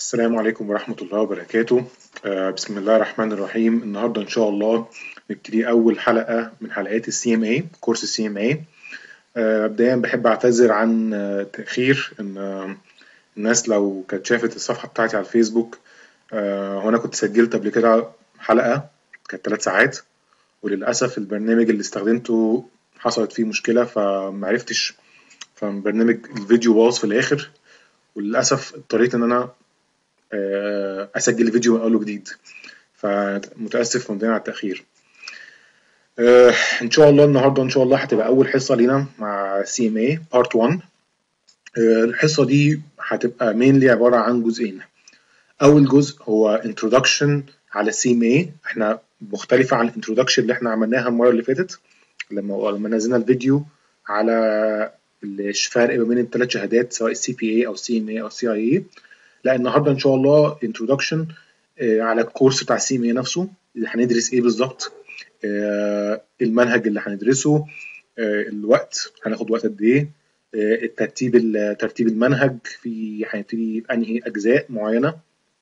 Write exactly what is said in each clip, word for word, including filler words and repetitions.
السلام عليكم ورحمة الله وبركاته. آه، بسم الله الرحمن الرحيم. النهاردة إن شاء الله نبتدي أول حلقة من حلقات السي ام اي كورس السي ام اي. مبدئيا بحب أعتذر عن آه، التأخير. إن آه، الناس لو كانت شافت الصفحة بتاعتي على الفيسبوك، آه، وأنا كنت سجلت قبل كده حلقة كانت ثلاث ساعات، وللأسف البرنامج اللي استخدمته حصلت فيه مشكلة فمعرفتش، فبرنامج الفيديو باظ في الآخر، وللأسف اضطريت إن أنا آه، أسجل الفيديو من أول وجديد، فمتأسف مبدئيا على التأخير. آه، إن شاء الله النهاردة إن شاء الله هتبقى أول حصة لينا مع سي ام اي بارت واحد. آه، الحصة دي هتبقى mainly عبارة عن جزئين. أول جزء هو introduction على السي ام اي، احنا مختلفة عن الانترودكشن اللي احنا عملناها المرة اللي فاتت لما لما نزلنا الفيديو على الفرق ما بين الثلاث شهادات سواء السي بي اي أو سي ام اي أو سي اي اي. لا، النهارده إن شاء الله introduction آه، على الكورس بتاع السي ام اي نفسه، اللي هندرس ايه بالظبط، آه، المنهج اللي هندرسه، آه، الوقت هناخد وقت قد ايه، آه، الترتيب ترتيب المنهج في هنبتدي بأنهي أجزاء معينة،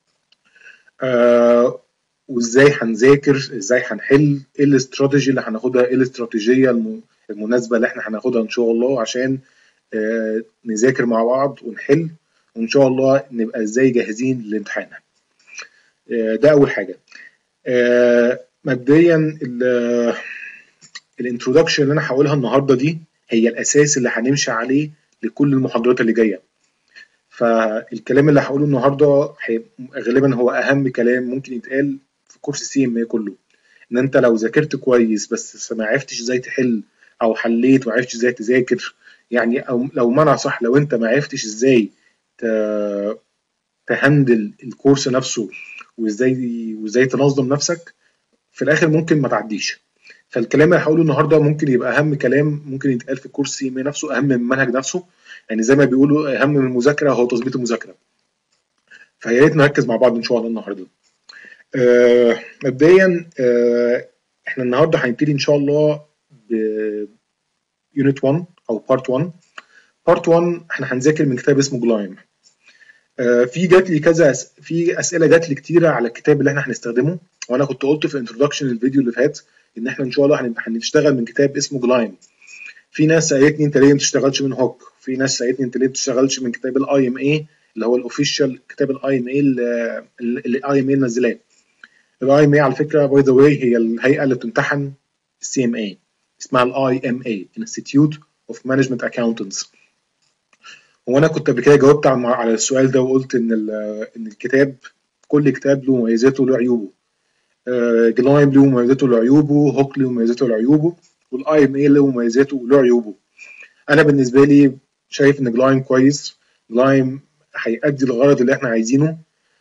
آه، وازاي هنذاكر، ازاي هنحل، ايه الاستراتيجي اللي هناخدها، ايه الاستراتيجية الم- المناسبة اللي احنا هناخدها ان شاء الله عشان آه، نذاكر مع بعض ونحل، وان شاء الله نبقى ازاي جاهزين للامتحان. آه، ده اول حاجة. آه، مبدئيا الانترودكشن اللي انا هقولها النهارده دي هي الاساس اللي هنمشي عليه لكل المحاضرات اللي جايه. فالكلام اللي هقوله النهارده هي- غالبا هو اهم كلام ممكن يتقال في كورس السي ام اي كله. ان انت لو ذاكرت كويس بس ما عرفتش ازاي تحل، او حليت وما عرفتش ازاي تذاكر، يعني او لو معنى صح لو انت ما عرفتش ازاي ت- تهندل الكورس نفسه، وازاي وازاي تنظم نفسك، في الاخر ممكن ما تعديش. فالكلام اللي هقوله النهارده ممكن يبقى اهم كلام ممكن يتقال في الكورس سي ام اي نفسه، اهم من المنهج نفسه. يعني زي ما بيقولوا اهم من المذاكره هو تظبيط المذاكره. فيا ريت نركز مع بعض ان شاء الله النهارده. آه مبدئيا آه احنا النهارده هنبتدي ان شاء الله بيونت واحد او بارت واحد. بارت واحد احنا هنذاكر من كتاب اسمه جلايم. آه في جات لي كذا أس... في اسئله جات لي كتيره على الكتاب اللي احنا هنستخدمه، وانا كنت قلت في الانترودكشن الفيديو اللي فات ان احنا ان شاء الله هنبقى هنشتغل من كتاب اسمه جلايم. في ناس سالتني انت ليه ما بتشتغلش من هوك، في ناس سالتني انت ليه ما بتشتغلش من كتاب الاي ام اي اللي هو الاوفيشال كتاب الاي ام اي اللي الاي ام اي منزلاه. الاي ام اي على فكره باي ذا واي هي الهيئه اللي بتمتحن السي ام اي، اسمها الاي ام اي انستيتيوت اوف مانجمنت اكاونتنتس. هو انا كنت قبل كده جاوبت على على السؤال ده وقلت ان ان الكتاب، كل كتاب له مميزاته وله عيوبه. آه، جلايم له مميزاته وله عيوبه، هوك له مميزاته وله عيوبه، والاي ام اي له مميزاته وله عيوبه. انا بالنسبه لي شايف ان جلايم كويس. جلايم هيأدي الغرض اللي احنا عايزينه.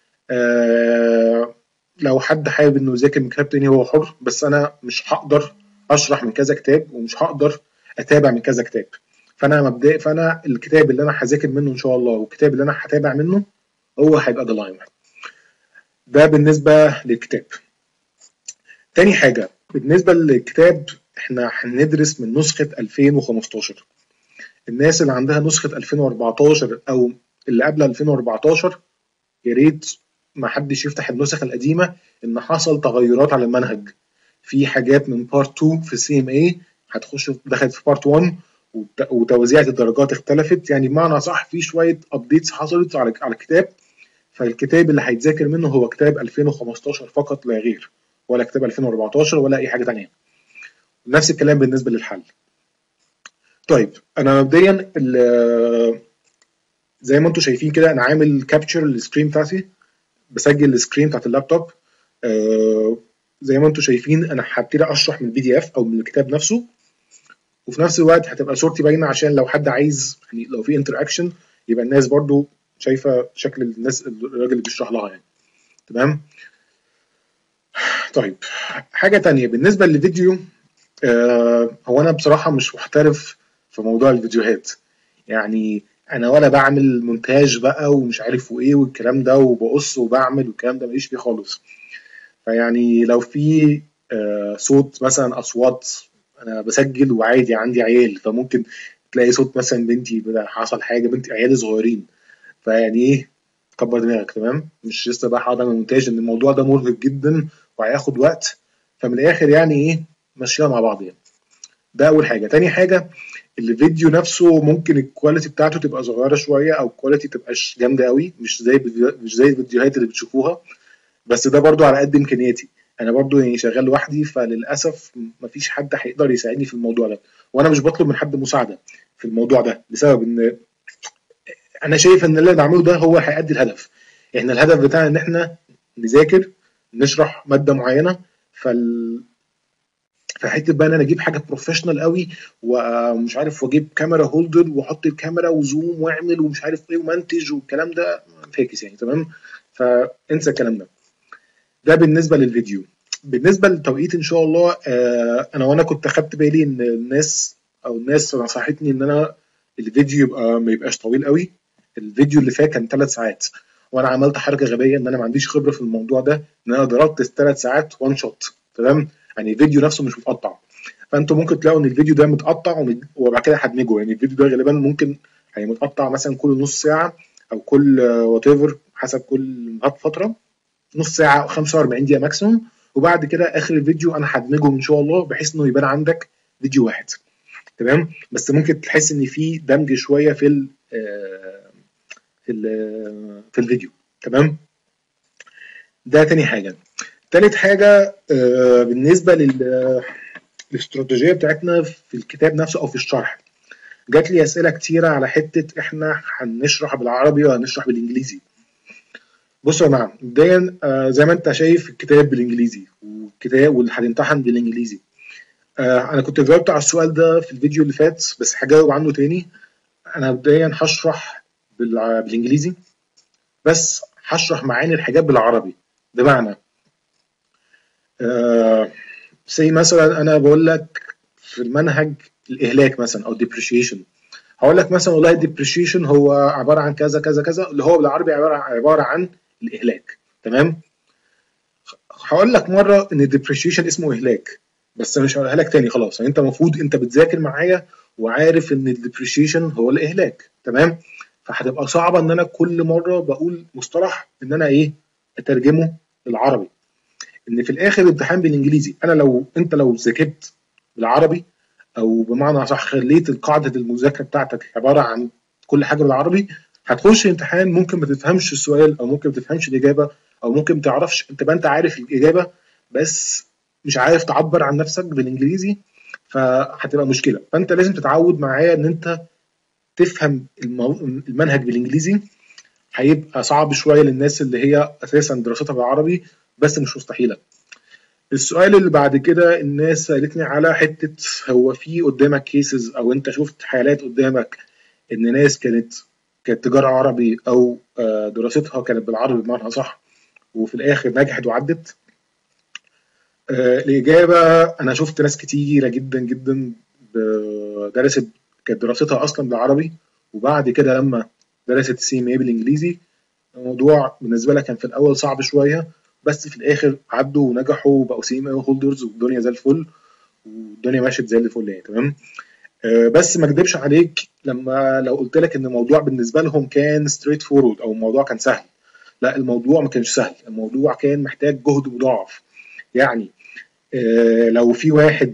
آه لو حد حابب انه يذاكر من كتاب تاني هو حر، بس انا مش هقدر اشرح من كذا كتاب ومش هقدر اتابع من كذا كتاب. فانا مبدئيا فانا الكتاب اللي انا هذاكر منه ان شاء الله والكتاب اللي انا هتابع منه هو هيبقى جلايم. ده بالنسبه للكتاب. تاني حاجه بالنسبه للكتاب، احنا هندرس من نسخه ألفين وخمستاشر. الناس اللي عندها نسخة ألفين وأربعتاشر أو اللي قبل ألفين وأربعتاشر يا ريت ما حدش يفتح النسخ القديمة، إن حصل تغيرات على المنهج. في حاجات من بارت اتنين في سي ام اي هتخش دخلت في بارت واحد، وتوزيعة الدرجات اختلفت. يعني بمعنى صح في شوية ابديتس حصلت على على الكتاب. فالكتاب اللي هيتذاكر منه هو كتاب ألفين وخمستاشر فقط لا غير، ولا كتاب ألفين وأربعتاشر ولا أي حاجة تانية. نفس الكلام بالنسبة للحل. طيب أنا مبدئيا زي ما انتم شايفين كده انا عامل كابتشر للسكرين بتاعتي، بسجل السكرين بتاعت اللابتوب. آه زي ما انتم شايفين انا هبتدي اشرح من البي دي اف او من الكتاب نفسه، وفي نفس الوقت هتبقى صورتي باينه عشان لو حد عايز، يعني لو في انتر اكشن يبقى الناس برضو شايفه شكل الناس الراجل اللي بيشرح لها يعني. تمام. طيب حاجه تانية بالنسبه للفيديو، آه هو انا بصراحه مش محترف في موضوع الفيديوهات. يعني انا ولا بعمل مونتاج بقى ومش عارف وايه والكلام ده وبقص وبعمل والكلام ده ماليش فيه خالص. فيعني لو في آه صوت مثلا اصوات، انا بسجل وعادي عندي عيال، فممكن تلاقي صوت مثلا بنتي حصل حاجه، بنتي عيال صغيرين، فيعني ايه كبر دماغك تمام، مش لسه بقى هقعد اعمل مونتاج، ان الموضوع ده مرهق جدا وهياخد وقت. فمن الاخر يعني ايه، ماشيها مع بعض يعني. ده اول حاجه. تاني حاجه، الفيديو نفسه ممكن الكواليتي بتاعته تبقى صغيره شويه، او الكواليتي تبقاش جامده قوي، مش زي الفيديو- مش زي الفيديوهات اللي بتشوفوها. بس ده برضو على قد امكانياتي، انا برضو يعني شغال لوحدي، فللاسف مفيش حد هيقدر يساعدني في الموضوع ده، وانا مش بطلب من حد مساعده في الموضوع ده، لسبب ان انا شايف ان اللي انا بعمله ده هو هيأدي الهدف. احنا الهدف بتاعنا ان احنا نذاكر، نشرح ماده معينه. فال فحته بقى ان انا اجيب حاجه بروفيشنال قوي، ومش عارف، واجيب كاميرا هولدر واحط الكاميرا وزوم واعمل ومش عارف ايه ومنتج والكلام ده فاكس يعني تمام. فانسى الكلام ده. ده بالنسبه للفيديو. بالنسبه للتوقيت ان شاء الله، آه انا وانا كنت اخدت بالي ان الناس او الناس نصحتني ان انا الفيديو يبقى ما يبقاش طويل قوي. الفيديو اللي فات كان ثلاث ساعات، وانا عملت حركه غبيه ان انا ما عنديش خبره في الموضوع ده، ان انا ضربت الثلاث ساعات وان شوت تمام. يعني الفيديو نفسه مش متقطع. فانتوا ممكن تلاقوا ان الفيديو ده متقطع ومد- وبعد كده هدمجه. يعني الفيديو ده غالبا ممكن هي متقطع مثلا كل نص ساعه، او كل وات ايفر، حسب كل فتره، نص ساعه او خمسة وأربعين دقيقه ماكسيموم. وبعد كده اخر الفيديو انا هدمجهم ان شاء الله بحيث انه يبان عندك فيديو واحد تمام. بس ممكن تحس ان في دمج شويه في ال آه، في ال آه، في الفيديو تمام. ده تاني حاجه. تالت حاجه، آه، بالنسبه لل- للاستراتيجيه بتاعتنا في الكتاب نفسه او في الشرح. جات لي اسئله كتيره على حته احنا هنشرح بالعربي ولا هنشرح بالانجليزي. بصوا يا جماعه، مبدئيا آه، زي ما انت شايف الكتاب بالانجليزي، والكتاب واللي هتمتحن بالانجليزي. آه، انا كنت جاوبت على السؤال ده في الفيديو اللي فات، بس هجاوب عنه تاني. انا مبدئيا هشرح بالع- بالانجليزي، بس هشرح معاني الحاجات بالعربي. بمعنى آه زي مثلا انا بقول لك في المنهج الاهلاك مثلا او depreciation، هقول لك مثلا والله الديبريشيشن هو عباره عن كذا كذا كذا، اللي هو بالعربي عباره عباره عن الاهلاك تمام. هقول لك مره ان الديبريشيشن اسمه اهلاك، بس مش هقولها لك تاني خلاص. يعني انت المفروض انت بتذاكر معايا وعارف ان الديبريشيشن هو الاهلاك تمام. فهتبقى صعبه ان انا كل مره بقول مصطلح ان انا ايه اترجمه للعربي. ان في الاخر الامتحان بالانجليزي، انا لو انت لو ذاكرت بالعربي، او بمعنى اصح خليت قاعده المذاكره بتاعتك عباره عن كل حاجه بالعربي، هتخش امتحان ممكن ما تفهمش السؤال، او ممكن ما تفهمش الاجابه، او ممكن ما تعرفش، انت بقى انت عارف الاجابه بس مش عارف تعبر عن نفسك بالانجليزي. فهتبقى مشكله. فانت لازم تتعود معايا ان انت تفهم المو... المنهج بالانجليزي. هيبقى صعب شويه للناس اللي هي اساسا دراستها بالعربي، بس مش مستحيله. السؤال اللي بعد كده، الناس سألتني على حتة هو في قدامك كيسز، أو أنت شفت حالات قدامك إن ناس كانت كانت تجارة عربي أو آه، دراستها كانت بالعربي بمعنى أصح، وفي الآخر نجحت وعدت. آه، الإجابة أنا شفت ناس كتيرة جدا جدا ب- درست، كانت دراستها أصلا بالعربي، وبعد كده لما درست السي ام اي بالإنجليزي، الموضوع بالنسبة لها كان في الأول صعب شوية، بس في الآخر عدوا ونجحوا وبقوا سي ام اي هولدرز والدنيا زي الفل، والدنيا ماشيه زي الفل يعني تمام. آه، بس ما اكدبش عليك لما لو قلت لك ان الموضوع بالنسبه لهم كان ستريت فورورد او الموضوع كان سهل. لا، الموضوع ما كانش سهل، الموضوع كان محتاج جهد مضاعف. يعني آه، لو في واحد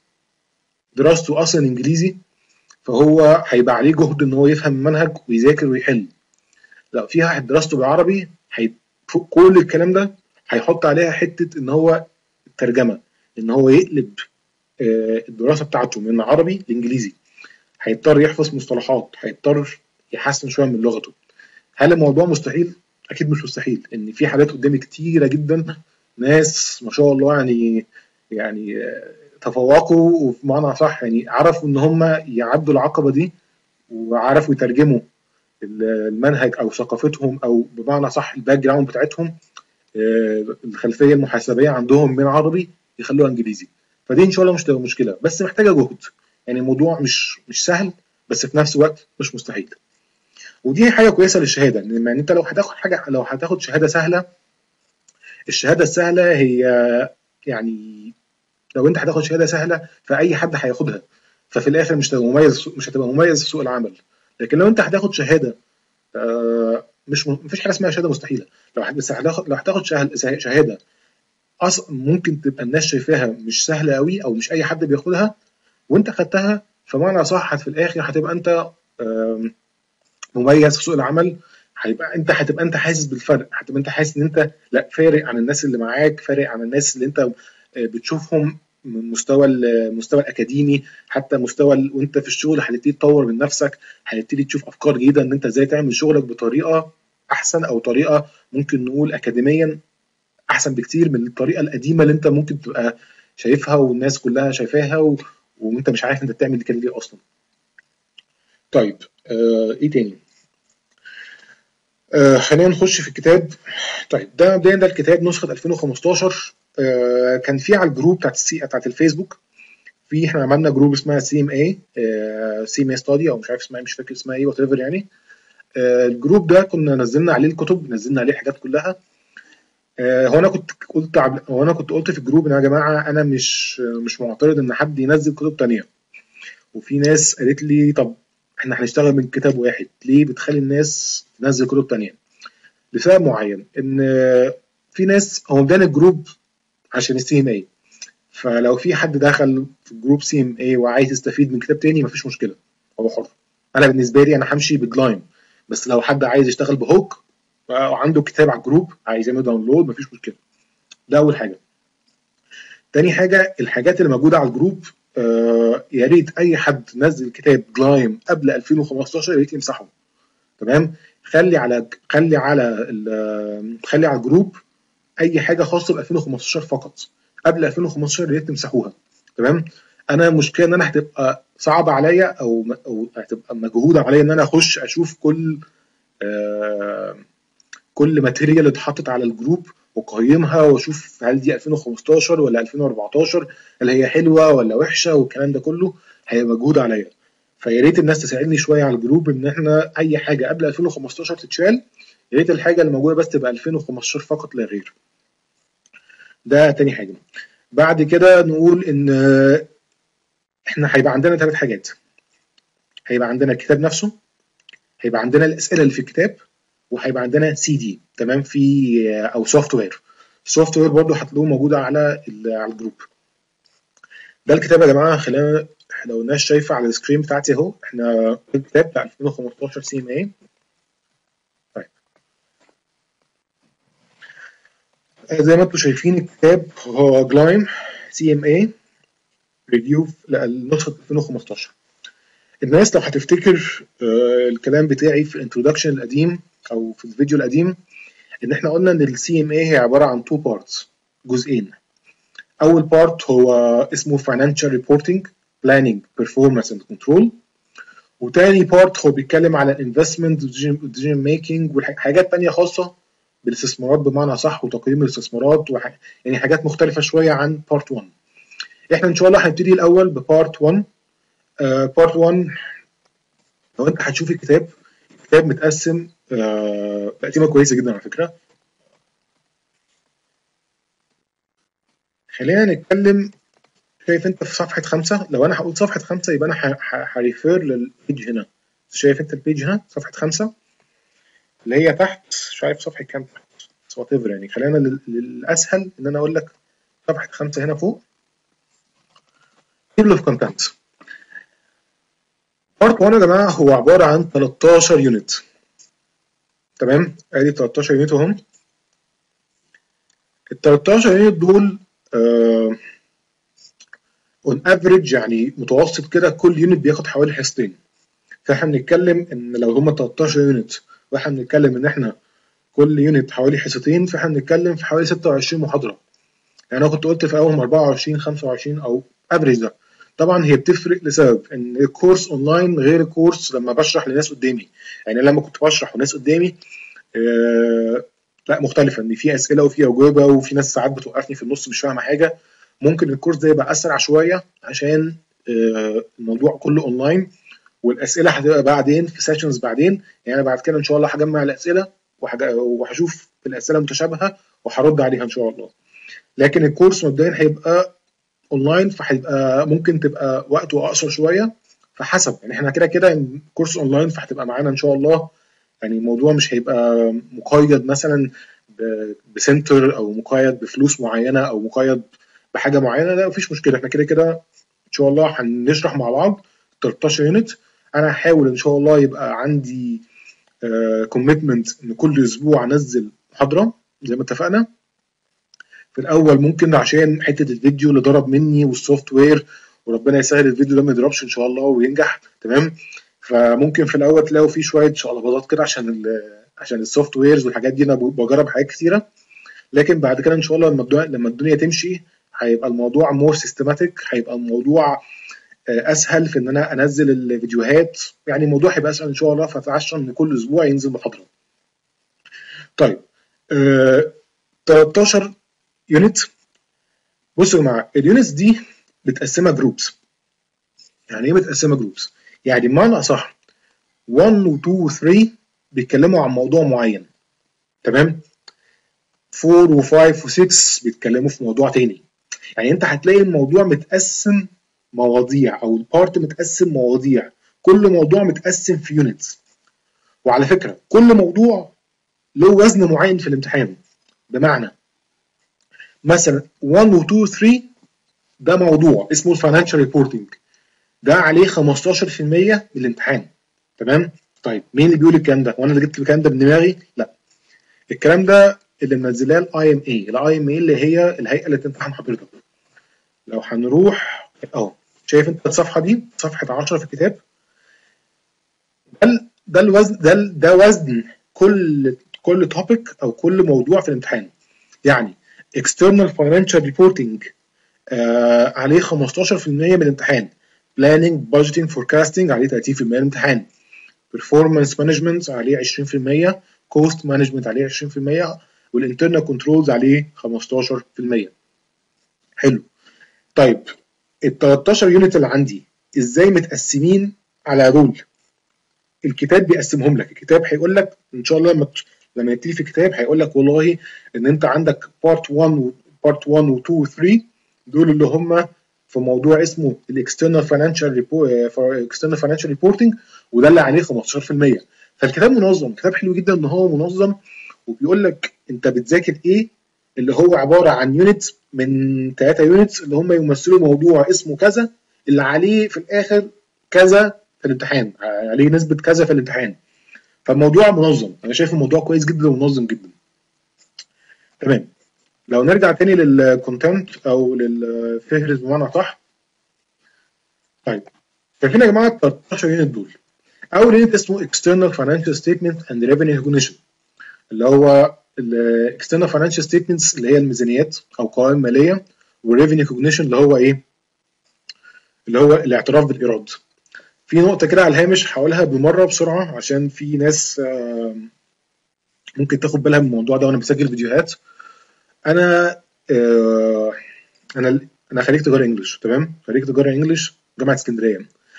دراسته اصلا انجليزي، فهو هيبقى عليه جهد ان هو يفهم المنهج ويذاكر ويحل. لو في واحد دراسته بالعربي، هي فوق كل الكلام ده هيحط عليها حته ان هو الترجمه، ان هو يقلب آه، الدراسه بتاعته من عربي لانجليزي. هيضطر يحفظ مصطلحات، هيضطر يحسن شويه من لغته. هل الموضوع مستحيل؟ اكيد مش مستحيل، ان في حالات قدامي كتيره جدا، ناس ما شاء الله يعني، يعني آه، تفوقوا، وبمعنى صح يعني عرفوا ان هم يعدوا العقبه دي، وعرفوا يترجموا المنهج او ثقافتهم، او بمعنى صح الباك جراوند بتاعتهم، آه، الخلفيه المحاسبيه عندهم من عربي يخلوها انجليزي. فدي ان شاء الله مش تبقى مشكله، بس محتاجه جهد. يعني الموضوع مش مش سهل، بس في نفس الوقت مش مستحيل. ودي حاجه كويسه للشهاده، ان يعني انت لو هتاخد حاجه، لو هتاخد شهاده سهله، الشهاده السهله هي يعني، لو انت هتاخد شهاده سهله فاي حد هياخدها، ففي الاخر مش هتبقى مميز، مش هتبقى مميز في سوق العمل. لكن لو انت هتاخد شهاده آه مش م... مفيش حاجه اسمها شهاده مستحيله. لو حد بس هتاخد لو هتاخد شهاده شهاده أص... ممكن تبقى الناس شايفاها مش سهله قوي او مش اي حد بياخدها، وانت خدتها، فمعنى صح في الاخر هتبقى انت مميز في سوق العمل. هيبقى انت هتبقى انت حاسس بالفرق، هتبقى انت حاسس ان انت لا فارق عن الناس اللي معاك، فارق عن الناس اللي انت بتشوفهم من مستوى المستوى الاكاديمي، حتى مستوى ال... وانت في الشغل هتبتدي تطور من نفسك، هتبتدي تشوف افكار جديده ان انت ازاي تعمل شغلك بطريقه احسن، او طريقه ممكن نقول اكاديميا احسن بكتير من الطريقه القديمه اللي انت ممكن تبقى شايفها والناس كلها شايفاها و... وانت مش عارف انت بتعمل كده ليه اصلا. طيب آه ايه تاني؟ آه خلينا نخش في الكتاب. طيب ده مبدئيا ده الكتاب نسخه ألفين وخمستاشر. آه كان في على الجروب بتاعت السي بتاعت الفيسبوك، في احنا عملنا جروب اسمها سي ام اي سي ام اي ستادي، او مش عارف اسمها، مش فاكر اسمها ايه، وات ايفر يعني. آه الجروب ده كنا نزلنا عليه الكتب، نزلنا عليه الحاجات كلها. آه هو انا كنت قلت هو انا كنت قلت في الجروب ان يا جماعه انا مش مش معترض ان حد ينزل كتب تانية. وفي ناس قالت لي طب احنا هنشتغل من كتاب واحد، ليه بتخلي الناس تنزل كتب تانية؟ لسبب معين، ان في ناس، هو مبدئيا الجروب عشان السي ام اي، فلو في حد دخل في الجروب سي ام اي وعايز يستفيد من كتاب تاني مفيش مشكله، هو حر. انا بالنسبه لي انا همشي بجلايم، بس لو حد عايز يشتغل بهوك وعنده كتاب على الجروب عايز يعمل داونلود مفيش مشكله. ده اول حاجه. تاني حاجه، الحاجات اللي موجوده على الجروب آه يا ريت اي حد نزل كتاب جلايم قبل ألفين وخمستاشر يا ريت يمسحه. تمام. خلي على خلي على خلي على الجروب اي حاجه خاصه ب ألفين وخمستاشر فقط، قبل ألفين وخمستاشر يا ريت تمسحوها. تمام. انا المشكله ان انا هتبقى صعبه عليا او او هتبقى مجهوده عليا ان انا اخش اشوف كل آه كل ماتيريال اتحطت على الجروب واقيمها واشوف هل دي ألفين وخمستاشر ولا ألفين وأربعتاشر، هل هي حلوه ولا وحشه، والكلام ده كله هيبقى مجهود عليا. فيا ريت الناس تساعدني شويه على الجروب ان احنا اي حاجه قبل ألفين وخمستاشر تتشال، يا ريت الحاجه اللي موجوده بس تبقى ألفين وخمستاشر فقط لا غير. ده تاني حاجه. بعد كده نقول ان احنا هيبقى عندنا ثلاث حاجات. هيبقى عندنا الكتاب نفسه، هيبقى عندنا الاسئله اللي في الكتاب، وهيبقى عندنا سي دي. تمام. في او سوفت وير. السوفت وير برضه هتلاقوه موجود على على الجروب. ده الكتاب يا جماعه. خلينا لو الناس شايفه على السكرين بتاعتي اهو، احنا الكتاب بتاع ألفين وخمستاشر سي ام اي. طيب زي ما انتم شايفين الكتاب هو جلايم سي ام اي ريفيو لنسخه ألفين وخمستاشر. الناس لو هتفتكر آه الكلام بتاعي في الانترودكشن القديم او في الفيديو القديم، ان احنا قلنا ان السي ام اي هي عباره عن تو بارتس، جزئين. اول بارت هو اسمه financial reporting planning performance and control، وتاني بارت هو بيتكلم على investment decision making وحاجات تانية خاصه بالاستثمارات بمعنى صح، وتقييم الاستثمارات وح... يعني حاجات مختلفه شويه عن بارت واحد. احنا ان شاء الله هنبتدي الاول ببارت واحد. بارت واحد لو انت هتشوف الكتاب، الكتاب متقسم آه تقسيمه كويسه جدا على فكره. خلينا نتكلم. شايف انت في صفحه خمسه، لو انا هقول صفحه خمسه يبقى انا هريفير للبيج هنا. شايف انت البيج هنا صفحه خمسه اللي هي تحت، شايف صفحه كام تحت، وات ايفر يعني. خلينا للاسهل ان انا اقول لك صفحه خمسه هنا فوق. table of contents. بارت واحد يا جماعه هو عباره عن تلتاشر يونت. تمام. ادي تلتاشر يونت اهم. ال تلتاشر يونت دول آه اون افريج، يعني متوسط كده، كل يونت بياخد حوالي حصتين. فاحنا بنتكلم ان لو هم تلتاشر يونت واحنا بنتكلم ان احنا كل يونت حوالي حصتين، فاحنا بنتكلم في حوالي ستة وعشرين محاضره. يعني انا كنت قلت في اولهم أربعة وعشرين خمسة وعشرين او افريج. ده طبعا هي بتفرق لسبب ان الكورس اونلاين غير الكورس لما بشرح لناس قدامي. يعني لما كنت بشرح وناس قدامي آه لا مختلفه، ان في اسئله وفي اجوبه، وفي ناس ساعات بتوقفني في النص مش فاهمه حاجه. ممكن الكورس ده يبقى اسرع شويه عشان آه الموضوع كله اونلاين، والاسئله هتبقى بعدين في سيشنز بعدين. يعني بعد كده ان شاء الله هجمع الاسئله وهشوف الاسئله المتشابهه وهرد عليها ان شاء الله. لكن الكورس مبدئيا هيبقى اونلاين، فهيبقى ممكن تبقى وقته اقصر شويه، فحسب يعني. احنا كده كده الكورس اونلاين، فهتبقى معانا ان شاء الله يعني الموضوع مش هيبقى مقيد مثلا بسنتر او مقيد بفلوس معينه او مقيد بحاجه معينه. لا مفيش مشكله، احنا كده كده ان شاء الله هنشرح مع بعض تلتاشر يونت. انا هحاول ان شاء الله يبقى عندي كوميتمنت uh, ان كل اسبوع انزل محاضره زي ما اتفقنا. في الاول ممكن عشان حته الفيديو اللي ضرب مني والسوفت وير، وربنا يسهل الفيديو ده ما يضربش ان شاء الله وينجح تمام. فممكن في الاول تلاقوا فيه شويه شقلباظات كده عشان عشان السوفت ويرز والحاجات دي، انا بجرب حاجات كتيره. لكن بعد كده ان شاء الله لما الدنيا لما الدنيا تمشي هيبقى الموضوع مور سيستماتيك، هيبقى الموضوع اسهل في ان انا انزل الفيديوهات. يعني الموضوع هيبقى اسهل ان شاء الله. فتعشى ان كل اسبوع ينزل محاضره. طيب آه تلتاشر يونت. بصوا يا جماعه، اليونتس دي متقسمه جروبس. يعني ايه متقسمه جروبس؟ يعني بمعنى اصح واحد و اتنين و تلاتة بيتكلموا عن موضوع معين تمام، أربعة و خمسة و ستة بيتكلموا في موضوع تاني. يعني انت هتلاقي الموضوع متقسم مواضيع، او البارت متقسم مواضيع، كل موضوع متقسم في يونتس. وعلى فكره كل موضوع له وزن معين في الامتحان. بمعنى مثلا واحد و اتنين و تلاتة ده موضوع اسمه الفاينانشال ريبورتنج، ده عليه خمستاشر في المية من الامتحان تمام. طيب مين اللي بيقول الكلام ده؟ وانا اللي جبت الكلام ده بدماغي؟ لا، الكلام ده اللي منزلاه الاي ام اي. الاي ام اي اللي هي الهيئه اللي تمتحن حضرتك. لو هنروح اهو، شايف انت الصفحه دي صفحه عشرة في الكتاب؟ ده ده الوزن، ده ده وزن كل كل توبيك او كل موضوع في الامتحان. يعني external financial reporting آه عليه خمستاشر في المية من الامتحان، planning budgeting forecasting عليه تلاتين في المية من الامتحان، performance management عليه عشرين في المية، cost management عليه عشرين في المية، والinternal controls عليه خمستاشر في المية. حلو. طيب ال تلتاشر يونت اللي عندي ازاي متقسمين على رول؟ الكتاب بيقسمهم لك. الكتاب هيقول لك ان شاء الله لما لما يبتدي في الكتاب هيقول لك والله ان انت عندك بارت واحد بارت واحد و اتنين و تلاتة دول اللي هم في موضوع اسمه الاكسترنال فاينانشال اكسترنال فاينانشال ريبورتنج، وده اللي عليه خمستاشر في المية. فالكتاب منظم، كتاب حلو جدا ان هو منظم، وبيقول لك انت بتذاكر ايه، اللي هو عباره عن يونت من ثلاثة يونتس اللي هم يمثلوا موضوع اسمه كذا، اللي عليه في الاخر كذا في الامتحان، عليه نسبه كذا في الامتحان. فالموضوع منظم، انا شايف الموضوع كويس جدا ومنظم جدا تمام. لو نرجع تاني للكونتنت او للفهرس بمعنى صح. طيب شايفين يا جماعه تلتاشر يونت دول؟ اول يونت اسمه external financial statement and revenue recognition، اللي هو الاكسترنال فاينانشال ستيتمنتس اللي هي الميزانيات او قوائم ماليه، والريفينيو ريكوجنيشن اللي هو ايه؟ اللي هو الاعتراف بالايراد. في نقطه كده على الهامش هقولها بالمره بسرعه عشان في ناس ممكن تاخد بالها من الموضوع ده وانا بسجل فيديوهات. انا انا انا خريج تجاره انجلش تمام، خريج تجاره انجلش جامعه اسكندريه.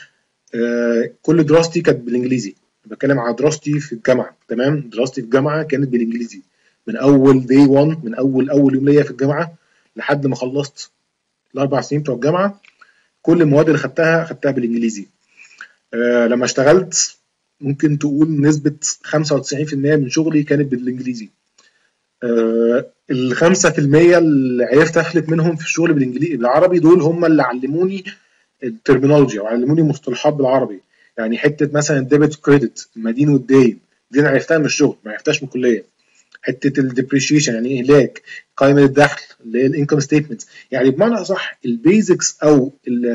كل دراستي كانت بالانجليزي، بتكلم على دراستي في الجامعه تمام. دراستي في الجامعه كانت بالانجليزي من اول دي واحد، من اول اول يوم ليا في الجامعه لحد ما خلصت الاربع سنين بتوع الجامعه. كل المواد اللي خدتها خدتها بالانجليزي. أه لما اشتغلت ممكن تقول نسبه خمسة وتسعين في المية من شغلي كانت بالانجليزي. أه ال خمسة في المية اللي عرفت افلت منهم في الشغل بالانجليزي بالعربي دول هم اللي علموني الترمينولوجيا وعلموني مصطلحات بالعربي. يعني حته مثلا الديبت كريدت، المدين والدين، دي انا عرفتها من الشغل ما عرفتهاش من الكليه. حته الديبريشيشن يعني ايه هلاك، قائمه الدخل اللي هي الانكم ستيتمنت. يعني بمعنى اصح البيزكس او ال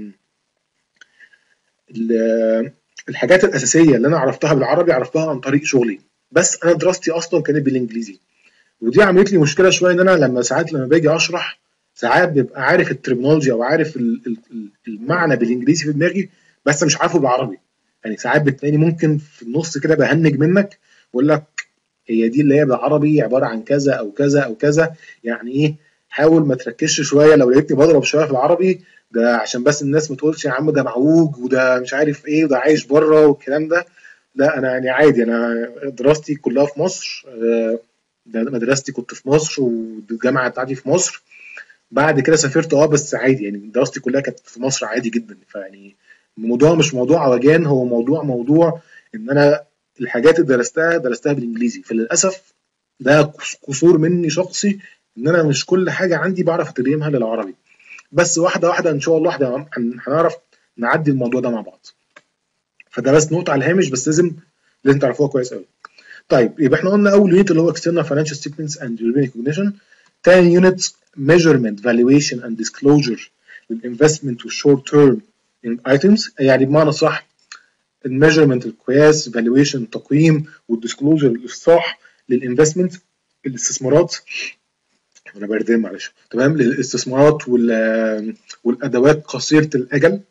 ال الحاجات الاساسيه اللي انا عرفتها بالعربي عرفتها عن طريق شغلي، بس انا دراستي اصلا كانت بالانجليزي. ودي عملت لي مشكله شويه ان انا لما ساعات لما باجي اشرح ساعات ببقى عارف الترمينولوجيا او عارف المعنى بالانجليزي في دماغي بس مش عارفه بالعربي. يعني ساعات بتلاقيني ممكن في النص كده بهنج منك واقول لك هي دي اللي هي بالعربي عباره عن كذا او كذا او كذا. يعني ايه، حاول ما تركزش شويه لو لقيتني بضرب شويه في العربي ده عشان بس الناس ما تقولش يا عم ده معوج وده مش عارف ايه وده عايش بره والكلام ده. لا انا يعني عادي، انا دراستي كلها في مصر، مدرستي كنت في مصر والجامعه بتاعتي في مصر. بعد كده سافرت اه بس عادي، يعني دراستي كلها كانت في مصر عادي جدا. فيعني الموضوع مش موضوع عوجان، هو موضوع موضوع ان انا الحاجات اللي درستها درستها بالانجليزي، فللاسف ده قصور مني شخصي ان انا مش كل حاجه عندي بعرف اترجمها للعربي، بس واحده واحده ان شاء الله احنا هنعرف نعدي الموضوع ده مع بعض. فده بس نقطه على الهامش، بس لازم لازم تعرفوها كويس قوي. طيب يبقى احنا قلنا اول يونت اللي هو external financial statements and European recognition. تاني يونت measurement valuation and disclosure للinvestment والshort term items، يعني بمعنى صح الميجرمنت القياس، valuation التقييم، والديسكلوجر الافصاح للانفستمنت الاستثمارات. انا بردان معلش تمام، للاستثمارات والادوات قصيره الاجل.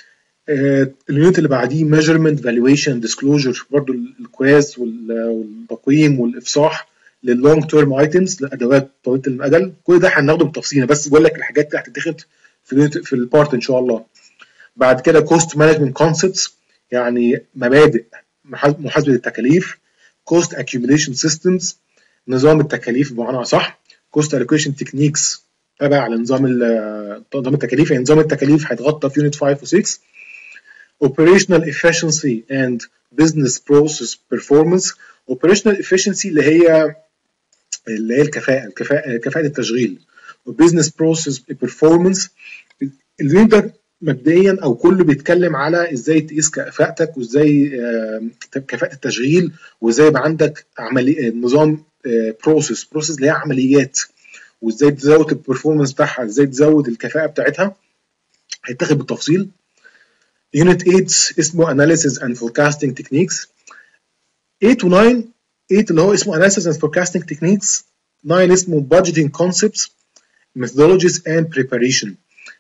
آه اليونت اللي بعديه measurement valuation disclosure، برضو القياس والتقييم والافصاح لللونج تيرم ايتمز، لادوات طويله الاجل. كل ده هناخده بالتفصيل، بس بقول لك الحاجات اللي هتتاخد في في البارت ان شاء الله. بعد كده cost management concepts، يعني مبادئ محاسبه التكاليف. cost accumulation systems، نظام التكاليف بمعنى صح. cost allocation techniques تابع على نظام نظام التكاليف، يعني نظام التكاليف هيتغطى في يونت خمسة و ستة. operational efficiency and business process performance. operational efficiency اللي هي اللي هي الكفاءه الكفاءه كفاءه التشغيل. وbusiness process performance اليونت ده مبدئيا او كله بيتكلم على ازاي تقيس كفاءتك، وازاي كفاءه التشغيل، وازاي يبقى عندك عملي نظام بروسيس بروسيس اللي هي عمليات، وازاي تزود البرفورمانس بتاعها، ازاي تزود الكفاءه بتاعتها، هيتاخد بالتفصيل. يونت تمانية اسمه analysis and forecasting techniques. تمانية و تسعة، تمانية اللي هو اسمه analysis and forecasting techniques، تسعة اسمه budgeting concepts methodologies and preparation.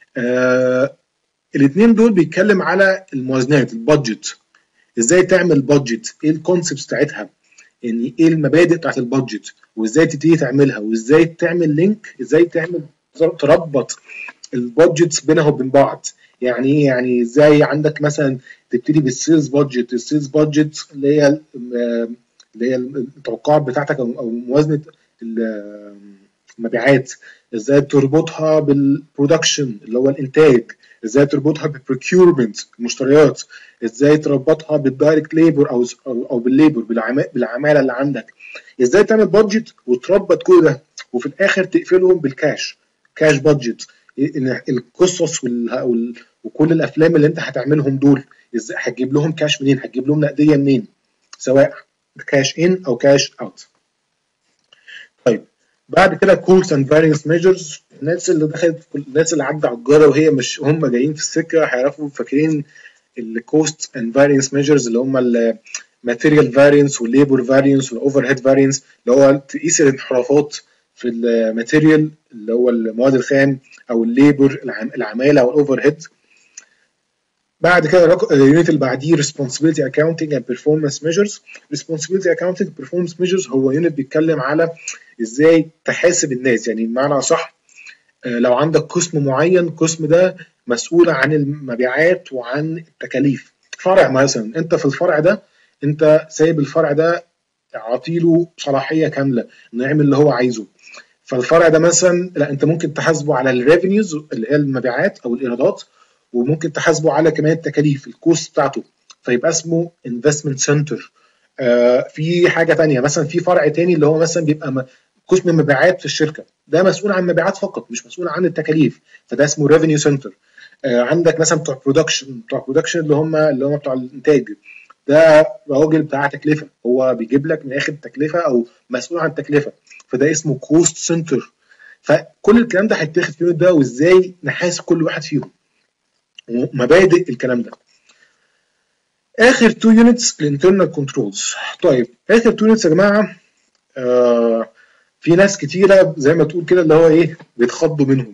آه الاثنين دول بيتكلم على الموازنات، البادجت، ازاي تعمل بادجت، ايه الكونسبتس بتاعتها، يعني ايه المبادئ بتاعت البادجت، وازاي تبتدي تعملها، وازاي تعمل لينك، ازاي تعمل تربط البادجتس بينها وبين بعض. يعني ايه؟ يعني ازاي عندك مثلا تبتدي بالسيلز بادجت، السيلز بادجت اللي هي اللي هي التوقعات بتاعتك او موازنه المبيعات، ازاي تربطها بالبرودكشن اللي هو الانتاج، ازاي تربطها بالبروكيورمنت المشتريات، ازاي تربطها بالدايركت ليبر او او بالليبر بالعماله اللي عندك، ازاي تعمل بادجت وتربط كل ده، وفي الاخر تقفلهم بالكاش، كاش بادجت. القصص وكل الافلام اللي انت هتعملهم دول ازاي هتجيب لهم كاش منين، هتجيب لهم نقديه منين، سواء كاش ان او كاش اوت. طيب بعد كده كوست اند فارينس ميجرز. الناس اللي دخلت الناس اللي عدى على الجاره وهي مش هم جايين في السكه هيعرفوا فاكرين الكوست اند فارينس ميجرز اللي هم الماتيريال فارينس والليبر فارينس والاوفر هيد فارينس، اللي هو تقيس الانحرافات في الماتيريال اللي هو المواد الخام، او الليبر العماله، او الاوفر هيد. بعد كده اليونت اللي بعديه responsibility accounting and performance measures. responsibility accounting and performance measures هو يونت بيتكلم على ازاي تحاسب الناس، يعني بمعنى صح لو عندك قسم معين، القسم ده مسؤول عن المبيعات وعن التكاليف. فرع مثلا، انت في الفرع ده انت سايب الفرع ده عاطيله صلاحيه كامله انه يعمل اللي هو عايزه، فالفرع ده مثلا لا انت ممكن تحاسبه على الريفينيوز اللي هي المبيعات او الايرادات، وممكن تحاسبه على كمان التكاليف الكوست بتاعته، فيبقى اسمه انفستمنت سنتر. آه في حاجه ثانيه مثلا، في فرع تاني اللي هو مثلا بيبقى قسم مبيعات في الشركه، ده مسؤول عن مبيعات فقط مش مسؤول عن التكاليف، فده اسمه ريفينيو سنتر. آه عندك مثلا بتوع برودكشن بتوع برودكشن اللي هم اللي هم بتوع الانتاج، ده راجل بتاع تكلفه، هو بيجيب لك من الاخر التكلفه او مسؤول عن التكلفه، فده اسمه كوست سنتر. فكل الكلام ده هيتاخد في ده، وازاي نحاسب كل واحد فيهم ومبادئ الكلام ده. اخر تو يونتس الانترنال كنترولز. طيب اخر تو يونتس يا جماعه آه في ناس كتيره زي ما تقول كده اللي هو ايه بيتخضوا منهم،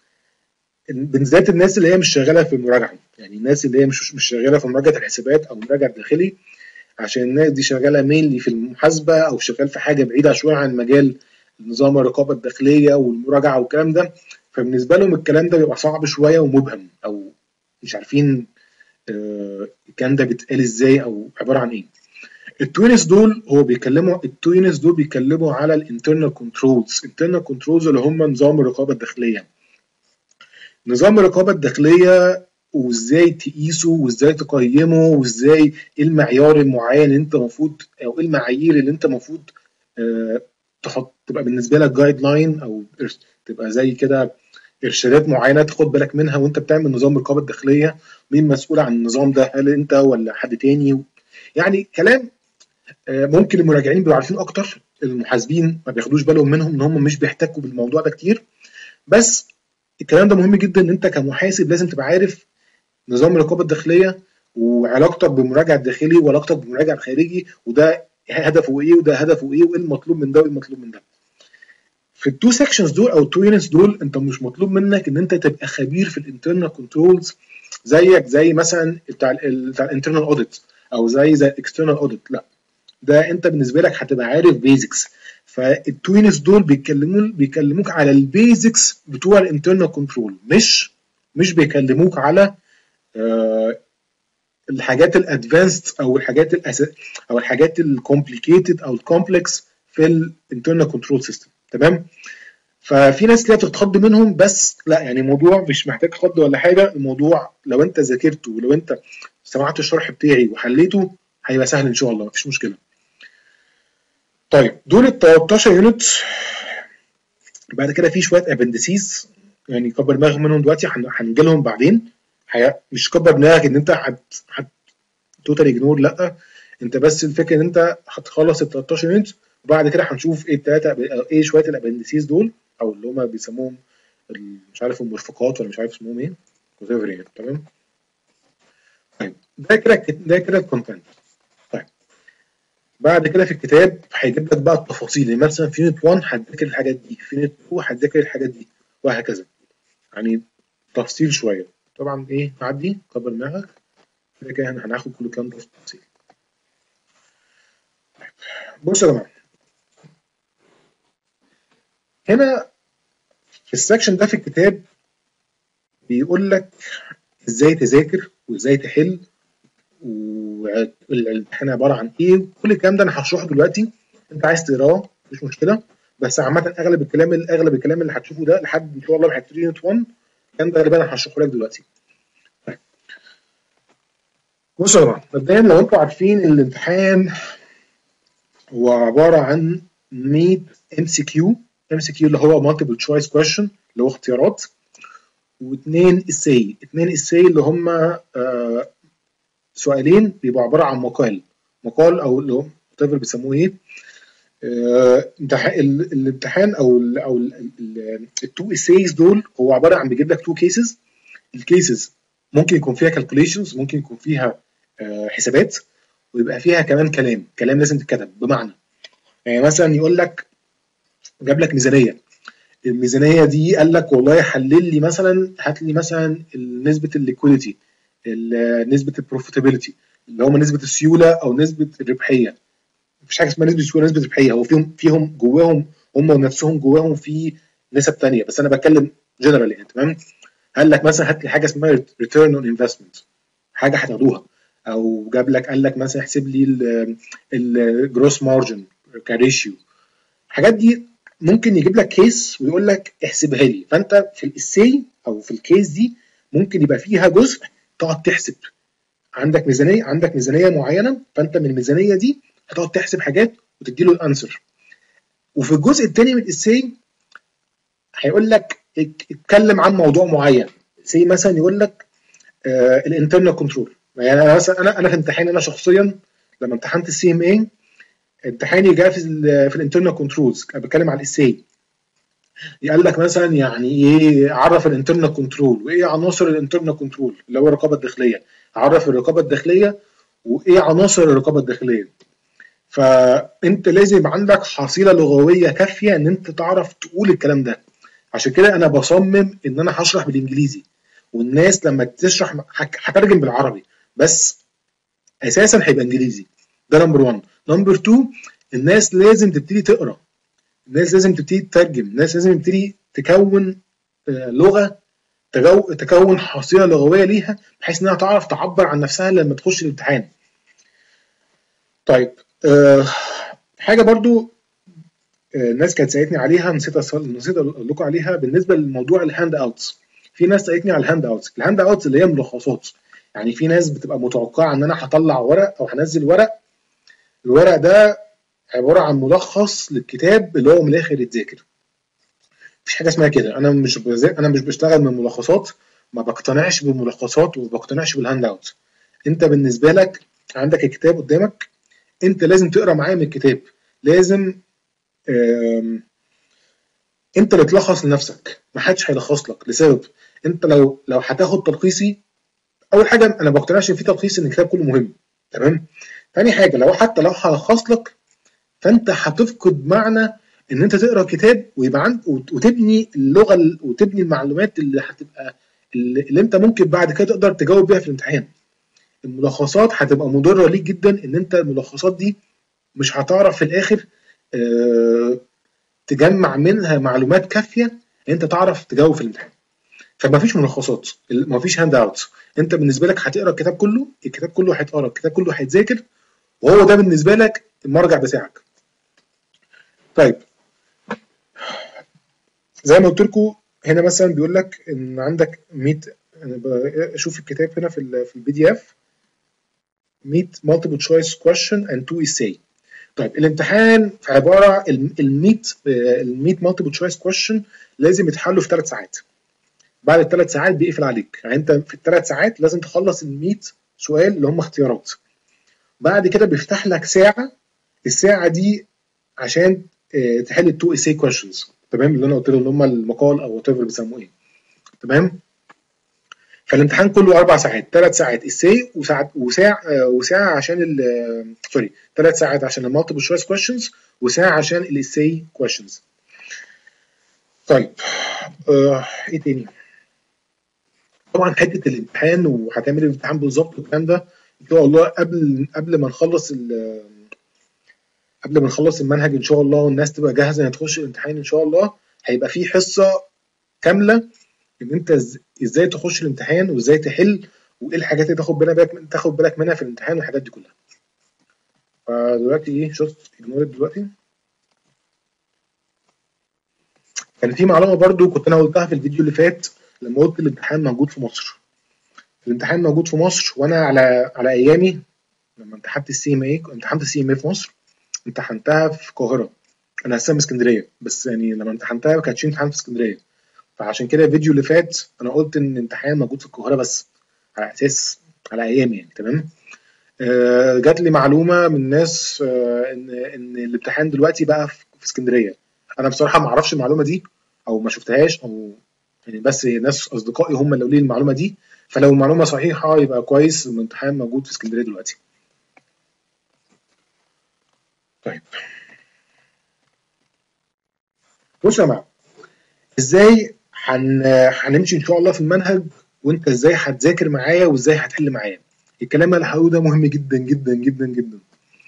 بالذات الناس اللي هي مش شغاله في المراجعه، يعني الناس اللي هي مش مش شغاله في مراجعه الحسابات او مراجعه الداخلي، عشان الناس دي شغاله مينلي في المحاسبه او شغال في حاجه بعيده شويه عن مجال نظام الرقابه الداخليه والمراجعه والكلام ده، فبالنسبه لهم الكلام ده بيبقى صعب شويه ومبهم، او مش عارفين آه الكلام ده بيتقال ازاي او عباره عن ايه. التوينس دول هو بيكلموا التوينس دول بيكلموا على الانترنال كنترولز. الانترنال كنترولز اللي هم نظام الرقابه الداخليه. نظام الرقابه الداخليه وازاي تقيسه وازاي تقيمه وازاي ايه المعيار المعين اللي انت المفروض او ايه المعايير اللي انت المفروض آه، تحط تبقى بالنسبه لك جايد لاين او إرش- تبقى زي كده ارشادات معينه تاخد بالك منها وانت بتعمل نظام الرقابه الداخليه. مين مسؤول عن النظام ده؟ هل انت ولا حد تاني؟ يعني كلام آه، ممكن المراجعين بيبقوا عارفين اكتر، المحاسبين ما بياخدوش بالهم منهم ان هم مش بيحتكوا بالموضوع ده كتير. بس الكلام ده مهم جدا ان انت كمحاسب لازم تبقى عارف نظام الرقابه الداخليه وعلاقتك بالمراجع الداخلي وعلاقتك بالمراجع الخارجي، وده هدفه ايه وده هدفه ايه وايه المطلوب من ده وايه المطلوب من ده. في التو سيكشنز دول او التو يونتس دول انت مش مطلوب منك ان انت تبقى خبير في الانترنال كنترولز زيك زي مثلا بتاع ال بتاع الانترنال اوديت او زي زي الاكسترنال اوديت. لا، ده انت بالنسبه لك هتبقى عارف بيزكس. فالتو يونتس دول بيكلموا بيكلموك على البيزكس بتوع الانترنال كنترول، مش مش بيكلموك على آه الحاجات الادفانسد او الحاجات الأس... او الحاجات الكومبليكيتد او الكومبلكس في الانترنال كنترول سيستم. تمام. ففي ناس كده بتتخض منهم، بس لا، يعني الموضوع مش محتاج خض ولا حاجه. الموضوع لو انت ذاكرته ولو انت سمعت الشرح بتاعي وحليته هيبقى سهل ان شاء الله، مفيش مشكله. طيب دول ال تلتاشر يونت. بعد كده في شويه ابندسيز، يعني كبر دماغك منهم دلوقتي، هنجي لهم بعدين. مش كبر دماغك ان انت هت هت توتال اجنور، لا، انت بس الفكره ان انت هتخلص ال تلتاشر يونت وبعد كده هنشوف ايه التلاته ايه شويه الابندسيز دول او اللي هم بيسموهم مش عارف المرفقات ولا مش عارف اسمهم ايه whatever يعني. تمام. طيب ده كده ده كده الكونتنت. طيب بعد كده في الكتاب هيجيب لك بقى التفاصيل، يعني مثلا في يونت واحد هتذاكر الحاجات دي، في يونت اتنين هتذاكر الحاجات دي، وهكذا. يعني تفصيل شويه. طبعا ايه نعدي كبر دماغك كده كده هناخد كل الكلام ده في التفصيل. بصوا يا جماعه، هنا في السكشن ده في الكتاب بيقول لك ازاي تذاكر وازاي تحل والامتحان عباره عن ايه. كل الكلام ده انا هشرحه دلوقتي، انت عايز تقراه مش مشكله، بس عامه اغلب الكلام اغلب الكلام اللي هتشوفه ده لحد ان شاء الله هتبتدي يونت واحد الكلام ده غالبا انا هشرحه لك دلوقتي. طيب بصوا يا جماعه، مبدئيا لو انتوا عارفين الامتحان هو عباره عن مية ام سي كيو. ام سي كيو اللي هو مالتيبل تشويس كويشن اللي هو اختيارات، واثنين اساي. اثنين اساي اللي هم آه سؤالين بيبقوا عباره عن مقال مقال او اللي هم بيسموه ايه آه، الامتحان او ال او التو اسايز دول هو عباره عن بيجيب لك تو كيسز. الكيسز ممكن يكون فيها كالكوليشنز، ممكن يكون فيها آه، حسابات، ويبقى فيها كمان كلام كلام لازم تتكتب. بمعنى يعني مثلا يقول لك جاب لك ميزانيه، الميزانيه دي قال لك والله حلل لي مثلا، هات لي مثلا نسبه الليكويديتي، نسبه البروفيتابيلتي اللي هم نسبه السيوله او نسبه الربحيه. مفيش حاجه اسمها نسبه سيوله نسبه ربحيه، هو فيهم فيهم جواهم هم نفسهم جواهم في نسب ثانيه، بس انا بتكلم جنرال يعني. تمام. قال لك مثلا هات لي حاجه اسمها ريتيرن اون انفستمنت، حاجه هتاخدوها. او جاب لك قال لك مثلا احسب لي الجروس مارجن كريشيو. الحاجات دي ممكن يجيب لك كيس ويقول لك احسبها لي، فانت في الاساي او في الكيس دي ممكن يبقى فيها جزء تقعد تحسب. عندك ميزانيه عندك ميزانيه معينه، فانت من الميزانيه دي هتقعد تحسب حاجات وتدي له الانسر. وفي الجزء الثاني من الاساي هيقول لك اتكلم عن موضوع معين، زي مثلا يقول لك آه الانترنال كنترول. يعني انا مثلا انا انا في امتحاني انا شخصيا لما امتحنت السي ام اي امتحاني جاء في ال في الانترنال كنترولز، بتكلم على الاساي. قال لك مثلا يعني ايه عرف الانترنال كنترول وايه عناصر الانترنال كنترول اللي هو الرقابه الداخليه، عرف الرقابه الداخليه وايه عناصر الرقابه الداخليه. فانت لازم يبقى عندك حصيله لغويه كافيه ان انت تعرف تقول الكلام ده. عشان كده انا بصمم ان انا هشرح بالانجليزي، والناس لما تشرح هترجم بالعربي، بس اساسا هيبقى انجليزي. ده نمبر واحد. نمبر اتنين، الناس لازم تبتدي تقرا، الناس لازم تبتدي تترجم، الناس لازم تبتدي تكون لغه، تكون حصيله لغويه ليها بحيث انها تعرف تعبر عن نفسها لما تخش الامتحان. طيب أه حاجه برضو الناس كانت سالتني عليها، نسيت نسيت اقول لكم عليها بالنسبه لموضوع الهاند اوتس. في ناس سالتني على الهاند اوتس. الهاند اوتس اللي هي ملخصات، يعني في ناس بتبقى متوقعه ان انا هطلع ورق او هنزل ورق، الورق ده عباره عن ملخص للكتاب اللي هو من الاخر يتذاكر. مفيش حاجه اسمها كده، انا مش بز... انا مش بشتغل من ملخصات، ما بقتنعش بالملخصات وما بقتنعش بالهاند اوت. انت بالنسبه لك عندك الكتاب قدامك، انت لازم تقرا معايا من الكتاب، لازم آم، انت اللي تلخص لنفسك، ما حدش هيلخص لك. لسبب، انت لو لو هتاخد تلخيصي، اول حاجه انا ما بقتنعش ان في تلخيص ان الكتاب كله مهم، تمام. تاني حاجه، لو حتى لو هلخص لك فانت هتفقد معنى ان انت تقرا كتاب ويبقى عندك وتبني اللغه وتبني المعلومات اللي هتبقى اللي, اللي انت ممكن بعد كده تقدر تجاوب بيها في الامتحان. الملخصات هتبقى مضره ليك جدا، ان انت الملخصات دي مش هتعرف في الاخر اه تجمع منها معلومات كافيه ان انت تعرف تجاوب في الامتحان. فما فيش ملخصات، ما فيش هاند اوتس. انت بالنسبه لك هتقرا الكتاب كله، الكتاب كله هيتقرا، الكتاب كله هيتذاكر، وهو ده بالنسبه لك المرجع بتاعك. طيب، زي ما قلت لكم هنا مثلا بيقول لك ان عندك مية، انا بشوف الكتاب هنا في في البي دي اف، مية multiple choice question and two essay. طيب الامتحان عباره ال مية ال مية multiple choice question لازم يتحلوا في ثلاث ساعات. بعد الثلاث ساعات بيقفل عليك، يعني انت في الثلاث ساعات لازم تخلص ال مية سؤال اللي هم اختيارات. بعد كده بيفتح لك ساعه، الساعه دي عشان اه تحل التو essay questions، تمام، اللي انا قلت له اللي هم المقال او وات ايفر بيسموه ايه، تمام. فالامتحان كله اربع ساعات، ثلاث ساعات اساي وساعه وساعه وساعه عشان ال سوري ثلاث ساعات عشان المالتيبل تشويس كويشنز وساعه عشان الاساي كويشنز. طيب آه ايه تاني؟ طبعا حته الامتحان وهتعمل الامتحان بالظبط والكلام ده ان شاء الله قبل قبل ما نخلص قبل ما نخلص المنهج ان شاء الله والناس تبقى جاهزه انها تخش الامتحان ان شاء الله. هيبقى في حصه كامله ان انت ازاي تخش الامتحان وازاي تحل وايه الحاجات اللي تاخد بالك تاخد بالك منها في الامتحان والحاجات دي كلها. فدلوقتي ايه، شفت اجنور دلوقتي. كان في معلومه برضو كنت انا قلتها في الفيديو اللي فات لما قلت الامتحان موجود في مصر. الامتحان موجود في مصر، وانا على على ايامي لما امتحنت السي ام اي، امتحنت السي ام اي في مصر، امتحنتها في القاهره. انا اساسا من اسكندريه، بس يعني لما امتحنتها ما كانتش امتحان في اسكندريه، فعشان كده الفيديو اللي فات انا قلت ان الامتحان موجود في القاهره بس على اساس على ايامي يعني، تمام. آه جات لي معلومه من ناس آه ان ان الامتحان دلوقتي بقى في اسكندريه. انا بصراحه ما اعرفش المعلومه دي او ما شفتهاش، او يعني بس ناس اصدقائي هم اللي قالوا لي المعلومه دي، فلو المعلومه صحيحه يبقى كويس، الامتحان موجود في اسكندريه دلوقتي. طيب بصوا يا جماعه، ازاي هن... هنمشي ان شاء الله في المنهج، وانت ازاي هتذاكر معايا وازاي هتحل معايا. الكلام اللي هقوله ده مهم جدا جدا جدا جدا.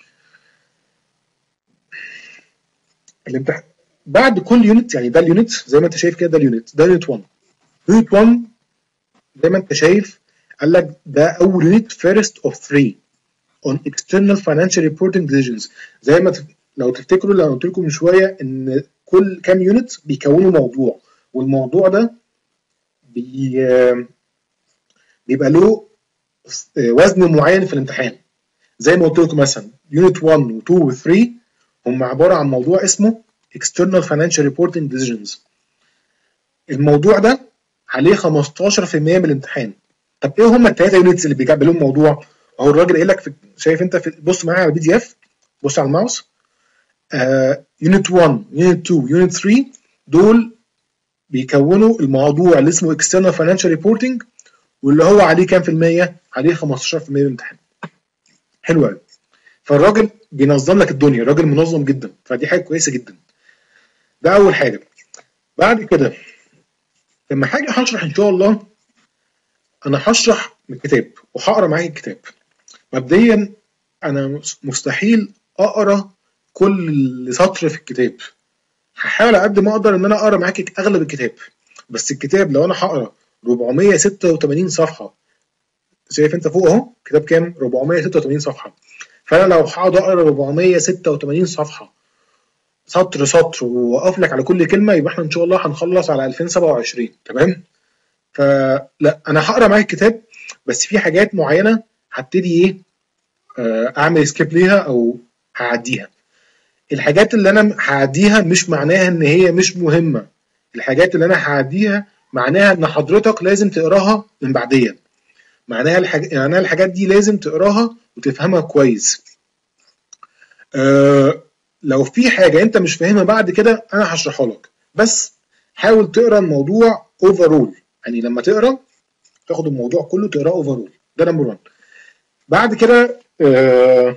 الامتحان بعد كل يونت، يعني ده اليونت زي ما انت شايف كده، ده اليونت، ده يونت واحد. يونت واحد زي ما انت شايف قال لك ده اول يونت فيرست اوف ثلاثة on external financial reporting decisions. زي ما تف... لو تفتكروا اللي انا قلت لكم من شويه ان كل كام يونت بيكونوا موضوع، والموضوع ده بي... بيبقى له وزن معين في الامتحان. زي ما قلت لكم مثلا يونت واحد و اتنين و تلاتة هم عباره عن موضوع اسمه external financial reporting decisions. الموضوع ده عليه خمستاشر في المية من الامتحان. طب ايه هم الثلاثه يونتس اللي بيجاب لهم موضوع؟ اهو الراجل قايل لك في... شايف انت في... بص معايا على البي دي اف، بص على الماوس. آه... يونت واحد يونت اتنين يونت تلاتة دول بيكونوا الموضوع اللي اسمه external financial reporting، واللي هو عليه كام في المية؟ عليه خمستاشر في المية من الامتحان. حلو قوي. فالراجل بينظم لك الدنيا، الراجل منظم جدا، فدي حاجه كويسه جدا. ده اول حاجه. بعد كده لما حاجه هشرح ان شاء الله، انا هشرح من الكتاب وهقرا معاك الكتاب. مبدئيا انا مستحيل اقرا كل سطر في الكتاب، هحاول على قد ما اقدر ان انا اقرا معاك اغلب الكتاب. بس الكتاب لو انا هقرا اربعمية وستة وتمانين صفحه، شايف انت فوق اهو كتاب كام؟ اربعمية وستة وتمانين صفحه. فانا لو هقعد اقرا اربعمية وستة وتمانين صفحه سطر سطر واقف لك على كل كلمه، يبقى احنا ان شاء الله هنخلص على الفين وسبعة وعشرين، تمام. فلا انا هقرا معاك الكتاب، بس في حاجات معينه هبتدي ايه اعمل سكيب ليها او هعديها. الحاجات اللي انا هعديها مش معناها ان هي مش مهمه، الحاجات اللي انا هعديها معناها ان حضرتك لازم تقراها من بعديا، معناها الحاج... معناها الحاجات دي لازم تقراها وتفهمها كويس. أه لو في حاجه انت مش فاهمها بعد كده انا هشرحها لك، بس حاول تقرا الموضوع اوفرول، يعني لما تقرا تاخد الموضوع كله تقراه اوفرول، ده نمبر واحد. بعد كده أه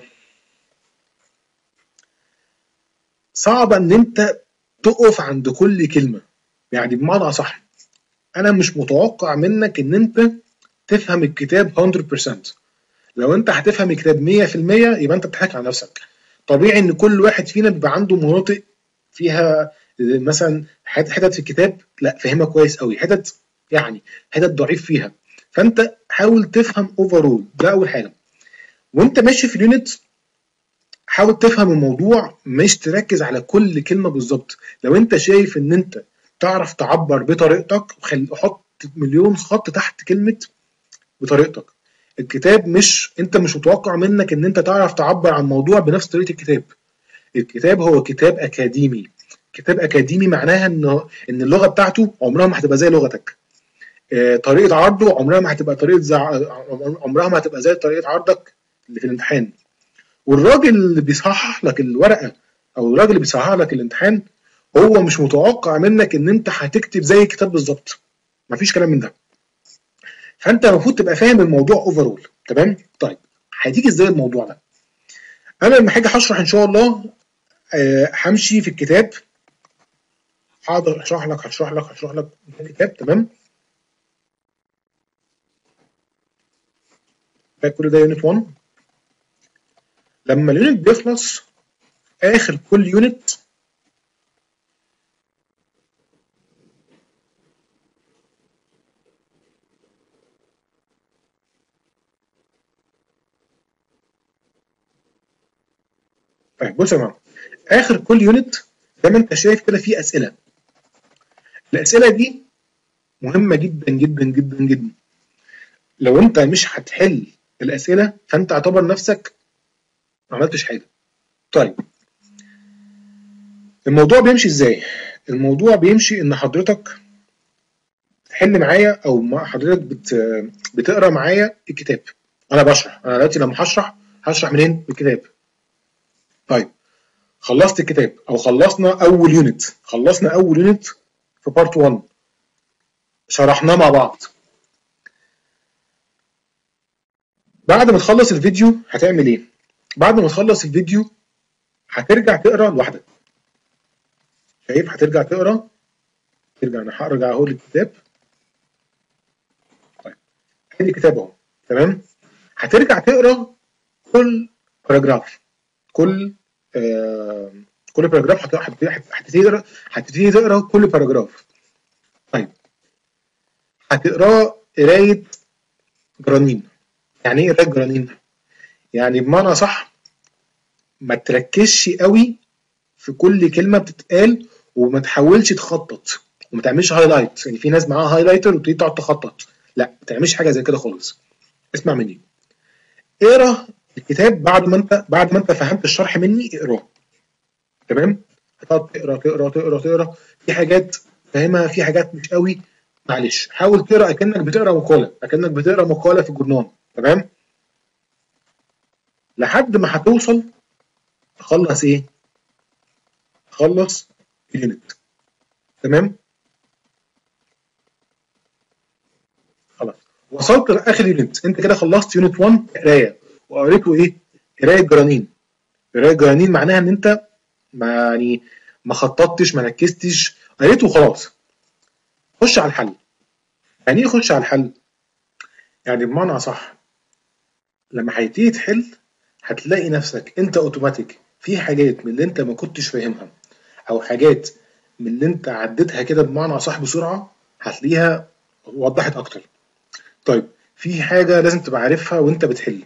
صعب ان انت تقف عند كل كلمه، يعني بمعنى اصح انا مش متوقع منك ان انت تفهم الكتاب مية بالمية. لو انت هتفهم الكتاب مية في المية يبقى انت بتضحك على نفسك. طبيعي ان كل واحد فينا بيبقى عنده مناطق فيها مثلا حتت في الكتاب لا فاهمها كويس قوي، حتت يعني حتت ضعيف فيها، فانت حاول تفهم اوفرول، ده اول حاجه. وانت ماشي في اليونت حاول تفهم الموضوع، مش تركز على كل كلمه بالظبط. لو انت شايف ان انت تعرف تعبر بطريقتك حط مليون خط تحت كلمه بطريقتك. الكتاب مش انت مش متوقع منك ان انت تعرف تعبر عن موضوع بنفس طريقه الكتاب. الكتاب هو كتاب اكاديمي، كتاب اكاديمي معناها ان ان اللغه بتاعته عمرها ما هتبقى زي لغتك، اه طريقه عرضه عمرها ما هتبقى طريقه زع... عمرها ما هتبقى زي طريقه عرضك اللي في الامتحان. والراجل اللي بيصحح لك الورقه او الراجل اللي بيصحح لك الامتحان هو مش متوقع منك ان انت هتكتب زي الكتاب بالظبط، مفيش كلام من ده. فانت المفروض تبقى فاهم الموضوع اوفرول. تمام؟ طيب هتيجي ازاي الموضوع ده؟ انا لما هاجي هشرح ان شاء الله أه همشي في الكتاب، هقدر اشرح لك هشرح لك هشرح لك الكتاب. تمام؟ كل ده يونت واحد. لما اليونت بيخلص اخر كل يونت طيب بص يا جماعه، اخر كل يونت زي ما انت شايف كده في اسئله. الاسئله دي مهمه جدا جدا جدا جدا. لو انت مش هتحل الاسئله فانت اعتبر نفسك ما عملتش حاجه. طيب الموضوع بيمشي ازاي؟ الموضوع بيمشي ان حضرتك تحل معايا او ما حضرتك بت... بتقرا معايا الكتاب. انا بشرح، انا دلوقتي لما هشرح هشرح منين؟ من الكتاب. طيب خلصت الكتاب او خلصنا اول يونت، خلصنا اول يونت في بارت واحد شرحناه مع بعض. بعد ما تخلص الفيديو هتعمل ايه؟ بعد ما تخلص الفيديو هترجع تقرا لوحدك. شايف؟ هترجع تقرا، ترجع انا هرجع اهو للكتاب. طيب ادي الكتاب اهو. تمام؟ هترجع تقرا كل باراجراف، كل آه كل باراجراف هتبتدي تقرا هتبتدي تقرا كل باراجراف. طيب هتقراه قرايه جرانين. يعني ايه قرايه جرانين؟ يعني بمعنى صح ما تركزش قوي في كل كلمه بتتقال وما تحاولش تخطط وما تعملش هايلايت. يعني في ناس معاها هايلايتر وتبتدي تقعد تخطط، لا ما تعملش حاجه زي كده خالص. اسمع مني، اقرا الكتاب بعد ما انت بعد ما انت فهمت الشرح مني اقراه. تمام؟ هتقعد تقرا تقرا تقرا تقرا في حاجات فاهمها، في حاجات مش قوي، معلش حاول تقرا اكنك بتقرا مقاله، اكنك بتقرا مقاله في الجورنال. تمام؟ لحد ما هتوصل تخلص ايه؟ تخلص اليونت. تمام؟ خلاص وصلت لاخر يونت، انت كده خلصت يونت واحد قرايه وقريته ايه؟ قرايه جرانين. قرايه جرانين معناها ان انت ما يعني ما خططتش، ما ركزتش، قريته وخلاص. خش على الحل. يعني ايه خش على الحل؟ يعني بمعنى اصح لما هتيجي تحل هتلاقي نفسك انت اوتوماتيك في حاجات من اللي انت ما كنتش فاهمها او حاجات من اللي انت عديتها كده بمعنى اصح بسرعه هتلاقيها وضحت اكتر. طيب في حاجه لازم تبقى عارفها وانت بتحل.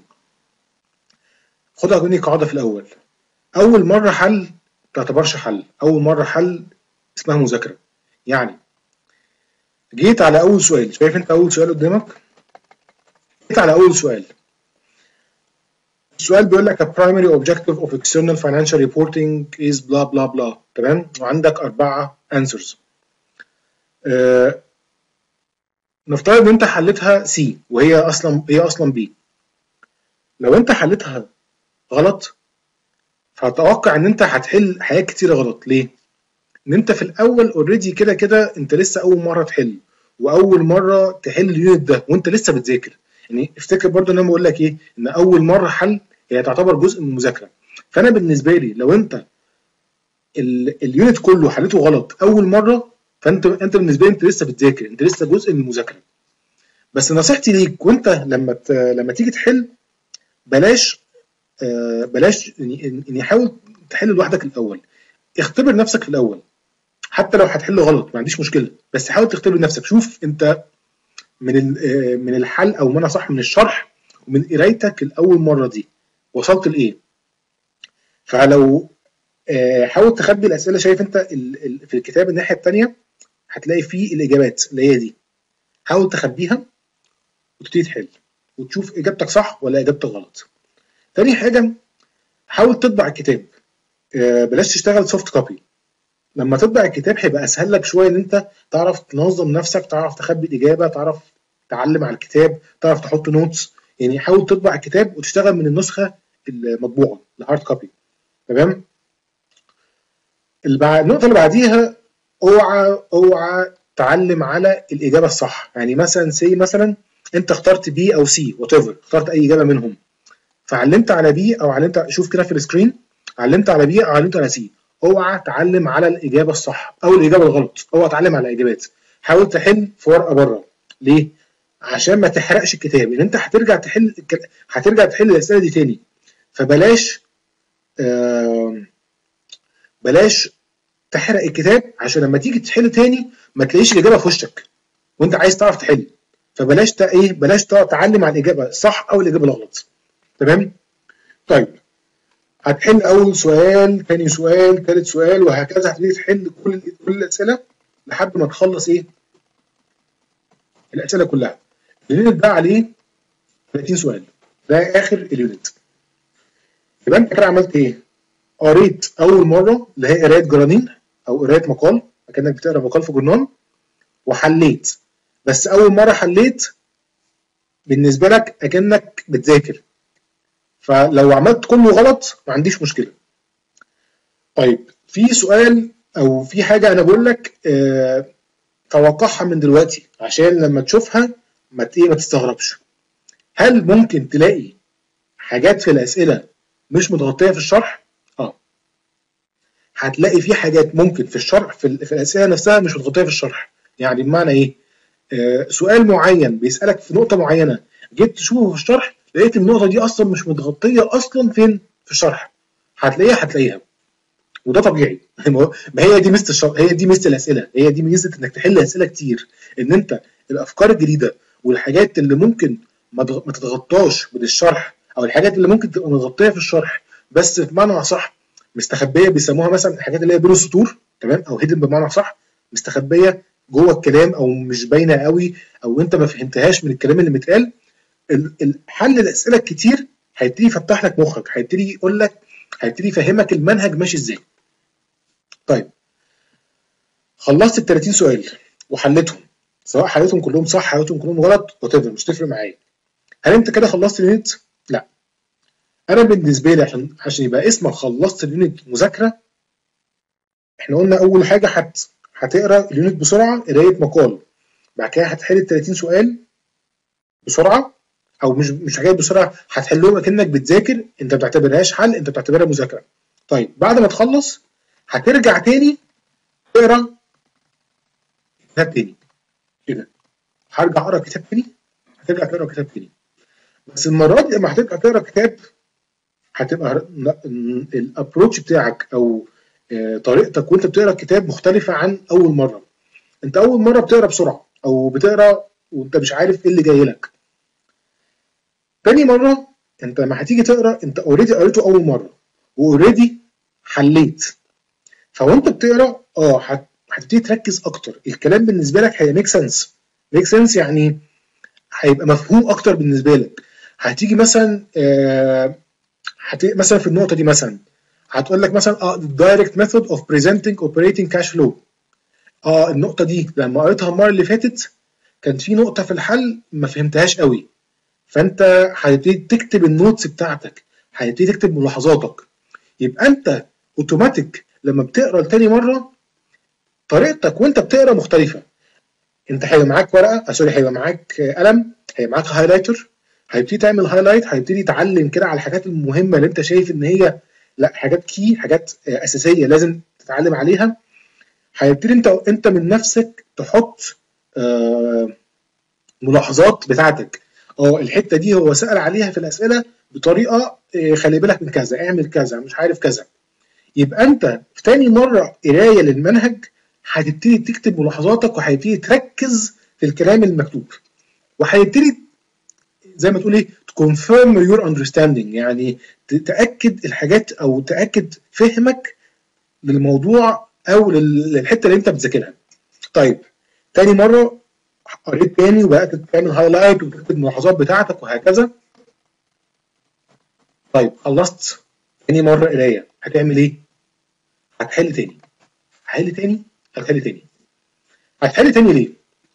خدها مني قاعده في الاول، اول مره حل ما تعتبرش حل، اول مره حل اسمها مذاكره. يعني جيت على اول سؤال، شايف انت اول سؤال قدامك؟ جيت على اول سؤال. السؤال بيقول لك a primary objective of external financial reporting is blah blah blah، تمام؟ وعندك أربعة answers. آه نفترض ان انت حلتها سي وهي اصلا هي اصلا بي. لو انت حلتها غلط فهتوقع ان انت هتحل حاجات كتيره غلط. ليه؟ ان انت في الاول اوريدي كده كده انت لسه اول مره تحل، واول مره تحل اليونت ده وانت لسه بتذاكر. يعني افتكر برضو ان انا بقول لك ايه، ان اول مره حل هي تعتبر جزء من المذاكره. فانا بالنسبه لي لو انت اليونت كله حلته غلط اول مره، فانت انت بالنسبه لي انت لسه بتذاكر، انت لسه جزء من المذاكره. بس نصيحتي ليك وانت لما ت... لما تيجي تحل بلاش آه بلاش يعني يعني حاول تحل لوحدك الاول. اختبر نفسك في الاول، حتى لو هتحل غلط ما عنديش مشكله، بس حاول تختبر نفسك. شوف انت من من الحل او من صح من الشرح ومن قرايتك الاول مره دي وصلت لايه. فلو حاول تخبي الاسئله. شايف انت في الكتاب الناحيه الثانيه هتلاقي فيه الاجابات اللي هي دي، حاول تخبيها وتبتدي تحل وتشوف اجابتك صح ولا اجابتك غلط. تاني حاجه حاول تطبع الكتاب، بلاش تشتغل سوفت كوبي. لما تطبع الكتاب هيبقى اسهل لك شويه ان انت تعرف تنظم نفسك، تعرف تخبي الاجابه، تعرف تعلم على الكتاب، تعرف تحط نوتس. يعني حاول تطبع الكتاب وتشتغل من النسخه المطبوعه الهارد كوبي، تمام؟ النقطه اللي بعديها اوعى اوعى تعلم على الاجابه الصح. يعني مثلا سي مثلا انت اخترت بي او سي وات ايفر، اخترت اي اجابه منهم، فعلمت على بي او علمت، شوف كده في السكرين، علمت على بي او علمت على سي. اوعى تعلم على الاجابه الصح او الاجابه الغلط، اوعى تعلم على اجابات. حاول تحل في ورقه بره. ليه؟ عشان ما تحرقش الكتاب، ان انت هترجع تحل هترجع تحل الاسئله دي تاني. فبلاش آه بلاش تحرق الكتاب عشان لما تيجي تحل تاني ما تلاقيش الاجابه في وشك وانت عايز تعرف تحل. فبلاش تا ايه بلاش تعلم على الاجابه الصح او الاجابه الغلط، تمام؟ طيب هتحل اول سؤال، ثاني سؤال، ثالث سؤال، وهكذا هتبتدي تحل كل كل الاسئله لحد ما تخلص ايه الاسئله كلها. اليونت ده عليه ثلاثين سؤال، ده اخر اليونت. يبقى انت كده عملت ايه؟ قريت اول مره اللي هي قرايه جرانين او قرايه مقال، كانك بتقرا مقال في جورنال، وحليت. بس اول مره حليت بالنسبه لك اكنك بتذاكر، فلو عملت كله غلط ما عنديش مشكله. طيب في سؤال او في حاجه انا بقول لك اه توقعها من دلوقتي عشان لما تشوفها ما ما تستغربش. هل ممكن تلاقي حاجات في الاسئله مش متغطيه في الشرح؟ اه هتلاقي في حاجات ممكن في الشرح في, في الاسئله نفسها مش متغطيه في الشرح. يعني بمعنى ايه؟ آه سؤال معين بيسالك في نقطه معينه، جيت تشوفه في الشرح لقيت النقطه دي اصلا مش متغطيه اصلا فين في الشرح. هتلاقيها هتلاقيها وده طبيعي. ما هي دي ميزه الشرح، هي دي ميزه الاسئله، هي دي ميزه انك تحل اسئله كتير، ان انت الافكار الجديده والحاجات اللي ممكن ما تتغطاش بالشرح او الحاجات اللي ممكن تبقى متغطيه في الشرح بس بمعنى صح مستخبيه، بيسموها مثلا الحاجات اللي هي بين السطور، تمام؟ او هيدن بمعنى صح، مستخبيه جوه الكلام او مش باينه قوي او انت ما فهمتهاش من الكلام اللي متقال. حل الاسئله الكتير هيبتدي يفتح لك مخك، هيبتدي يقول لك، هيبتدي يفهمك المنهج ماشي ازاي. طيب خلصت ال ثلاثين سؤال وحلتهم، سواء حلتهم كلهم صح حلتهم كلهم غلط وات مش تفرق معايا. هل انت كده خلصت اليونت؟ لا. انا بالنسبه لي عشان عشان يبقى اسمك خلصت اليونت مذاكره، احنا قلنا اول حاجه هت هتقرا اليونت بسرعه، قرايه مقال، بعد كده هتحل ال ثلاثين سؤال بسرعه، او مش مش حاجات بسرعه، هتحلهم اكنك بتذاكر، انت ما بتعتبرهاش حل، انت بتعتبرها مذاكره. طيب بعد ما تخلص هترجع تاني تقرا كتاب تاني كده، هرجع اقرا كتاب تاني، هترجع تقرا كتاب تاني. بس المره دي لما هترجع تقرا كتاب هتبقى الابروتش بتاعك او طريقتك وانت بتقرا الكتاب مختلفه عن اول مره. انت اول مره بتقرا بسرعه او بتقرا وانت مش عارف ايه اللي جاي لك. تاني مره انت لما هتيجي تقرا انت اوريدي قريته اول مره واوريدي حليت، فوانت بتقرا اه هتبتدي تركز اكتر، الكلام بالنسبه لك هيبقى ميك سنس. ميك سنس يعني هيبقى مفهوم اكتر بالنسبه لك. هتيجي مثلا آه هت... مثلا في النقطه دي مثلا هتقول لك مثلا اه direct method of presenting operating cash flow. اه النقطه دي لما قريتها المره اللي فاتت كان في نقطه في الحل ما فهمتهاش قوي، فانت هتبتدي تكتب النوتس بتاعتك، هتبتدي تكتب ملاحظاتك. يبقى انت اوتوماتيك لما بتقرا لتاني مره طريقتك وانت بتقرا مختلفه. انت هيبقى معاك ورقه آه سوري هيبقى معاك قلم، هيبقى معاك هايلايتر، هيبتدي تعمل هايلايت، هيبتدي تعلم كده على الحاجات المهمه اللي انت شايف ان هي لا حاجات كي، حاجات اساسيه لازم تتعلم عليها. هيبتدي انت انت من نفسك تحط آه ملاحظات بتاعتك. اه الحته دي هو سأل عليها في الاسئله بطريقه آه خلي بالك من كذا، اعمل كذا، مش عارف كذا. يبقى انت في تاني مره قرايه للمنهج هتبتدي تكتب ملاحظاتك وهتبتدي تركز في الكلام المكتوب، وهيبتدي زي ما تقول ايه تكونفيرم يور اندرستاندينج، يعني تاكد الحاجات او تاكد فهمك للموضوع او للحته اللي انت بتذاكرها. طيب تاني مره قريت تاني وبقيت تعمل هايلايت وتكتب الملاحظات بتاعتك وهكذا. طيب خلصت تاني مره قرايه هتعمل ايه؟ هتحل تاني. هتحل تاني هتحل تاني هتحل تاني ليه؟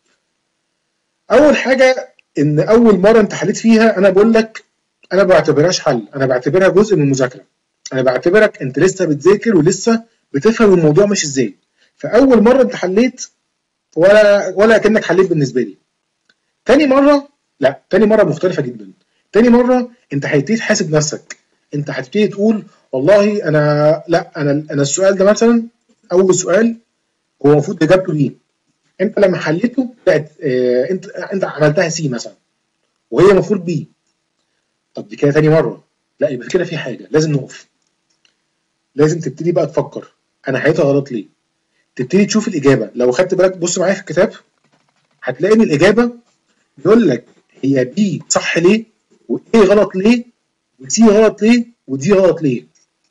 اول حاجه ان اول مره انت حليت فيها انا بقول لك انا ما بعتبرهاش حل، انا بعتبرها جزء من المذاكره. انا بعتبرك انت لسه بتذاكر ولسه بتفهم الموضوع ماشي ازاي. فاول مره انت حليت ولا ولا كانك حليت بالنسبه لي. تاني مره لا، تاني مره مختلفه جدا. تاني مره انت هتبتدي تحاسب نفسك، انت هتبتدي تقول والله انا لا انا انا السؤال ده مثلا اول سؤال هو المفروض اجابته ليه. انت لما حليته بقت اه انت انت عملتها سي مثلا وهي المفروض بي. طب دي كده تاني مره، لا يبقى كده في حاجه لازم نقف. لازم تبتدي بقى تفكر انا حليتها غلط ليه. تبتدي تشوف الاجابه. لو خدت بالك بص معايا في الكتاب هتلاقي ان الاجابه بيقول لك هي بي صح ليه، وايه غلط ليه، وسي غلط ليه، ودي غلط ليه.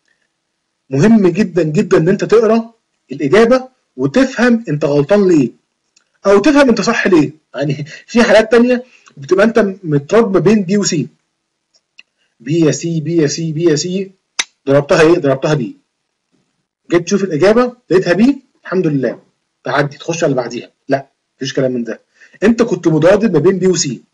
مهم جدا جدا ان انت تقرا الاجابه وتفهم انت غلطان ليه او تفهم انت صح ليه. يعني في حالات تانية بتبقى انت متربى بين بي وسي، بي يا سي بي يا سي بي يا سي، ضربتها ايه؟ ضربتها بي. جيت تشوف الاجابه لقيتها بي، الحمد لله تعدي تخش على اللي بعديها. لا مفيش كلام من ده، انت كنت متردد ما بين بي وسي.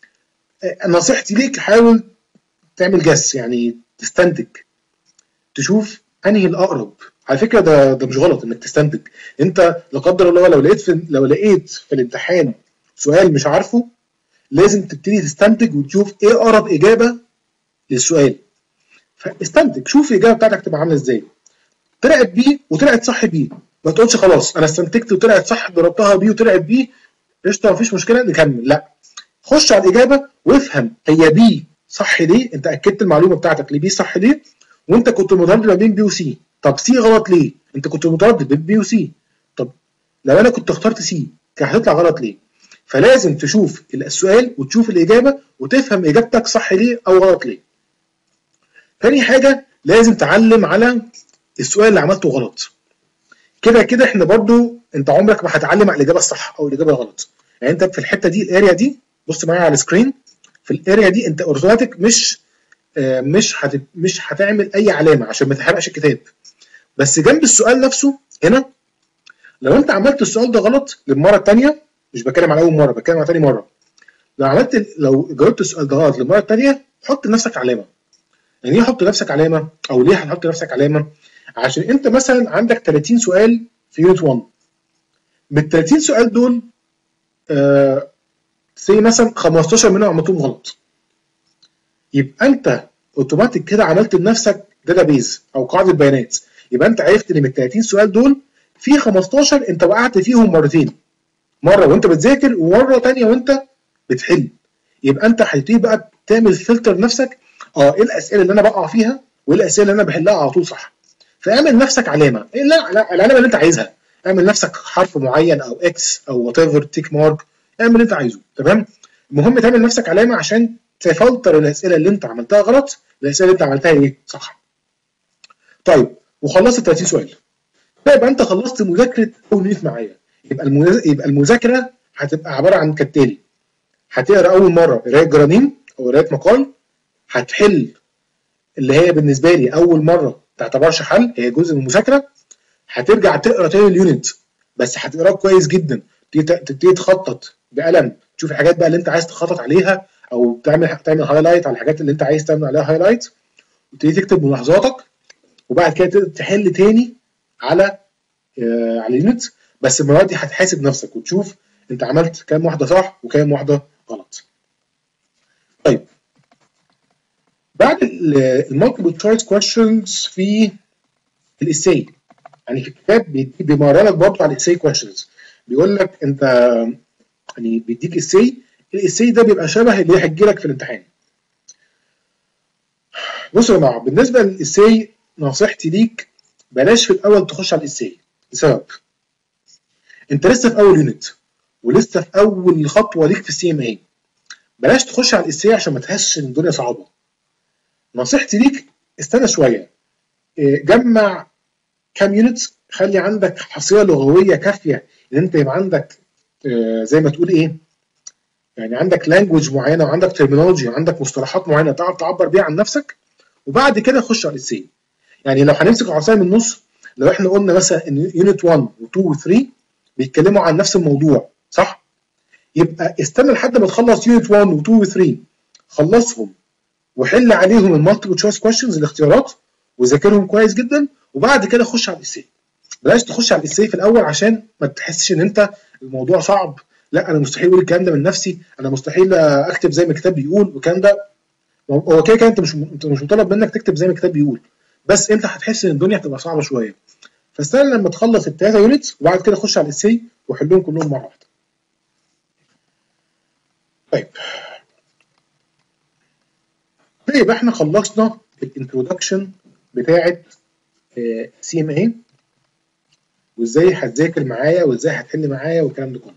نصيحتي ليك حاول تعمل جس، يعني تستنتج تشوف انهي الاقرب. على فكره ده ده مش غلط انك تستنتج. انت لا قدر الله لو لقيت في لو لقيت في الامتحان سؤال مش عارفه لازم تبتدي تستنتج وتشوف ايه اقرب اجابه للسؤال. فاستنتج شوف الاجابه بتاعتك تبقى عامله ازاي. طلعت بي وطلعت صح بي، ما تقولش خلاص انا استنتجت وطلعت صح ضربتها بي وطلعت بي قشطه مفيش مشكله نكمل. لا، خش على الاجابه وافهم هي بي صح ليه، انت اكدت المعلومه بتاعتك لبي صح ليه، وانت كنت متردد ما بين بي وسي. طب سي غلط ليه؟ انت كنت متردد بين بي وسي. طب لو انا كنت اخترت سي كان هتطلع غلط ليه؟ فلازم تشوف السؤال وتشوف الاجابه وتفهم اجابتك صح ليه او غلط ليه. تاني حاجه لازم تعلم على السؤال اللي عملته غلط. كده كده احنا برضو انت عمرك ما هتعلم على الاجابه الصح او الاجابه الغلط. يعني انت في الحته دي الاريا دي بص معايا على السكرين، في الاريا دي انت اوتوماتيك مش آه مش هت مش هتعمل اي علامه عشان ما تحرقش الكتاب. بس جنب السؤال نفسه هنا لو انت عملت السؤال ده غلط للمره الثانيه، مش بتكلم على اول مره بتكلم على ثاني مره، لو عملت لو جاوبت السؤال ده غلط للمره الثانيه حط لنفسك علامه. يعني ايه حط لنفسك علامه او ليه هتحط لنفسك علامه؟ عشان انت مثلا عندك ثلاثين سؤال في يونت واحد، من ال ثلاثين سؤال دول آه سي مثلا خمستاشر منهم عملتهم غلط، يبقى انت اوتوماتيك كده عملت لنفسك داتابيز او قاعده بيانات. يبقى انت عرفت ان من ال ثلاثين سؤال دول في خمستاشر انت وقعت فيهم مرتين، مره وانت بتذاكر ومره ثانيه وانت بتحل. يبقى انت هتبتدي بقى تعمل فلتر نفسك، اه ايه الاسئله اللي انا بقع فيها وايه الاسئله اللي انا بحلها على طول صح. فاعمل نفسك علامه، ايه العلامه اللي انت عايزها، اعمل نفسك حرف معين او اكس او وات ايفر تيك مارك، اعمل اللي انت عايزه تمام. المهم تعمل نفسك علامه عشان تفلتر الاسئله اللي انت عملتها غلط الاسئله اللي انت عملتها ايه صح. طيب وخلصت ثلاثين سؤال، يبقى انت خلصت مذاكره اول يونت معايا. يبقى المذا- يبقى المذاكره هتبقى عباره عن كالتالي: هتقرا اول مره قرايه جرانين او قرايه مقال، هتحل اللي هي بالنسبه لي اول مره ما تعتبرش حل، هي جزء من المذاكره. هترجع تقرا تاني اليونت، بس هتقراه كويس جدا، تبتدي تبتدي تخطط بقلم، تشوف الحاجات بقى اللي انت عايز تخطط عليها، او تعمل تعمل هايلايت على الحاجات اللي انت عايز تعمل عليها هايلايت، وتبتدي تكتب ملاحظاتك. وبعد كده تقدر تحل تاني على آه على اليونت، بس المره دي هتحاسب نفسك وتشوف انت عملت كام واحده صح وكام واحده غلط. طيب، بعد المالتيبل تشويس كويشنز في الاساي، يعني في الكتاب بيمرنك برضه على الاساي كويشنز. بيقول لك انت يعني بيديك اساي، الاساي ده بيبقى شبه اللي هيجي لك في الامتحان. بصوا يا جماعه، بالنسبه للاساي نصيحتي ليك بلاش في الاول تخش على الاساي، لسبب: انت لسه في اول يونت ولسه في اول خطوه ليك في السي ام اي. بلاش تخش على الاساي عشان ما تحسش ان الدنيا صعبه. نصيحتي ليك استنى شويه، جمع كام يونت، خلي عندك حصيله لغويه كافيه ان انت يبقى عندك زي ما تقول ايه، يعني عندك لانجوج معينه وعندك ترمينولوجي وعندك مصطلحات معينه تعرف تعبر بيها عن نفسك، وبعد كده خش على السي. يعني لو هنمسك العصايه من النص، لو احنا قلنا مثلا ان يونت واحد و2 و3 بيتكلموا عن نفس الموضوع صح، يبقى استنى لحد ما تخلص يونت واحد و2 و3، خلصهم وحل عليهم المالتيبل تشويس كويشنز الاختيارات وذاكرهم كويس جدا، وبعد كده خش على الاساي. بلاش تخش على الاساي في الاول عشان ما تحسش ان انت الموضوع صعب، لا انا مستحيل اقول الكلام ده من نفسي، انا مستحيل اكتب زي ما الكتاب بيقول والكلام ده. هو كده كده انت مش انت مش مطالب منك تكتب زي ما الكتاب بيقول، بس انت هتحس ان الدنيا هتبقى صعبه شويه. فاستنى لما تخلص الثلاثه يونتس وبعد كده خش على الاساي وحلهم كلهم مره واحده. طيب طيب احنا خلصنا الانترودكشن بتاعه سي ام اي، وازاي هتذاكر معايا وازاي هتحل معايا والكلام ده كله.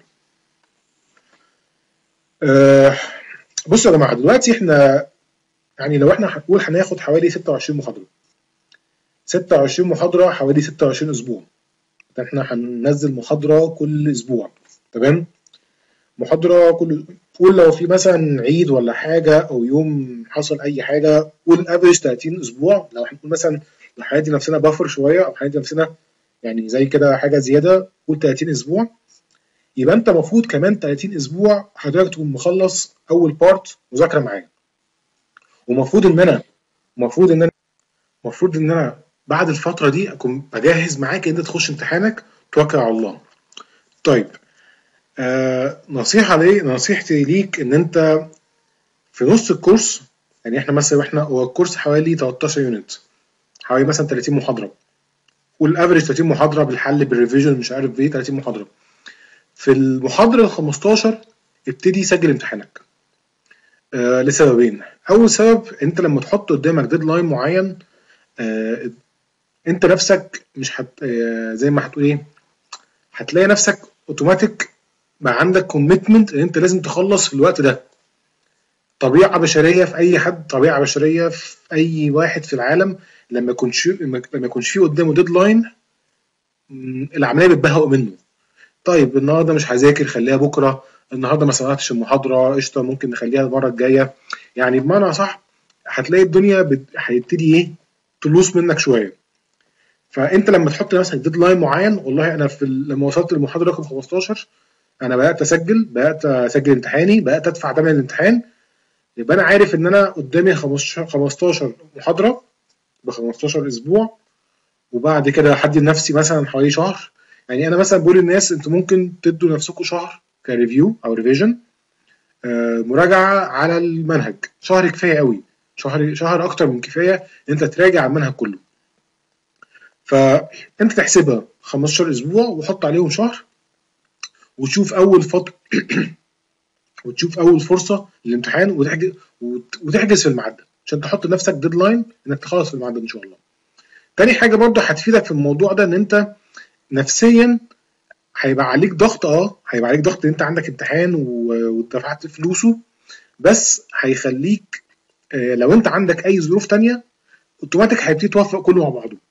أه بصوا يا جماعه، دلوقتي احنا يعني لو احنا هنقول هناخد حوالي ستة وعشرين محاضره، ستة وعشرين محاضره حوالي ستة وعشرين اسبوع، احنا هننزل محاضره كل اسبوع، تمام؟ محاضره كل، قول لو في مثلا عيد ولا حاجه او يوم حصل اي حاجه، قول افريج ثلاثين اسبوع. لو هنقول مثلا لو هندي نفسنا بافر شويه او هندي نفسنا يعني زي كده حاجه زياده، قول ثلاثين اسبوع. يبقى انت المفروض كمان ثلاثين اسبوع حضرتك تكون مخلص اول بارت مذاكره معايا، ومفروض ان انا المفروض ان انا المفروض ان انا بعد الفتره دي اكون بجهز معاك ان انت تخش امتحانك توكل على الله. طيب، آه نصيحه ليه نصيحتي ليك ان انت في نص الكورس، يعني احنا مثلا احنا هو الكورس حوالي تلتاشر يونت، حوالي مثلا ثلاثين محاضره، والافريج ثلاثين محاضره بالحل بالريفيجن مش عارف ايه، ثلاثين محاضره. في المحاضره ال خمستاشر ابتدي سجل امتحانك. آه لسببين: اول سبب انت لما تحط قدامك ديدلاين معين، آه انت نفسك مش هت آه زي ما هتقول ايه، هتلاقي نفسك اوتوماتيك بقى عندك كوميتمنت ان انت لازم تخلص في الوقت ده. طبيعه بشريه في اي حد، طبيعه بشريه في اي واحد في العالم، لما يكونش لما يكونش فيه قدامه ديدلاين العمليه بتبهوأ منه. طيب النهارده مش هذاكر خليها بكره، النهارده ما سمعتش المحاضره قشطه ممكن نخليها المره الجايه. يعني بمعنى صح هتلاقي الدنيا بت... هيبتدي ايه تلوث منك شويه. فانت لما تحط لنفسك ديدلاين معين، والله انا في ال... لما وصلت للمحاضره رقم خمستاشر انا بدات اسجل بدات اسجل امتحاني، بدات ادفع ثمن الامتحان، يبقى انا عارف ان انا قدامي خمستاشر محاضره ب خمستاشر اسبوع، وبعد كده هدي لنفسي مثلا حوالي شهر. يعني انا مثلا بقول للناس انتوا ممكن تدوا نفسكم شهر كريفيو او ريفيجن، آه مراجعه على المنهج، شهر كفايه قوي، شهر شهر اكتر من كفايه ان انت تراجع المنهج كله. فانت تحسبها خمستاشر اسبوع وحط عليهم شهر، وتشوف اول فتره وتشوف اول فرصه للامتحان وتحجز وتحجز في الميعاد ده عشان تحط لنفسك ديدلاين انك تخلص في الميعاد ده ان شاء الله. تاني حاجه برضو هتفيدك في الموضوع ده ان انت نفسيا هيبقى عليك ضغط، اه هيبقى عليك ضغط ان انت عندك امتحان ودفعت فلوسه، بس هيخليك آه لو انت عندك اي ظروف تانية اوتوماتيك هيبتدي توفق كله مع بعضه.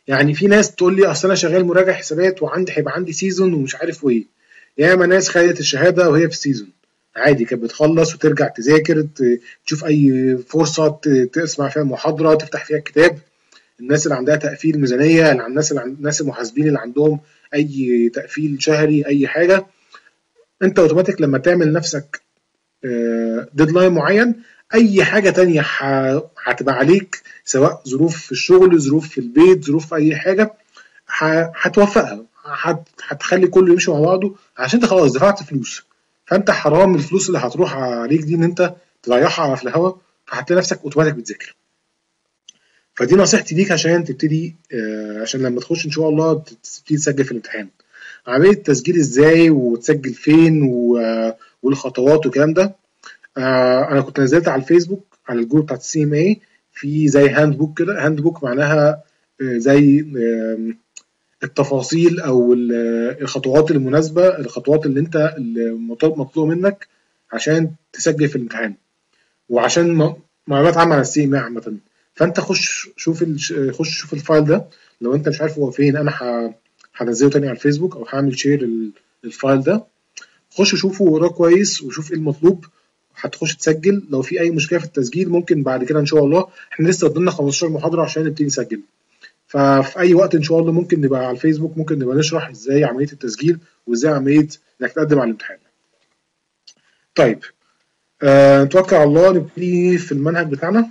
يعني في ناس تقول لي اصل انا شغال مراجع حسابات وعندي هيبقى عندي سيزون ومش عارف ايه. ياما ناس خدت الشهاده وهي في السيزون عادي، كانت بتخلص وترجع تذاكر، تشوف اي فرصه تسمع فيها محاضره، تفتح فيها كتاب. الناس اللي عندها تقفيل ميزانيه، الناس اللي عند الناس المحاسبين اللي عندهم اي تقفيل شهري اي حاجه، انت اوتوماتيك لما تعمل نفسك ديدلاين معين، اي حاجه تانية هتبقى عليك، سواء ظروف في الشغل، ظروف في البيت، ظروف في اي حاجه، هتوفقها، هتخلي كله يمشي مع بعضه، عشان انت خلاص دفعت فلوس. فانت حرام الفلوس اللي هتروح عليك دي ان انت تضيعها في الهوا، فهتلاقي نفسك اوتوماتيك بتذاكر. فدي نصيحتي ليك عشان تبتدي، عشان لما تخش ان شاء الله تبتدي تسجل في الامتحان. عمليه التسجيل ازاي وتسجل فين والخطوات والكلام ده، انا كنت نزلت على الفيسبوك على الجروب بتاعت السي ام اي في زي هاند بوك كده. هاند بوك معناها زي التفاصيل او الخطوات المناسبه، الخطوات اللي انت مطلوب منك عشان تسجل في الامتحان، وعشان معلومات عامه عن السي ام اي عامه. فانت خش شوف خش شوف الفايل ده، لو انت مش عارف هو فين انا هنزله تاني على الفيسبوك او هعمل شير الفايل ده. خش شوفه وقراه كويس وشوف ايه المطلوب، هتخش تسجل. لو في اي مشكله في التسجيل ممكن بعد كده ان شاء الله، احنا لسه قدامنا خمستاشر محاضره عشان نبتدي نسجل، ففي اي وقت ان شاء الله ممكن نبقى على الفيسبوك، ممكن نبقى نشرح ازاي عمليه التسجيل وازاي عمليه انك تقدم على الامتحان. طيب آه، نتوكل على الله نبتدي في المنهج بتاعنا.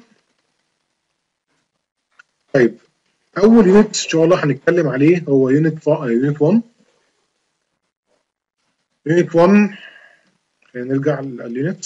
طيب اول يونت ان شاء الله هنتكلم عليه هو يونت يونت واحد. يونت واحد نرجع لليونت.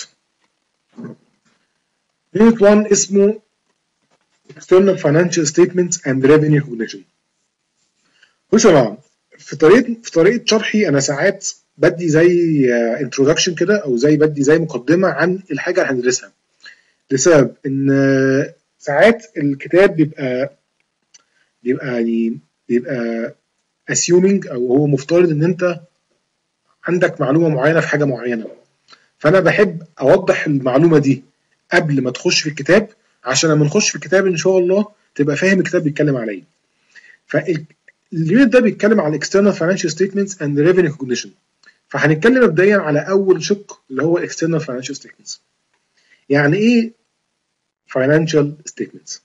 يونت واحد اسمه external financial statements and revenue recognition. بصوا يا جماعه، في طريقه في طريقه شرحي انا ساعات بدي زي انترودكشن كده، او زي بدي زي مقدمه عن الحاجه اللي هندرسها، لسبب ان ساعات الكتاب بيبقى بيبقى يعني بيبقى assuming، او هو مفترض ان انت عندك معلومه معينه في حاجه معينه، فانا بحب اوضح المعلومه دي قبل ما تخش في الكتاب، عشان لما نخش في الكتاب ان شاء الله تبقى فاهم الكتاب بيتكلم على ايه. فاليونت ده بيتكلم على external financial statements and revenue recognition. فهنتكلم مبدئيا على اول شق اللي هو external financial statements. يعني ايه financial statements؟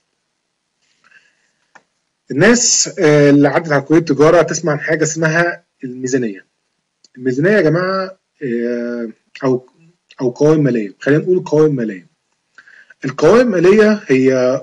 الناس اللي عدت على كليه التجاره تسمع عن حاجه اسمها الميزانيه. الميزانيه يا جماعه او او قوائم ماليه، خلينا نقول قوائم ماليه. القوائم الماليه هي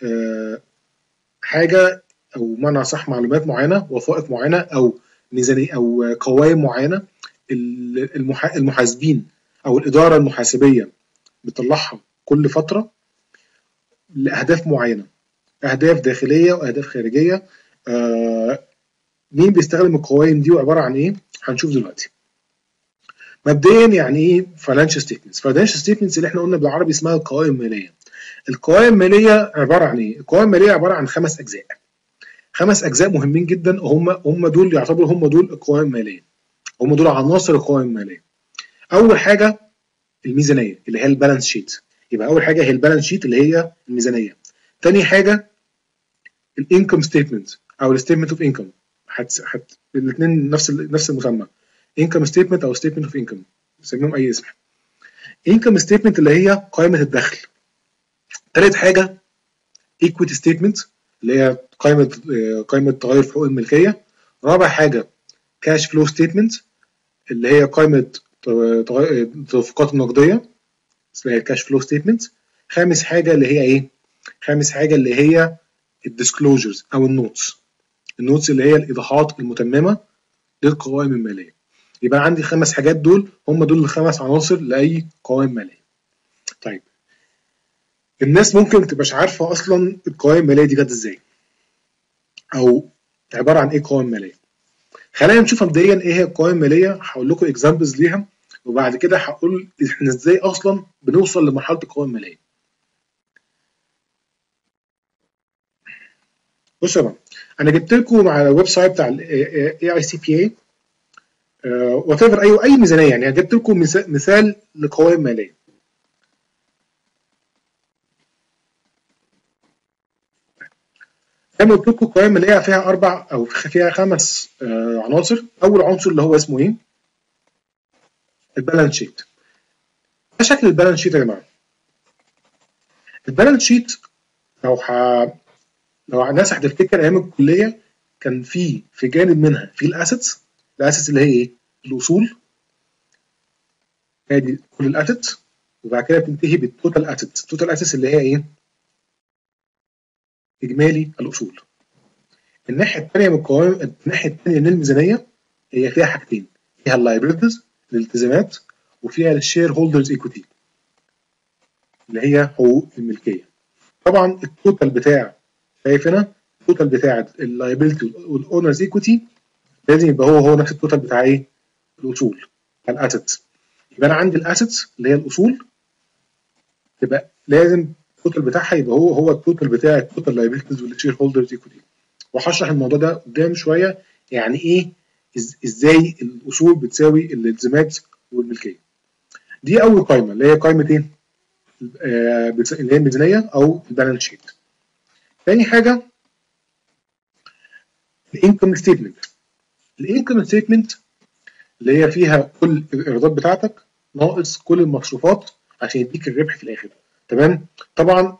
حاجه، او معنى صح معلومات معينه، وثائق معينه، او ميزانيه او قوائم معينه المحاسبين او الاداره المحاسبيه بتطلعها كل فتره لاهداف معينه، اهداف داخليه واهداف خارجيه. آه مين بيستخدم القوائم دي وعباره عن ايه؟ هنشوف دلوقتي. مبدئيا يعني ايه فاينانشال ستيتمنتس؟ فاينانشال ستيتمنتس اللي احنا قلنا بالعربي اسمها القوائم الماليه. القوائم الماليه عباره عن ايه؟ القوائم الماليه عباره عن خمس اجزاء. خمس اجزاء مهمين جدا، هم هم دول يعتبروا هم دول القوائم الماليه، هم دول عناصر القوائم الماليه. اول حاجه الميزانيه اللي هي البالانس شيت، يبقى اول حاجه هي البالانس شيت اللي هي الميزانيه. تاني حاجه الانكم ستيتمنت او الستيتمنت اوف انكم، الاثنين نفس نفس المسمى، انكم ستيتمنت او ستيتمنت اوف انكم، نسميهم اي اسم. انكم ستيتمنت اللي هي قائمه الدخل. ثالث حاجه ايكويتي ستيتمنت اللي هي قائمه قائمه تغير في حقوق الملكيه. رابع حاجه كاش فلو ستيتمنت اللي هي قائمه التدفقات النقديه اللي هي الكاش فلو ستيتمنت. خامس حاجه اللي هي ايه؟ خامس حاجه اللي هي الديسكلوجرز او النوتس. النوتس اللي هي الايضاحات المتممه للقوائم الماليه. يبقى عندي خمس حاجات، دول هم دول الخمس عناصر لاي قوائم ماليه. طيب الناس ممكن ما تبقاش عارفه اصلا القوائم الماليه دي جت ازاي، او عباره عن ايه قوائم ماليه. خلينا نشوف مبدئيا ايه هي القوائم الماليه، هقول لكم اكزامبلز ليها، وبعد كده هقول احنا ازاي اصلا بنوصل لمرحله القوائم الماليه. بصوا يا جماعه، انا جبت لكم على الويب سايت بتاع الاي اي سي بي اي وات ايفر اي اي ميزانيه، يعني جبت لكم مثال لقوائم ماليه. زي ما قلت لكم القوائم الماليه فيها اربع او فيها خمس آه عناصر. اول عنصر اللي هو اسمه ايه؟ البالانس شيت. ده شكل البالانس شيت يا جماعه. البالانس شيت لو ح... لو الناس هتفتكر ايام الكليه كان في في جانب منها في الاسيتس. الاسيتس اللي هي ايه؟ الاصول. ادي كل الاسيتس، وبعد كده بتنتهي بالتوتال اسيتس. التوتال اسيتس اللي هي ايه؟ اجمالي الاصول. الناحيه الثانيه من القوائم، الناحيه الثانيه من الميزانيه هي فيها حاجتين، فيها اللايبيلتيز الالتزامات، وفيها الشير هولدرز ايكويتي اللي هي حقوق الملكيه. طبعا التوتال بتاع، شايف هنا التوتال بتاع اللايبيلتي والاونرز ايكويتي لازم يبقى هو هو نفس التوتال بتاع ايه؟ الاصول، الاسيتس. يبقى انا عندي الاسيتس اللي هي الاصول تبقى لازم التوتال بتاعها يبقى هو هو التوتال بتاع التوتال لايبيلتيز والشير هولدرز ايكويتي. وهشرح الموضوع ده قدام شويه، يعني ايه إز ازاي الاصول بتساوي الالتزامات والملكيه. دي اول قائمه اللي هي قائمه ايه؟ آه اللي هي الميزانيه او البالانس شيت. تاني حاجه الانكم ستيتمنت. الانكم ستيتمنت اللي هي فيها كل الايرادات بتاعتك ناقص كل المصروفات عشان يديك الربح في الاخر. تمام؟ طبعا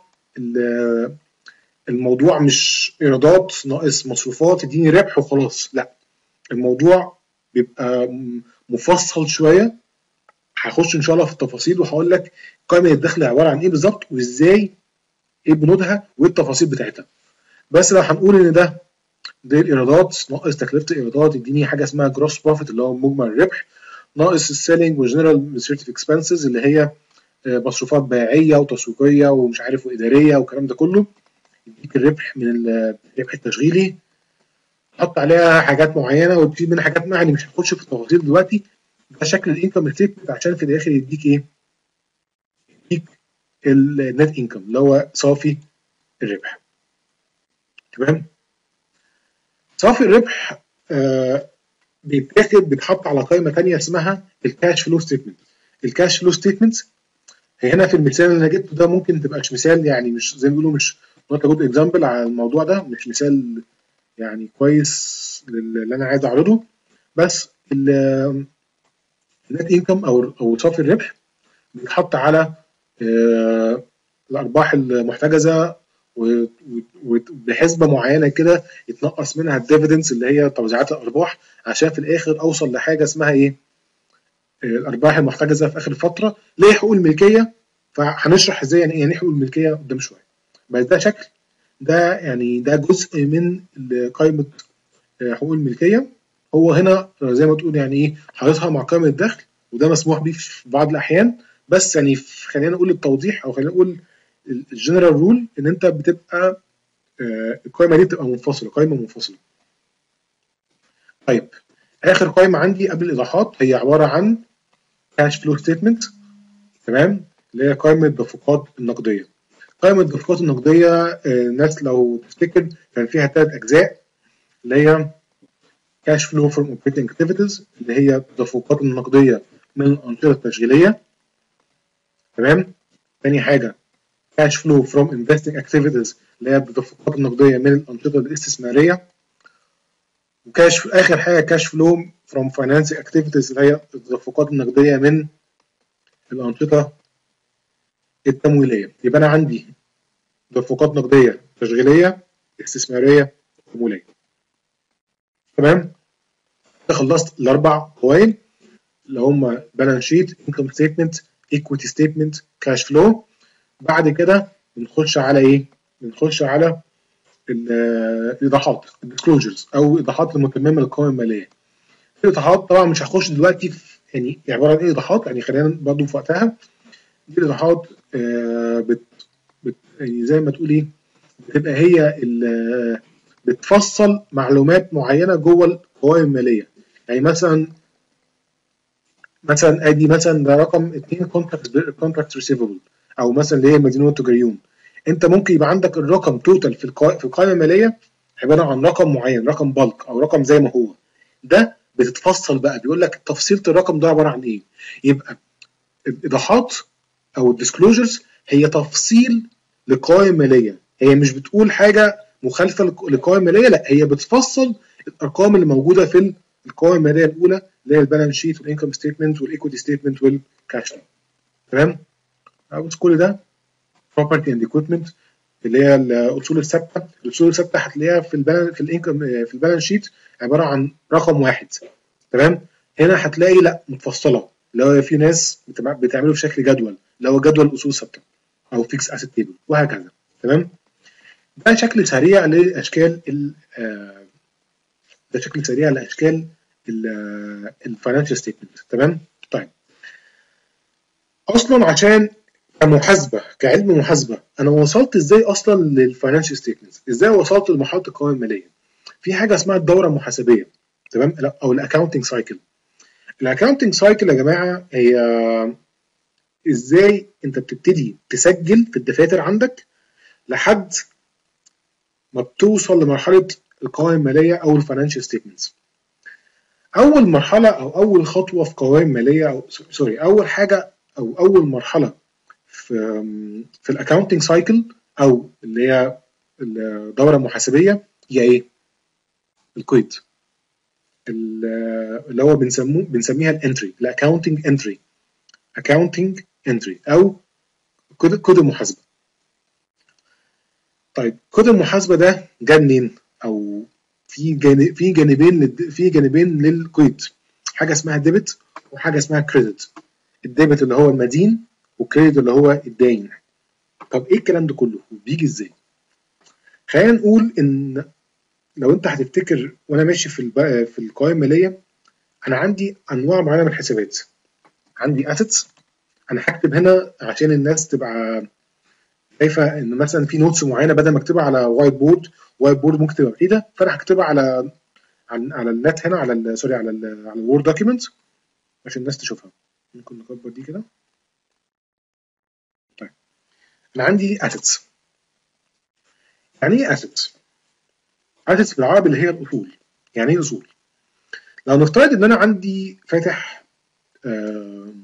الموضوع مش ايرادات ناقص مصروفات يديني ربح وخلاص، لا، الموضوع بيبقى مفصل شويه. هخش ان شاء الله في التفاصيل وهقول لك قائمه الدخل عباره عن ايه بالظبط، وازاي ايه بنودها وايه التفاصيل بتاعتها. بس لو هنقول ان ده دي الايرادات ناقص تكلفه الايرادات يديني حاجه اسمها جروس بروفيت اللي هو مجمل الربح، ناقص السيلينج وجنرال ادمنستريتيف اكسبنسز اللي هي مصروفات بيعيه وتسويقيه ومش عارف واداريه والكلام ده كله، يديك الربح من الربح التشغيلي. حط عليها حاجات معينه وتشيل منها حاجات معينه، يعني مش هنخش في التفاصيل دلوقتي. ده شكل الانكم ستيتمنت عشان في الاخر يديك ايه؟ يديك النت انكم اللي هو صافي الربح. تمام؟ صافي الربح آه بيتاخد بيتحط على قائمه ثانيه اسمها الكاش فلو ستيتمنت. الكاش فلو ستيتمنت هنا في المثال اللي انا جبته ده ممكن تبقاش مثال، يعني مش زي ما بيقولوا مش نوت جود اكزامبل على الموضوع ده، مش مثال يعني كويس اللي انا عايز اعرضه. بس النت انكم او او صافي الربح بيتحط على آه الارباح المحتجزه وبحسبه معينه كده يتنقص منها الديفيدنس اللي هي توزيعات الارباح، عشان في الاخر اوصل لحاجه اسمها ايه؟ الارباح المحتجزه في اخر الفتره. ليه حقوق الملكيه؟ فهنشرح ازاي يعني ايه حقوق الملكيه قدام شويه. بس ده شكل، ده يعني ده جزء من قائمه حقوق الملكيه. هو هنا زي ما تقول يعني ايه حاططها مع قائمه الدخل، وده مسموح بيه في بعض الاحيان، بس يعني خلينا نقول التوضيح او خلينا نقول الجنرال رول ان انت بتبقى القائمه دي بتبقى منفصله، قائمه منفصله. طيب اخر قائمه عندي قبل الايضاحات هي عباره عن كاش فلو ستيتمنت. تمام؟ اللي هي قائمه الدفقات النقديه. قائمه الدفقات النقديه الناس لو تفتكر كان فيها ثلاث اجزاء، اللي هي كاش فلو فروم اوبريتنج اكتيفيتيز اللي هي التدفقات النقديه من الانشطه التشغيليه. تمام؟ ثاني حاجه كاش فلو فروم انفستنج اكتيفيتيز اللي هي التدفقات النقديه من الانشطه الاستثماريه. وكاش اخر حاجه كاش فلو فروم فاينانسنج اكتيفيتيز اللي هي التدفقات النقديه من الانشطه التمويليه. يبقى انا عندي تدفقات نقديه تشغيليه استثماريه تمويليه. تمام؟ خلصت الاربع قوائم اللي هم بالانس شيت، انكم ستيتمنت، ايكويتي ستيتمنت، كاش فلو. بعد كده بنخش على ايه؟ بنخش على الايضاحات الديسكلوجرز او ايضاحات المتممه للقوائم الماليه. الايضاحات طبعا مش هخش دلوقتي في يعني عباره عن ايه ايضاحات، يعني خلينا برضه في وقتها. دي الايضاحات آه بت, بت يعني زي ما تقول ايه؟ بتبقى هي بتفصل معلومات معينه جوه القوائم الماليه. يعني مثلا مثلا ادي مثلا ده رقم اتنين كونتراكت كونتراكت ريسيفبل، او مثلا اللي هي مدينه تجاريون. انت ممكن يبقى عندك الرقم توتال في القائمه في القائمه الماليه عباره عن رقم معين، رقم بالك او رقم زي ما هو. ده بتتفصل بقى، بيقول لك تفصيله الرقم ده عباره عن ايه. يبقى الايضاحات او الديسكلوجرز هي تفصيل لقوائم ماليه، هي مش بتقول حاجه مخالفه للقوائم الماليه، لا هي بتفصل الارقام اللي موجوده في القوائم الماليه الاولى اللي هي البالانس شيت والانكم ستيتمنت والايكويتي ستيتمنت والكاش فلو. تمام؟ بس كل ده بروبرتي اند ايكويبمنت اللي هي الاصول الثابته. الاصول الثابته هتلاقيها في البالانس في الانكم في البالانس شيت عباره عن رقم واحد. تمام؟ هنا هتلاقي لا متفصله، اللي هو في ناس بتعمله في شكل جدول اللي هو جدول الاصول الثابته او فيكس اسيت تيبل وهكذا. تمام؟ ده شكل سريع لاشكال ال ده شكل سريع لاشكال الفاينانشال ستيتمنت. تمام؟ طيب اصلا عشان كمحاسبه كعلم محاسبه انا وصلت ازاي اصلا للفاينانشال ستيتمنت؟ ازاي وصلت لمرحله القوائم الماليه؟ في حاجه اسمها الدوره المحاسبيه. تمام؟ او الاكاونتنج سايكل. الاكاونتنج سايكل يا جماعه هي ازاي انت بتبتدي تسجل في الدفاتر عندك لحد ما بتوصل لمرحله القوائم الماليه او الفاينانشال ستيتمنتس. اول مرحله او اول خطوه في قوائم ماليه او سوري اول حاجه او اول مرحله في في الاكاونتنج سايكل او اللي هي الدوره المحاسبيه هي ايه؟ القيد اللي هو بنسموه بنسميها الانتري، الاكاونتنج انتري، اكاونتنج انتري او كود كود المحاسبه. طيب كود المحاسبه ده جه منين؟ او في جانب في جانبين في جانبين للقيد، حاجه اسمها ديبت وحاجه اسمها كريدت. الديبت اللي هو المدين والكريدت اللي هو الداين. طب ايه الكلام ده كله؟ بيجي ازاي؟ خلينا نقول ان لو انت هتفتكر وانا ماشي في في القوائم الماليه انا عندي انواع معينه من الحسابات. عندي اسيتس، انا هكتب هنا عشان الناس تبقى شايفه ان مثلا في نوتس معينه بدل ما اكتبها على وايت بورد، وايت بورد ممكن تبقى بعيده، فانا هكتبها على على, على النت هنا على سوري على ال على الوورد دوكيمنت عشان الناس تشوفها. ممكن نكبر دي كده. طيب انا عندي اسيتس. يعني ايه اسيتس؟ اسيتس بالعربي اللي هي الاصول. يعني ايه اصول؟ لو نفترض ان انا عندي فاتح آه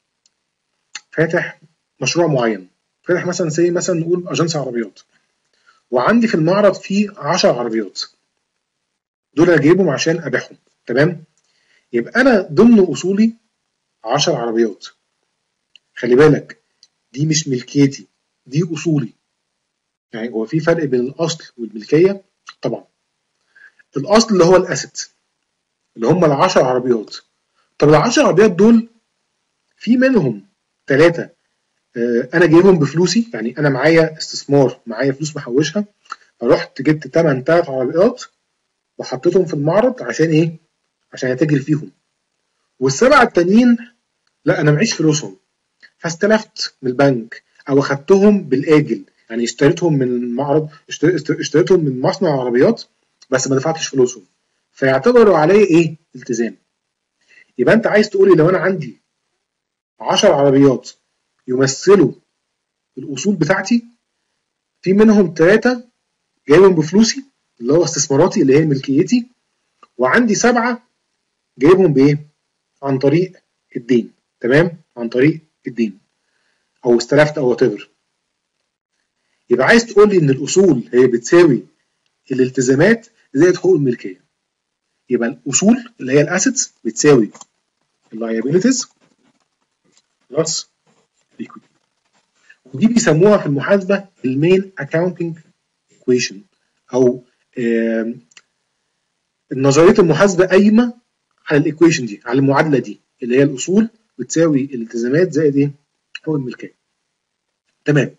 فاتح مشروع معين، فاتح مثلا زي مثلا نقول اجنس عربيات، وعندي في المعرض فيه عشر عربيات، دول انا جايبهم عشان ابيعهم. تمام؟ يبقى انا ضمن اصولي عشر عربيات. خلي بالك دي مش ملكيتي، دي اصولي. يعني هو في فرق بين الاصل والملكيه؟ طبعا. الاصل اللي هو الاسيت اللي هم العشر عربيات. طب العشر عربيات دول في منهم ثلاثه انا جايبهم بفلوسي، يعني انا معايا استثمار، معايا فلوس محوشها، فرحت جبت ثمن ثلاث عربيات وحطيتهم في المعرض عشان ايه؟ عشان اتاجر فيهم. والسبعه التانيين لا انا معيش فلوسهم، فاستلفت من البنك او اخدتهم بالاجل، يعني اشتريتهم من معرض، اشتريتهم من مصنع عربيات بس ما دفعتش فلوسهم، فيعتبروا عليا ايه؟ التزام. يبقى انت عايز تقولي لو انا عندي عشر عربيات يمثلوا الاصول بتاعتي، في منهم ثلاثه جايبهم بفلوسي اللي هو استثماراتي اللي هي ملكيتي، وعندي سبعه جايبهم بايه؟ عن طريق الدين. تمام؟ عن طريق الدين او استلفت او وات ايفر. يبقى عايز تقول لي ان الاصول هي بتساوي الالتزامات زائد حقوق الملكيه. يبقى الاصول اللي هي الاسيتس بتساوي اللايبيليتيز بلس الايكويتي. ودي بيسموها في المحاسبه المين اكاونتنج ايكويشن، او نظريه المحاسبه قايمه على الايكويشن دي، على المعادله دي اللي هي الاصول بتساوي الالتزامات زائد ايه؟ حقوق الملكيه. تمام.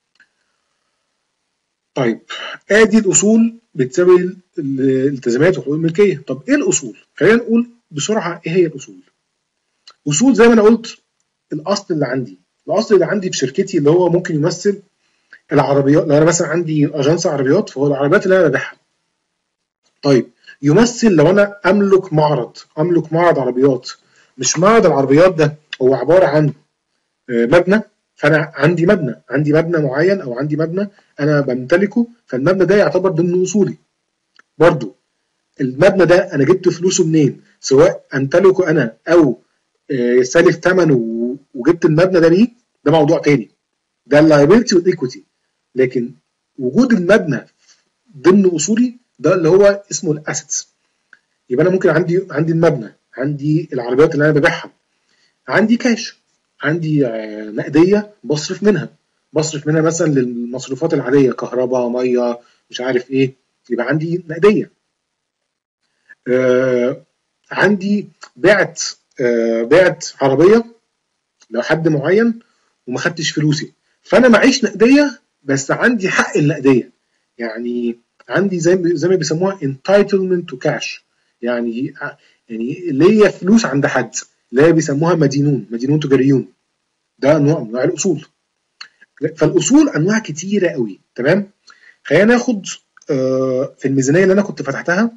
طيب ادي الاصول بتساوي الالتزامات وحقوق الملكيه. طب ايه الاصول؟ خلينا نقول بسرعه ايه هي الاصول. اصول زي ما انا قلت الاصل اللي عندي، الاصل اللي عندي في شركتي اللي هو ممكن يمثل العربيات. لو انا مثلا عندي اجنس عربيات فهو العربيات اللي انا ببيعها. طيب يمثل لو انا املك معرض، املك معرض عربيات، مش معرض العربيات ده هو عباره عن مبنى، فانا عندي مبنى عندي مبنى معين او عندي مبنى انا بمتلكه، فالمبنى ده يعتبر ضمن اصولي. برضو المبنى ده انا جبت فلوسه منين؟ سواء امتلكه انا او سالف ثمنه وجبت المبنى ده بيه، ده موضوع تاني، ده اللايبيلتي والايكويتي. لكن وجود المبنى ضمن اصولي ده اللي هو اسمه الاسيتس. يبقى انا ممكن عندي عندي المبنى، عندي العربيات اللي انا ببيعها، عندي كاش، عندي نقديه بصرف منها، بصرف منها مثلا للمصروفات العاديه، كهرباء، ميه، مش عارف ايه، يبقى عندي نقديه. آه عندي بعت آه بعت عربيه لو حد معين وما خدتش فلوسي، فانا معيش نقديه بس عندي حق النقديه، يعني عندي زي زي ما بيسموها entitlement to cash، يعني يعني ليا فلوس عند حد، اللي هي بيسموها مدينون، مدينون تجاريون. ده نوع من انواع الاصول. فالاصول انواع كتيره قوي. تمام. خلينا ناخد آه في الميزانيه اللي انا كنت فتحتها،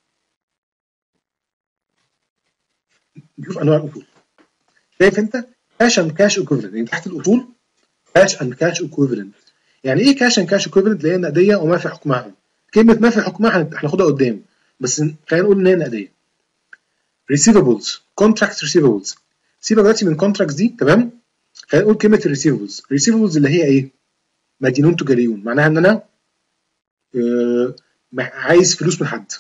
نشوف انواع الاصول. شايف انت كاش اند كاش ايكويفالنت، يعني تحت الاصول كاش اند كاش ايكويفالنت. يعني ايه كاش اند كاش ايكويفالنت؟ اللي هي نقديه وما في حكمها. كلمه ما في حكمها هناخدها قدام، بس خلينا نقول ان هي نقديه. receivables contract receivables، سيبك دلوقتي من contracts دي. تمام. خلينا نقول كلمه receivables. receivables اللي هي ايه؟ مدينون تجاريون، معناها ان انا آه عايز فلوس من حد.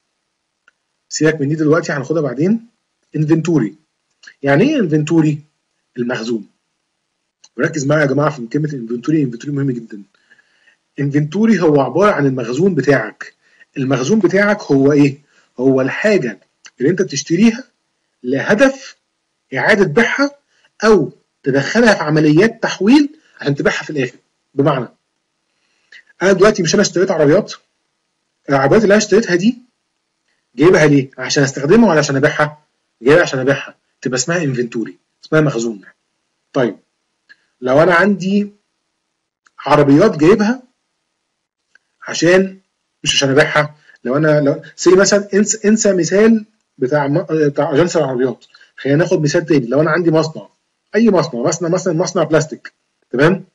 سيبك من دي دلوقتي، هناخدها بعدين. inventory، يعني ايه inventory؟ المخزون. وركز معايا يا جماعه في كلمه inventory. inventory مهم جدا. inventory هو عباره عن المخزون بتاعك. المخزون بتاعك هو ايه؟ هو الحاجه اللي انت بتشتريها لهدف اعاده بيعها او تدخلها في عمليات تحويل عشان تبيعها في الاخر. بمعنى انا دلوقتي مش انا اشتريت عربيات، العربيات اللي انا اشتريتها دي جايبها ليه؟ عشان استخدمها ولا عشان ابيعها؟ جايبها عشان ابيعها، تبقى اسمها انفنتوري، اسمها مخزون. طيب لو انا عندي عربيات جايبها عشان مش عشان ابيعها، لو انا لو سي مثلا انسى انسى مثال بتاع بتاع اجنس العربيات، خلينا ناخد مثال تاني. لو انا عندي مصنع، اي مصنع، مصنع مثلا مصنع بلاستيك. تمام.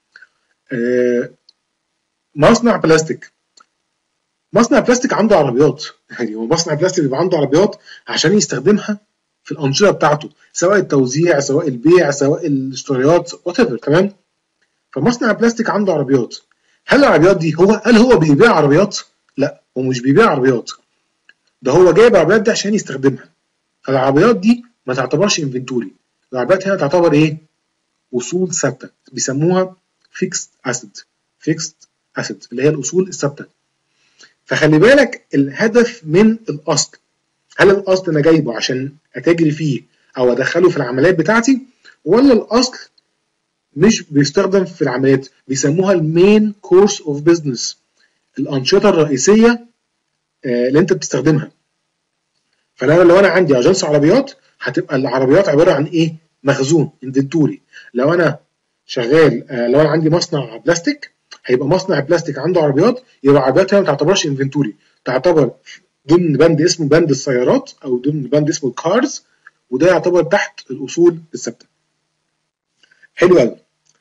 آه مصنع بلاستيك مصنع بلاستيك عنده عربيات، يعني هو مصنع بلاستيك بيبقى عنده عربيات عشان يستخدمها في الانشطه بتاعته، سواء التوزيع، سواء البيع، سواء الاشتريات، وات ايفر. تمام. فمصنع بلاستيك عنده عربيات. هل العربيات دي هو هل هو بيبيع عربيات؟ لا، هو مش بيبيع عربيات، ده هو جايب العربيات دي عشان يستخدمها. فالعربيات دي ما تعتبرش انفنتوري. العربيات هنا تعتبر ايه؟ اصول ثابته، بيسموها فيكسد اسيت. فيكسد اسيت اللي هي الاصول الثابته. فخلي بالك الهدف من الاصل، هل الاصل انا جايبه عشان اتاجر فيه او ادخله في العمليات بتاعتي، ولا الاصل مش بيستخدم في العمليات؟ بيسموها المين كورس اوف بزنس، الانشطه الرئيسيه اللي انت بتستخدمها. فلو لو انا عندي اجنس عربيات، هتبقى العربيات عباره عن ايه؟ مخزون، انفنتوري. لو انا شغال لو انا عندي مصنع بلاستيك، هيبقى مصنع بلاستيك عنده عربيات، يبقى العربيات هنا ما تعتبرش انفنتوري، تعتبر ضمن بند اسمه بند السيارات او ضمن بند اسمه الكارز، وده يعتبر تحت الاصول الثابته. حلو قوي.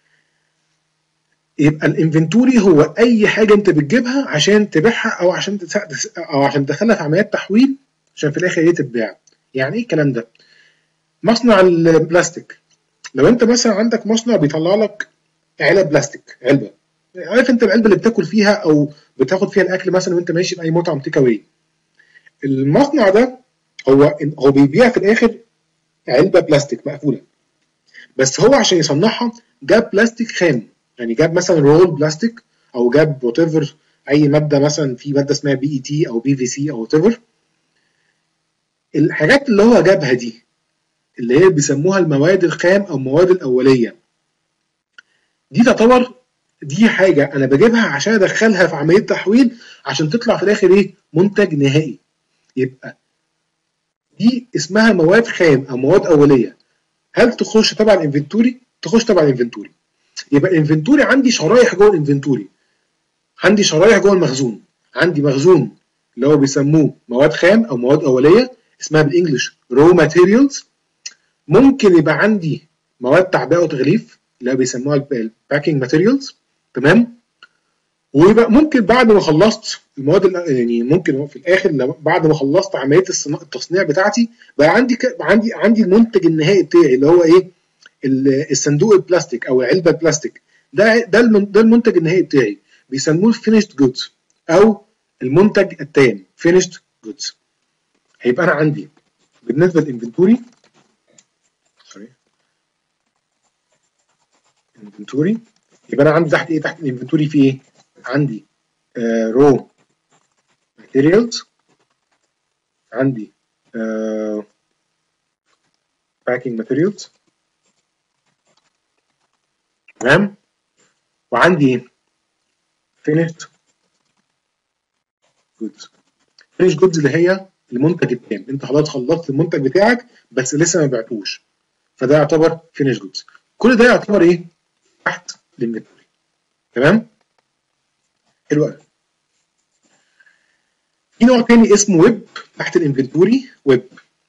يبقى الانفنتوري هو اي حاجه انت بتجيبها عشان تبيعها او عشان او عشان تدخلها في عمليات تحويل عشان في الاخر ايه؟ تتباع. يعني ايه الكلام ده؟ مصنع البلاستيك، لو انت مثلا عندك مصنع بيطلع لك علب بلاستيك، علبه، عارف انت العلبه اللي بتاكل فيها او بتاخد فيها الاكل مثلا وانت ماشي في اي مطعم تيك اواي، المصنع ده هو هو بيبيع في الاخر علبه بلاستيك مقفوله، بس هو عشان يصنعها جاب بلاستيك خام، يعني جاب مثلا رول بلاستيك او جاب وات ايفر اي ماده، مثلا في ماده اسمها بي اي تي او بي في سي او وات ايفر. الحاجات اللي هو جابها دي اللي هي بيسموها المواد الخام او المواد الاوليه، دي تعتبر دي حاجه انا بجيبها عشان ادخلها في عمليه تحويل عشان تطلع في الاخر ايه؟ منتج نهائي. يبقى دي اسمها مواد خام او مواد اوليه. هل تخش تبع الانفنتوري؟ تخش تبع الانفنتوري. يبقى الانفنتوري عندي شرايح جوه الانفنتوري، عندي شرايح جوه المخزون. عندي مخزون اللي هو بيسموه مواد خام او مواد اوليه، اسمها بالانجلش رو ماتيريالز. ممكن يبقى عندي مواد تعبئه وتغليف اللي هو بيسموها الباكينج ماتيريالز. تمام. ويبقى ممكن بعد ما خلصت المواد، يعني ممكن في الاخر بعد ما خلصت عمليه التصنيع بتاعتي، بقى عندي ك... عندي عندي المنتج النهائي بتاعي اللي هو ايه؟ الصندوق البلاستيك او العلبه البلاستيك. ده ده ده المنتج النهائي بتاعي، بيسموه فينيشد جودز او المنتج التام finished goods. هيبقى انا عندي بالنسبه للانفنتوري سوري انفنتوري يبقى انا عندي تحت ايه؟ تحت الانفنتوري في ايه؟ عندي رو ماتيريالز، عندي باكينج ماتيريالز، تمام، وعندي ايه؟ finished goods. finished goods اللي هي المنتج التام، انت خلاص خلصت المنتج بتاعك بس لسه ما بعتوش، فده يعتبر finished goods. كل ده يعتبر ايه؟ تحت الانفنتوري. تمام؟ حلو قوي. في نوع تاني اسمه ويب تحت الانفنتوري. ويب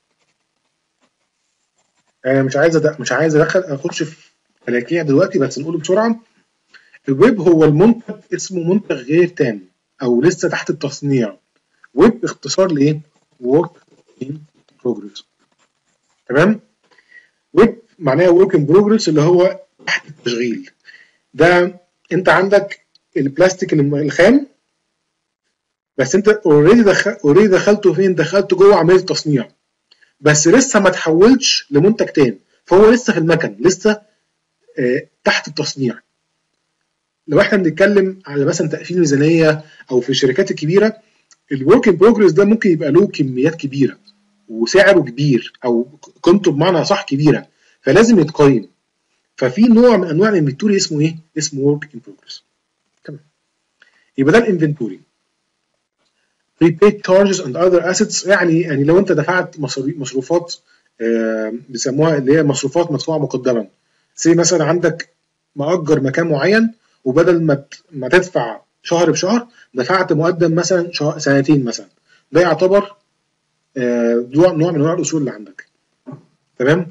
انا مش عايز أدخل مش عايز ادخل اخش في فلاكيع دلوقتي، بس نقوله بسرعه. الويب هو المنتج اسمه منتج غير تام او لسه تحت التصنيع. ويب اختصار لايه؟ work in progress. تمام؟ ويب معناها work in progress اللي هو تحت التشغيل. ده انت عندك البلاستيك الخام، بس انت اوريدي دخل اوريدي دخلته فين؟ دخلته جوه عمليه التصنيع، بس لسه ما تحولش لمنتج تاني، فهو لسه في المكن، لسه آه تحت التصنيع. لو احنا بنتكلم على مثلا تقفيل ميزانيه او في الشركات الكبيره، الورك ان بروجرس ده ممكن يبقى له كميات كبيره وسعره كبير او قيمته بمعنى صح كبيره، فلازم يتقيم. ففي نوع من انواع الانفنتوري اسمه ايه؟ اسمه ورك ان بروجرس. تمام. يبقى ده الانفنتوري. prepaid charges and other assets يعني يعني لو انت دفعت مصروفات آه بيسموها اللي هي مصروفات مدفوعه مقدما. زي مثلا عندك مأجر مكان معين، وبدل ما ما تدفع شهر بشهر دفعت مقدم مثلا شهر سنتين مثلا، ده يعتبر آه نوع من انواع الاصول اللي عندك. تمام.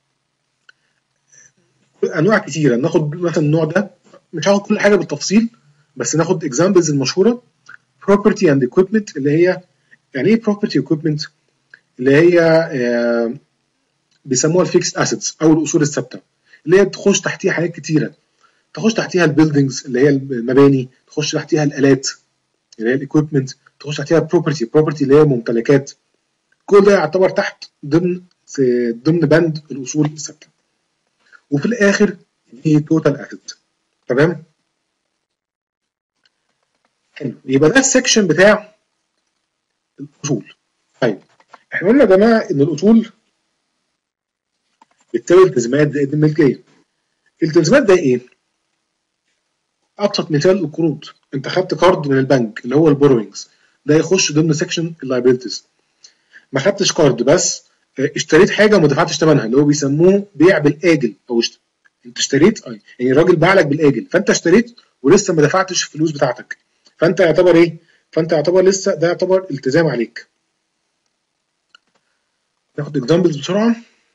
انواع كتيره، ناخد مثلا النوع ده، مش هاخد كل حاجه بالتفصيل بس ناخد اكزامبلز المشهوره. property and equipment اللي هي يعني ايه property equipment؟ اللي هي آه بيسموها الفيكس اسيتس او الاصول الثابته، اللي هي تخش تحتيها حاجات كتيره. تخش تحتيها البيلدينجز اللي هي المباني، تخش تحتيها الالات اللي هي الايكويبمنت، تخش تحتيها بروبرتي بروبرتي اللي هي ممتلكات. كل ده يعتبر تحت ضمن ضمن بند الاصول الثابته. وفي الاخر دي توتال اسيت. تمام. حلو. يبقى ده السكشن بتاع الاصول. طيب احنا قلنا يا جماعه ان الاصول بتساوي التزامات زائد الملكيه. الالتزامات ده ايه؟ ابسط مثال القروض. انت خدت قرض من البنك اللي هو البوروينجز، ده يخش ضمن سكشن اللايبيلتيز. ما خدتش قرض بس اشتريت حاجه وما دفعتش ثمنها، اللي هو بيسموه بيع بالاجل، او اشت... انت اشتريت يعني الراجل باع لك بالاجل، فانت اشتريت ولسه ما دفعتش الفلوس بتاعتك، فانت يعتبر ايه؟ فانت يعتبر لسه ده يعتبر التزام عليك. ناخد اكزامبلز بسرعه.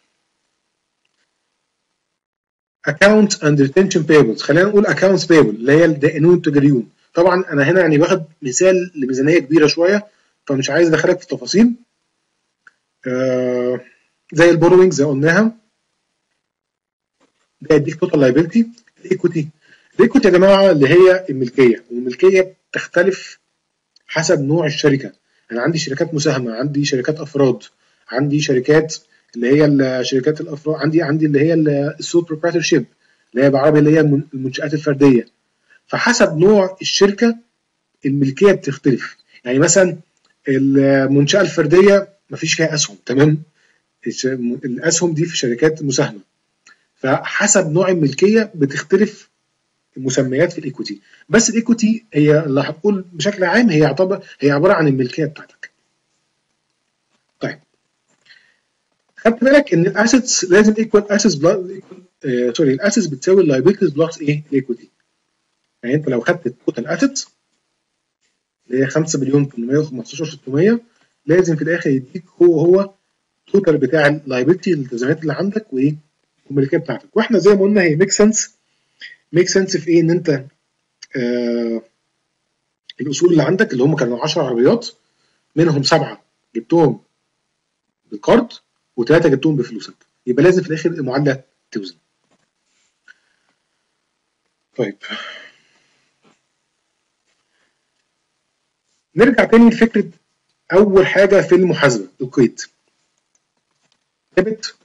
account and retention payables. خلينا نقول accounts payable اللي هي الدائنون التجاريون. طبعا انا هنا يعني باخد مثال لميزانيه كبيره شويه، فمش عايز ادخلك في التفاصيل. آه زي البوروينج زي قلناها، ده يديك توتال لايبيلتي. الايكوتي، الايكوتي يا جماعه اللي هي الملكيه، والملكيه بتختلف حسب نوع الشركه. انا عندي شركات مساهمه، عندي شركات افراد، عندي شركات اللي هي شركات الافراد، عندي عندي اللي هي السول بروبرايتور شيب اللي هي بالعربي اللي هي المنشآت الفرديه. فحسب نوع الشركه الملكيه بتختلف. يعني مثلا المنشاه الفرديه مفيش فيها اسهم، تمام؟ الاسهم دي في شركات مساهمه. فحسب نوع الملكيه بتختلف المسميات في الايكوتي، بس الايكوتي هي اللي هتقول بشكل عام هي يعتبر هي عباره عن الملكيه بتاعتك. طيب خدت بالك ان الاسيتس لازم ايكوال اسيتس بلس سوري الاسيتس بتساوي اللايبيلتيز بلس ايه؟ الايكوتي. يعني انت لو خدت التوتال اسيتس اللي هي خمسة مليون ثمانمائة وخمستاشر ألف وستمائة، لازم في الاخر يديك هو هو التوتال بتاع اللايبيلتي الالتزامات اللي عندك وايه؟ والملكيه بتاعتك. واحنا زي ما قلنا هي ميك سنس. ميك سنس في ايه؟ ان انت آه الاصول اللي عندك اللي هم كانوا عشر عربيات، منهم سبعه جبتهم بالقرض وثلاثه جبتهم بفلوسك، يبقى لازم في الاخر المعادله توزن. طيب نرجع تاني لفكره اول حاجه في المحاسبه، القيد. ديبت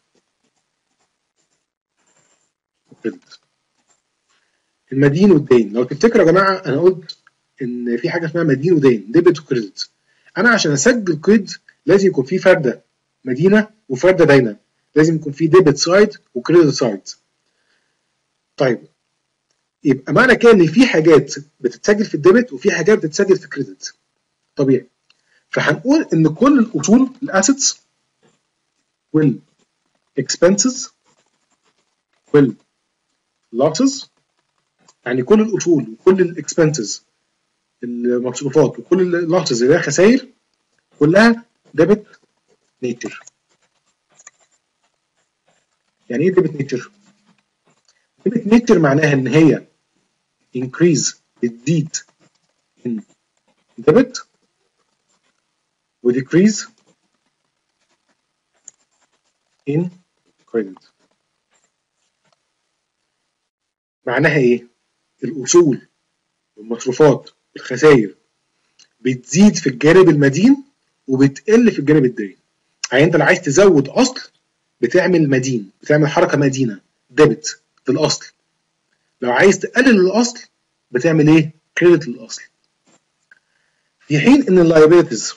وكريدت، المدين والدين. لو تفتكروا يا جماعه انا قلت ان في حاجه اسمها مدين ودين، ديبت وكريدت. انا عشان اسجل قيد لازم يكون في فرده مدينه وفرده داينه، لازم يكون في ديبت سايد وكريدت سايد. طيب يبقى معنى كده ان في حاجات بتتسجل في الديبت وفي حاجات بتتسجل في كريدت، طبيعي. فهنقول ان كل الاصول، الاسيتس والاكسبنسز واللوسز، يعني كل الاصول وكل الاكسبنسز، المصروفات، وكل اللوسز اللي هي خسائر، كلها ديبت نيتشر. يعني ايه ديبت نيتشر؟ ديبت نيتشر معناها ان هي increase بتزيد in debit و decrease in credit. معناها ايه؟ الاصول والمصروفات والخسائر بتزيد في الجانب المدين وبتقل في الجانب الدين. يعني انت لو عايز تزود اصل بتعمل مدين، بتعمل حركه مدينه ديبت في الاصل. لو عايز تقلل الاصل بتعمل ايه؟ كريدت للاصل. في حين ان اللايبيلتيز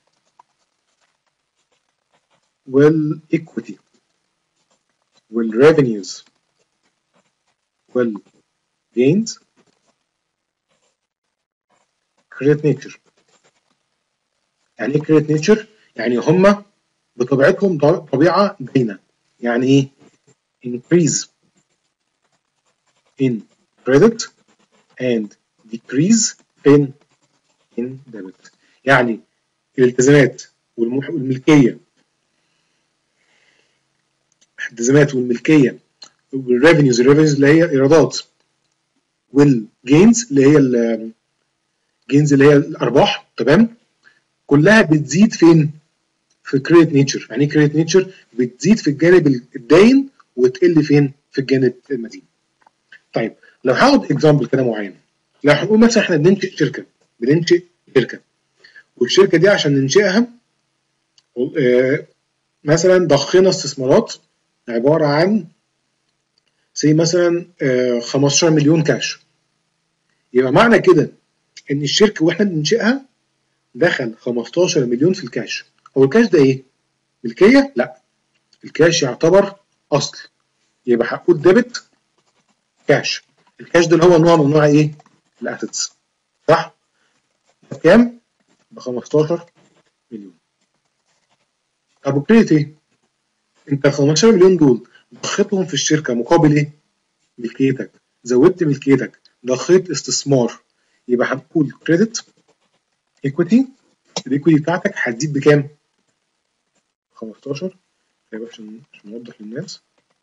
والايكويتي والريفينيوز والجينز كريدت نيتشر. يعني ايه كريدت نيتشر؟ يعني هم بطبيعتهم طبيعه داينه. يعني ايه؟ increase in credit and decrease in in debit. يعني الالتزامات والملكيه، الالتزامات والملكيه والريفينيوز، الريفينيوز اللي هي ايرادات، والجينز اللي هي الجينز اللي هي الارباح، تمام، كلها بتزيد فين؟ في كريدت نيتشر. يعني ايه كريدت نيتشر؟ بتزيد في الجانب الداين وتقل فين؟ في الجانب المدين. طيب لو هاخد اكزامبل كده معين، لو هنقول مثلا احنا بننشئ شركه، بننشئ شركه، والشركه دي عشان ننشئها آه مثلا ضخينا استثمارات عباره عن زي مثلا آه خمستاشر مليون كاش. يبقى معنى كده ان الشركه واحنا بننشئها دخل خمستاشر مليون في الكاش. هو الكاش ده ايه؟ ملكيه؟ لا، الكاش يعتبر اصل. يبقى هقول ديبت كاش. الكاش ده اللي هو نوع من انواع ايه؟ الاسيتس، صح؟ بكام؟ ب خمستاشر مليون. طب وكريدت ايه؟ انت ال خمستاشر مليون دول ضخيتهم في الشركه مقابل ايه؟ ملكيتك، زودت ملكيتك، ضخيت استثمار. يبقى هنقول كريدت ايكويتي. الايكويتي بتاعتك هتزيد بكام؟ خمستاشر. يبقى عشان عشان نوضح للناس،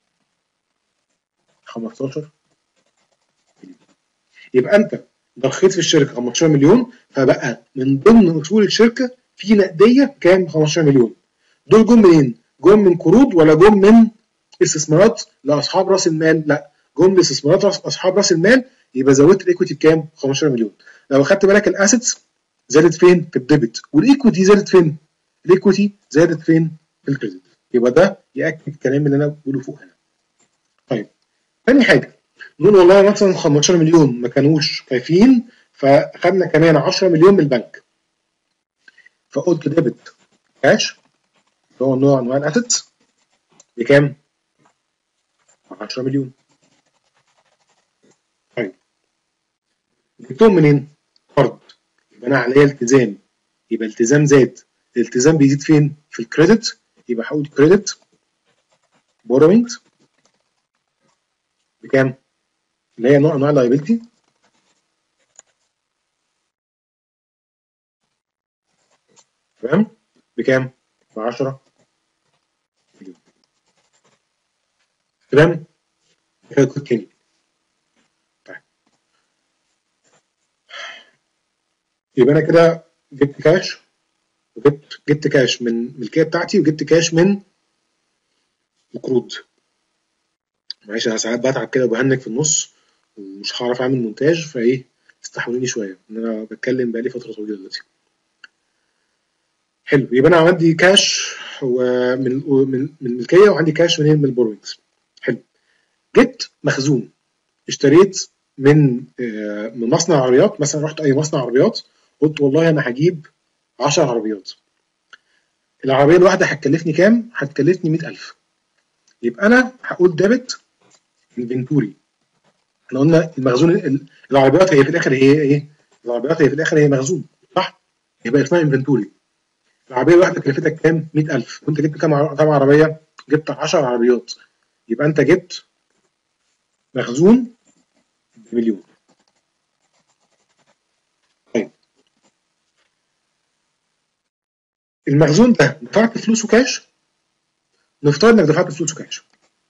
خمستاشر مليون. يبقى انت ضخيت في الشركه خمستاشر مليون، فبقى من ضمن اصول الشركه في نقديه كام؟ خمستاشر مليون. دول جم منين؟ جم من قروض ولا جم من استثمارات لاصحاب راس المال؟ لا، جم لاستثمارات اصحاب راس المال. يبقى زودت الايكويتي بكام؟ خمستاشر مليون. لو اخدت بالك الاسيتس زادت فين؟ في الديبت، والايكويتي زادت فين؟ الايكويتي زادت فين؟ في الكريدت. يبقى ده ياكد الكلام اللي انا بقوله فوق هنا. طيب تاني حاجه، نقول والله مثلا خمستاشر مليون ما كانوش كافيين، فاخدنا كمان عشرة مليون من البنك. فقلت ديبت كاش اللي هو نوع انواع الاسيتس بكام؟ عشرة مليون. طيب جبتهم منين؟ قرض. يبقى انا عليا التزام، يبقى التزام زاد. الالتزام بيزيد فين؟ في الكريدت. يبقى هقول كريدت بوروينج بكام؟ اللي هي نوع انواع اللايبيلتي، تمام، بكام؟ ب عشرة مليون. تمام؟ كده كود تاني. طيب يبقى انا كده جبت كاش، وجبت جبت كاش من الملكيه بتاعتي، وجبت كاش من القروض. معلش انا ساعات بتعب كده وبهنك في النص ومش هعرف اعمل مونتاج، فايه استحملوني شويه ان انا بتكلم بقالي فتره طويله دلوقتي. حلو، يبقى انا عندي كاش ومن من من الملكيه، وعندي كاش منين؟ من البوروينجز. حلو. جبت مخزون، اشتريت من آه، من مصنع عربيات مثلا، رحت اي مصنع عربيات قلت والله انا هجيب عشر عربيات، العربيه الواحده هتكلفني كام؟ هتكلفني مئة ألف. يبقى انا هقول ديبت انفنتوري. احنا قلنا المخزون ال- العربيات هي في الاخر هي ايه؟ العربيات هي في الاخر هي مخزون، صح؟ يبقى اسمها انفنتوري. العربيه الواحده كلفتك كام؟ مئة ألف، وانت جبت كام عر- كام عربيه؟ جبت عشر عربيات، يبقى انت جبت مخزون بمليون. طيب المخزون ده دفعت فلوسه كاش؟ نفترض انك دفعت فلوسه كاش.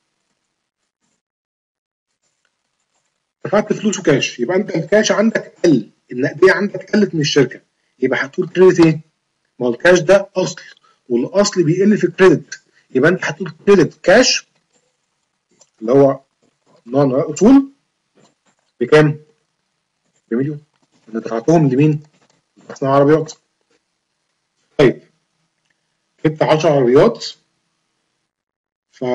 دفعت فلوسه كاش، يبقى انت الكاش عندك قل، النقديه عندك قلت من الشركه، يبقى هتقول كريدت ايه؟ ما هو الكاش ده اصل، والاصل بيقل في الكريدت، يبقى انت هتقول كريدت كاش اللي هو نون اصول بكام؟ بمليون. انا دفعتهم لمين؟ مصنع عربيات. طيب جبت عشر عربيات، ف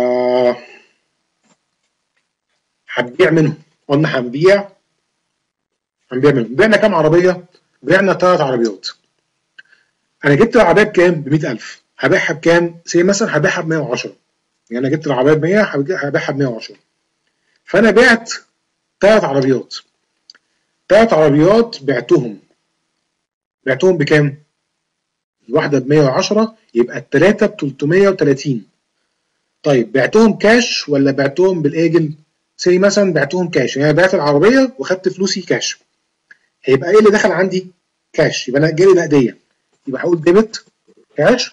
هتبيع منهم، قلنا هنبيع هنبيع منهم. بعنا كام عربيه؟ بعنا ثلاث عربيات. انا جبت العربيه بكام؟ ب مئة ألف. هبيعها بكام؟ سي مثلا هبيعها ب مئة وعشرة، يعني انا جبت العربيه ب مية، هبيعها ب مئة وعشرة. فانا بعت ثلاث عربيات. ثلاث عربيات بعتهم بعتهم بكام؟ الواحده ب مئة وعشرة، يبقى الثلاثه ب ثلاثمئة وثلاثين. طيب بعتهم كاش ولا بعتهم بالاجل؟ سي مثلا بعتهم كاش، يعني انا بعت العربيه وخدت فلوسي كاش، هيبقى ايه اللي دخل عندي؟ كاش، يبقى انا جالي نقديه، يبقى هقول ديبت كاش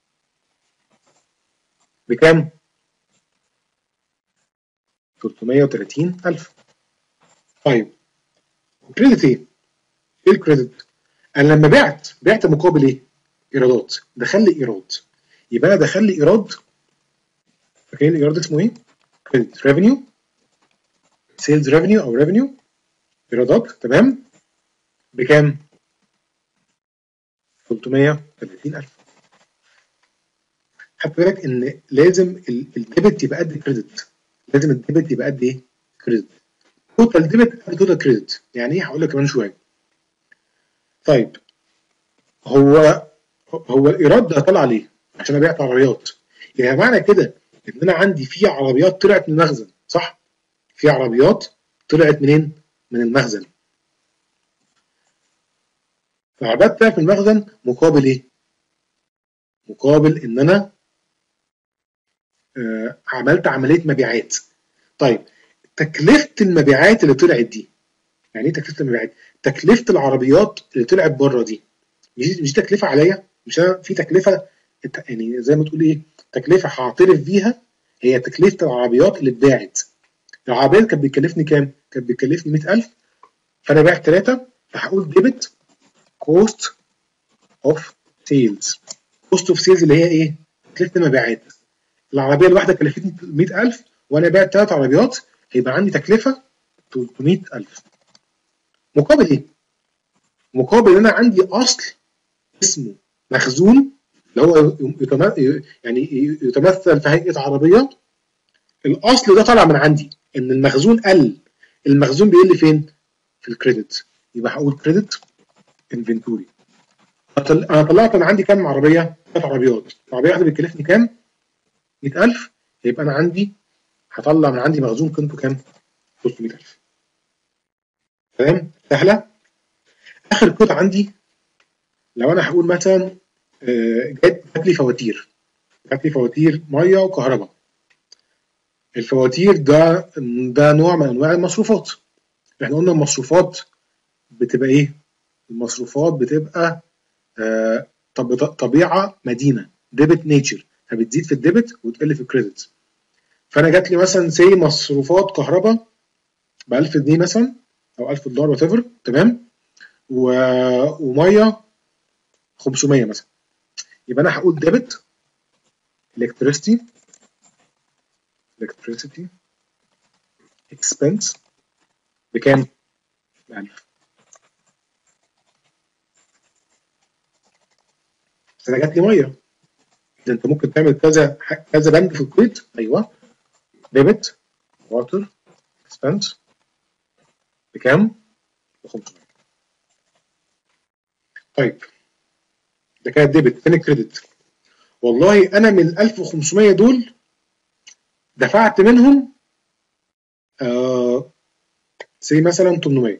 بكام؟ ثلاثمئة وثلاثين ألف. طيب كريدت ايه؟ ايه الكريدت؟ انا لما بعت بعت مقابل ايه؟ ايرادات، دخل لي ايراد، يبقى انا دخل لي ايراد. فاكرين الايراد اسمه ايه؟ كريدت ريفينيو، سيلز ريفينيو او ريفينيو، ايرادات، تمام؟ بكام؟ ثلاثمئة وثلاثين ألف. خدت بالك ان لازم الديبت يبقى قد الكريدت، لازم الديبت يبقى قد ايه؟ كريدت. توتال ديبت قد توتال كريدت، يعني ايه؟ هقول لك كمان شويه. طيب هو هو الايراد ده طلع ليه؟ عشان انا بعت عربيات، يعني معنى كده ان انا عندي في عربيات طلعت من المخزن، صح؟ في عربيات طلعت منين؟ من المخزن. فعربيات طلعت من المخزن مقابل ايه؟ مقابل ان انا آه عملت عمليه مبيعات. طيب تكلفه المبيعات اللي طلعت دي، يعني ايه تكلفه المبيعات؟ تكلفه العربيات اللي طلعت بره دي، مش مش تكلفه عليا، مش أنا في تكلفه، يعني زي ما تقول ايه، تكلفه هعترف بيها، هي تكلفه العربيات اللي اتباعت. العربيات كانت بتكلفني كام؟ كانت بتكلفني مئة ألف، فانا بعت ثلاثه، فهقول ديبت كوست اوف سيلز. كوست اوف سيلز اللي هي ايه؟ تكلفه المبيعات. العربيه الواحده كلفتني مئة ألف، وانا بعت ثلاث عربيات، هيبقى عندي تكلفه ثلاثمئة ألف. مقابل ايه؟ مقابل ان انا عندي اصل اسمه مخزون، اللي هو يعني يتمثل في هيئه عربيه. الاصل ده طالع من عندي ان المخزون قل، المخزون بيقل فين؟ في الكريدت، يبقى هقول كريدت انفنتوري. انا طلعت من عندي كام عربيه؟ ثلاث عربيات، العربيه واحده بتكلفني كام؟ مئة ألف، يبقى انا عندي هطلع من عندي مخزون قيمته كام؟ ثلاثمئة ألف. تمام؟ سهله. اخر كود عندي، لو انا هقول مثلا جات لي فواتير، جات لي فواتير ميه وكهرباء. الفواتير ده ده نوع من انواع المصروفات. احنا قلنا المصروفات بتبقى ايه؟ المصروفات بتبقى آه طبيعه مدينه، ديبت نيتشر، فبتزيد في الديبت وتقل في الكريدت. فانا جات لي مثلا سي مصروفات كهرباء ب ألف جنيه مثلا، او ألف دولار وات ايفر، تمام؟ و... وميه خمسمئة مثلا، يبقى انا هقول ديبت electricity electricity expense بكام؟ ب ألف. بس انا جات لي ميه. ده انت ممكن تعمل كذا كذا بند في القيد. ايوه ديبت واتر اكسبنس بكام؟ ب خمسمية. طيب ده كده ديبت. فين الكريدت؟ والله انا من ال ألف وخمسمية دول دفعت منهم آه سي مثلا تمنمية.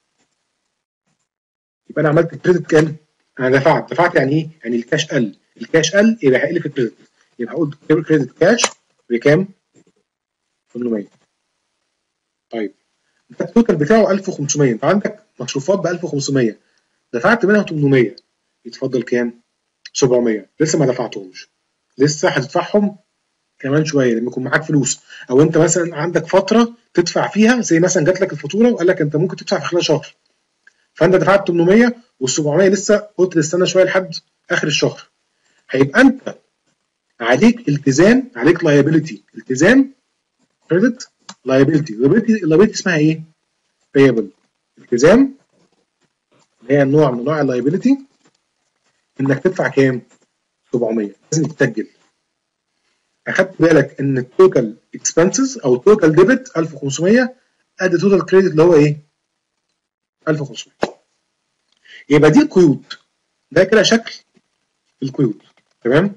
يبقى انا عملت كريدت كام؟ انا دفعت دفعت يعني ايه؟ يعني الكاش قل. الكاش قل يبقى هيقل في الكريدت. يبقى هقول كريدت كاش بكام؟ تمنمية. طيب ده التوتال بتاعه ألف وخمسمية. انت عندك مصروفات ب ألف وخمسمية دفعت منها تمنمية، يتفضل كام؟ سبعمية. لسه ما دفعتهمش، لسه هتدفعهم كمان شويه لما يكون معاك فلوس. او انت مثلا عندك فتره تدفع فيها، زي مثلا جات لك الفاتوره وقال لك انت ممكن تدفع في خلال شهر، فانت دفعت تمنمية وال سبعمية لسه قلت تستنى شويه لحد اخر الشهر. هيبقى انت عليك التزام، عليك لايبيلتي. التزام كريدت لايبيلتي. اللايبيلتي اسمها ايه؟ بيبل. التزام اللي هي نوع من انواع اللايبيلتي انك تدفع كام؟ سبعمية. لازم تسجل. اخدت بالك ان التوتال اكسبنسز او التوتال ديبت ألف وخمسمية قد التوتال كريدت اللي هو ايه؟ ألف وخمسمية. يبقى دي القيود. ده كده شكل القيود. تمام؟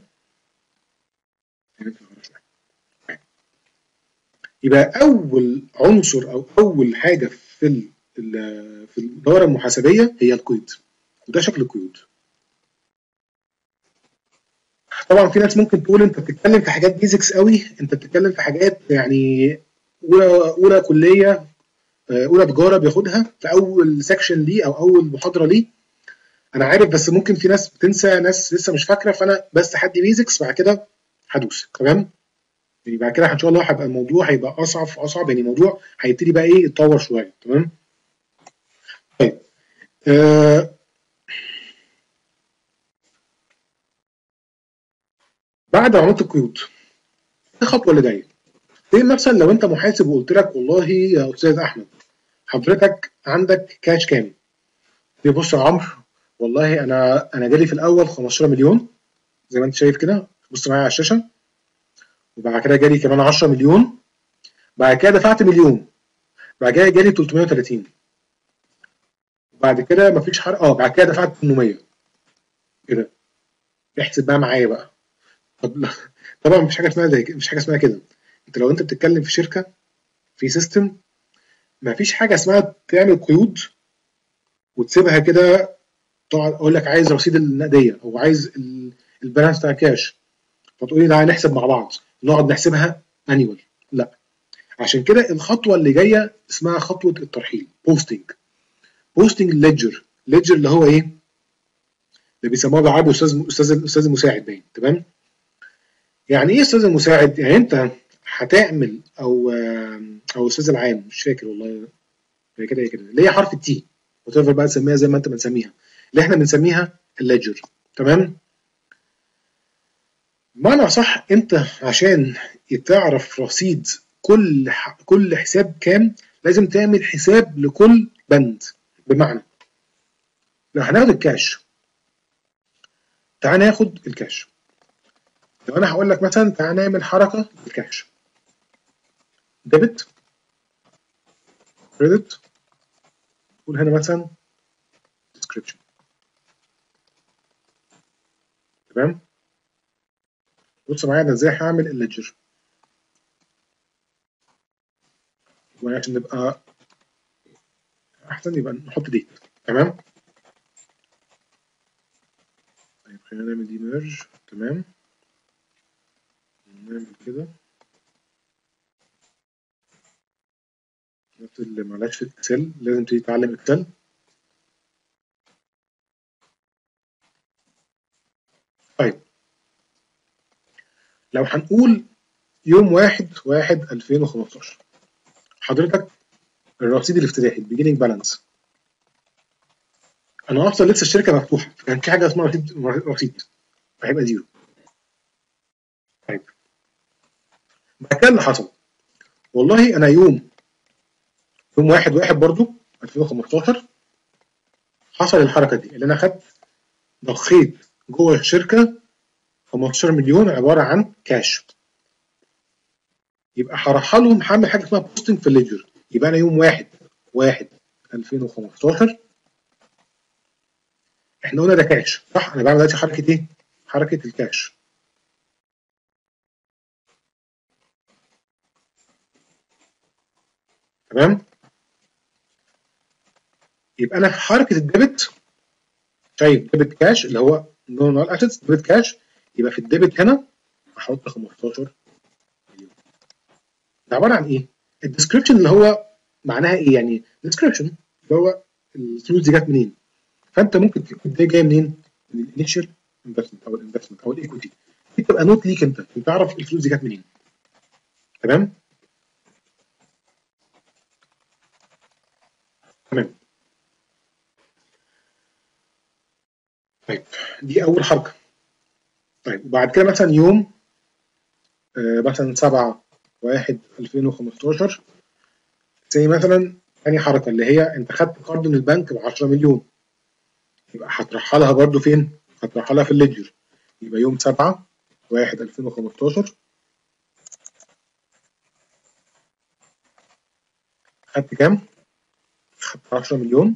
يبقى اول عنصر او اول حاجه في في الدوره المحاسبيه هي القيد. وده شكل القيود. طبعا في ناس ممكن تقول انت بتتكلم في حاجات بيزكس قوي، انت بتتكلم في حاجات يعني اولى اولى كليه، اولى تجاره بياخدها في اول سكشن ليه او اول محاضره ليه. انا عارف، بس ممكن في ناس بتنسى، ناس لسه مش فاكره، فانا بس هدي بيزكس بعد كده هدوس. تمام؟ يعني بعد كده ان شاء الله هيبقى الموضوع هيبقى اصعب اصعب، يعني الموضوع هيبتدي بقى ايه يتطور شويه. تمام؟ طيب آه بعد ما عملت القيود، ايه الخطوه اللي جايه؟ زي مثلا لو انت محاسب وقلت لك والله يا استاذ احمد حضرتك عندك كاش كام؟ بص يا عمرو، والله انا انا جالي في الاول خمستاشر مليون زي ما انت شايف كده، بص معايا على الشاشه، وبعد كده جالي كمان عشرة مليون، بعد كده دفعت مليون، بعد كده جالي تلتمية وتلاتين، بعد كده مفيش حرق، اه بعد كده دفعت تمنمية. كده احسب بقى معايا بقى. طب لا. طبعا مفيش حاجه اسمها زي كده، مفيش حاجه اسمها كده. انت لو انت بتتكلم في شركه في سيستم، مفيش حاجه اسمها تعمل قيود وتسيبها كده تقعد اقول لك عايز رصيد النقديه او عايز البالانس بتاع الكاش فتقولي تعالى نحسب مع بعض نقعد نحسبها انيوال. لا، عشان كده الخطوه اللي جايه اسمها خطوه الترحيل. بوستنج. بوستنج ليدجر. ليدجر اللي هو ايه؟ اللي بيسموها بالعربي استاذ استاذ الاستاذ المساعد باين. تمام؟ يعني ايه استاذ المساعد؟ يعني انت هتعمل او او الاستاذ العام، مش فاكر والله، هي كده هي كده اللي هي حرف التي، وتفضل بقى تسميها زي ما انت بنسميها، اللي احنا بنسميها الليدجر. تمام؟ بمعنى صح، انت عشان تعرف رصيد كل كل حساب كام لازم تعمل حساب لكل بند. بمعنى لو هناخد الكاش، تعال ناخد الكاش. لو انا هقول لك مثلا تعال نعمل حركه بالكاش، ديبت كريدت، قول هنا مثلا ديسكريبشن. تمام؟ بص معايا انا ازاي هعمل الليدجر عشان نبقى احسن، يبقى نحط ديت. تمام؟ طيب خلينا نعمل دي ميرج. تمام؟ نعمل كده نفس اللي معلش في الاكسل، لازم تيجي تتعلم اكسل. طيب لو هنقول يوم واحد واحد ألفين وخمستاشر حضرتك الرصيد الافتتاحي البيجيننج بالانس، انا اصلا لسه الشركه مفتوحه فكان في حاجه اسمها رصيد رصيد فهيبقى زيرو. طيب بعد كده اللي حصل، والله انا يوم يوم واحد واحد برضو ألفين وخمستاشر حصل الحركه دي اللي انا خدت ضخيت جوه الشركه خمستاشر مليون عباره عن كاش، يبقى هرحلهم هعمل حاجه اسمها بوستنج في الليدجر. يبقى انا يوم واحد واحد ألفين وخمستاشر احنا قلنا ده كاش صح؟ انا بعمل دلوقتي حركه ايه؟ حركه الكاش. تمام؟ يبقى انا في حركه الديبت شايف ديبت كاش اللي هو نورمال اسيتس ديبت كاش، يبقى في الديبت هنا هحط خمستاشر مليون. ده عباره عن ايه؟ الديسكربشن اللي هو معناها ايه؟ يعني ديسكربشن اللي هو الفلوس دي جت منين؟ فانت ممكن تكون دي جايه منين؟ من الانيشال انفستمنت او الانفستمنت او الايكوتي، دي تبقى نوت ليك انت تعرف الفلوس دي جت منين. تمام؟ تمام. طيب دي اول حركه. طيب وبعد كده مثلا يوم آه مثلا سبعة واحد ألفين وخمستاشر زي مثلا تاني حركه اللي هي انت خدت قرض من البنك ب عشرة مليون، يبقى هترحلها برضو فين؟ هترحلها في الليدجر. يبقى يوم سبعة واحد ألفين وخمستاشر خدت كام؟ خدت عشرة مليون،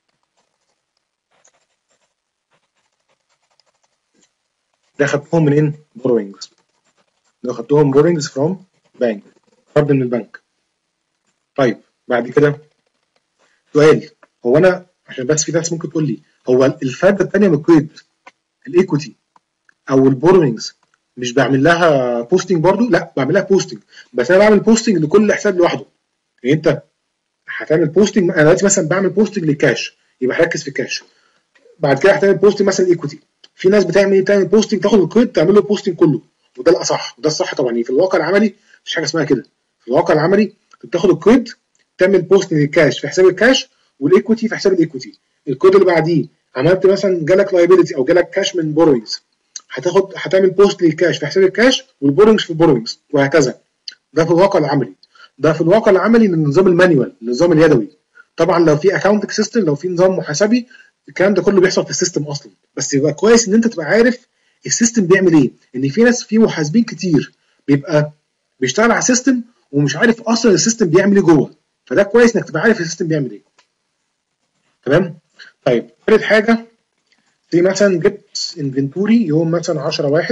ده خدتهم منين؟ بوروينجز. ده خدتهم بوروينجز فروم بانك، قرض من البنك. طيب بعد كده سؤال، هو انا عشان بس في ناس ممكن تقول لي هو الفايده الثانيه من القيد الايكوتي او البوروينجز مش بعمل لها بوستنج برضو؟ لا بعمل لها بوستنج، بس انا بعمل بوستنج لكل حساب لوحده. يعني انت هتعمل بوستنج، انا دلوقتي مثلا بعمل بوستنج للكاش يبقى هركز في الكاش، بعد كده هتعمل بوستنج مثلا ايكوتي. في ناس بتعمل ايه؟ بتعمل بوستنج تاخد القيد تعمل له بوستنج كله، وده الاصح وده الصح طبعا. يعني في الواقع العملي مفيش حاجه اسمها كده. في الواقع العملي بتاخد القيد تعمل بوستنج للكاش في حساب الكاش والايكوتي في حساب الايكوتي. الكود اللي بعديه عملت مثلا جالك لايبيلتي او جالك كاش من بوروينجز، هتاخد هتعمل بوست للكاش في حساب الكاش والبوروينجز في البوروينجز وهكذا. ده في الواقع العملي. ده في الواقع العملي للنظام المانيوال النظام اليدوي. طبعا لو في اكاونتنج سيستم لو في نظام محاسبي الكلام ده كله بيحصل في السيستم اصلا، بس يبقى كويس ان انت تبقى عارف السيستم بيعمل ايه. ان في ناس في محاسبين كتير بيبقى بيشتغل على سيستم ومش عارف اصلا السيستم بيعمل ايه جوه، فده كويس انك تبقى عارف السيستم بيعمل ايه. تمام؟ طيب ثالث حاجه، زي مثلا جبت انفنتوري يوم مثلا عشرة واحد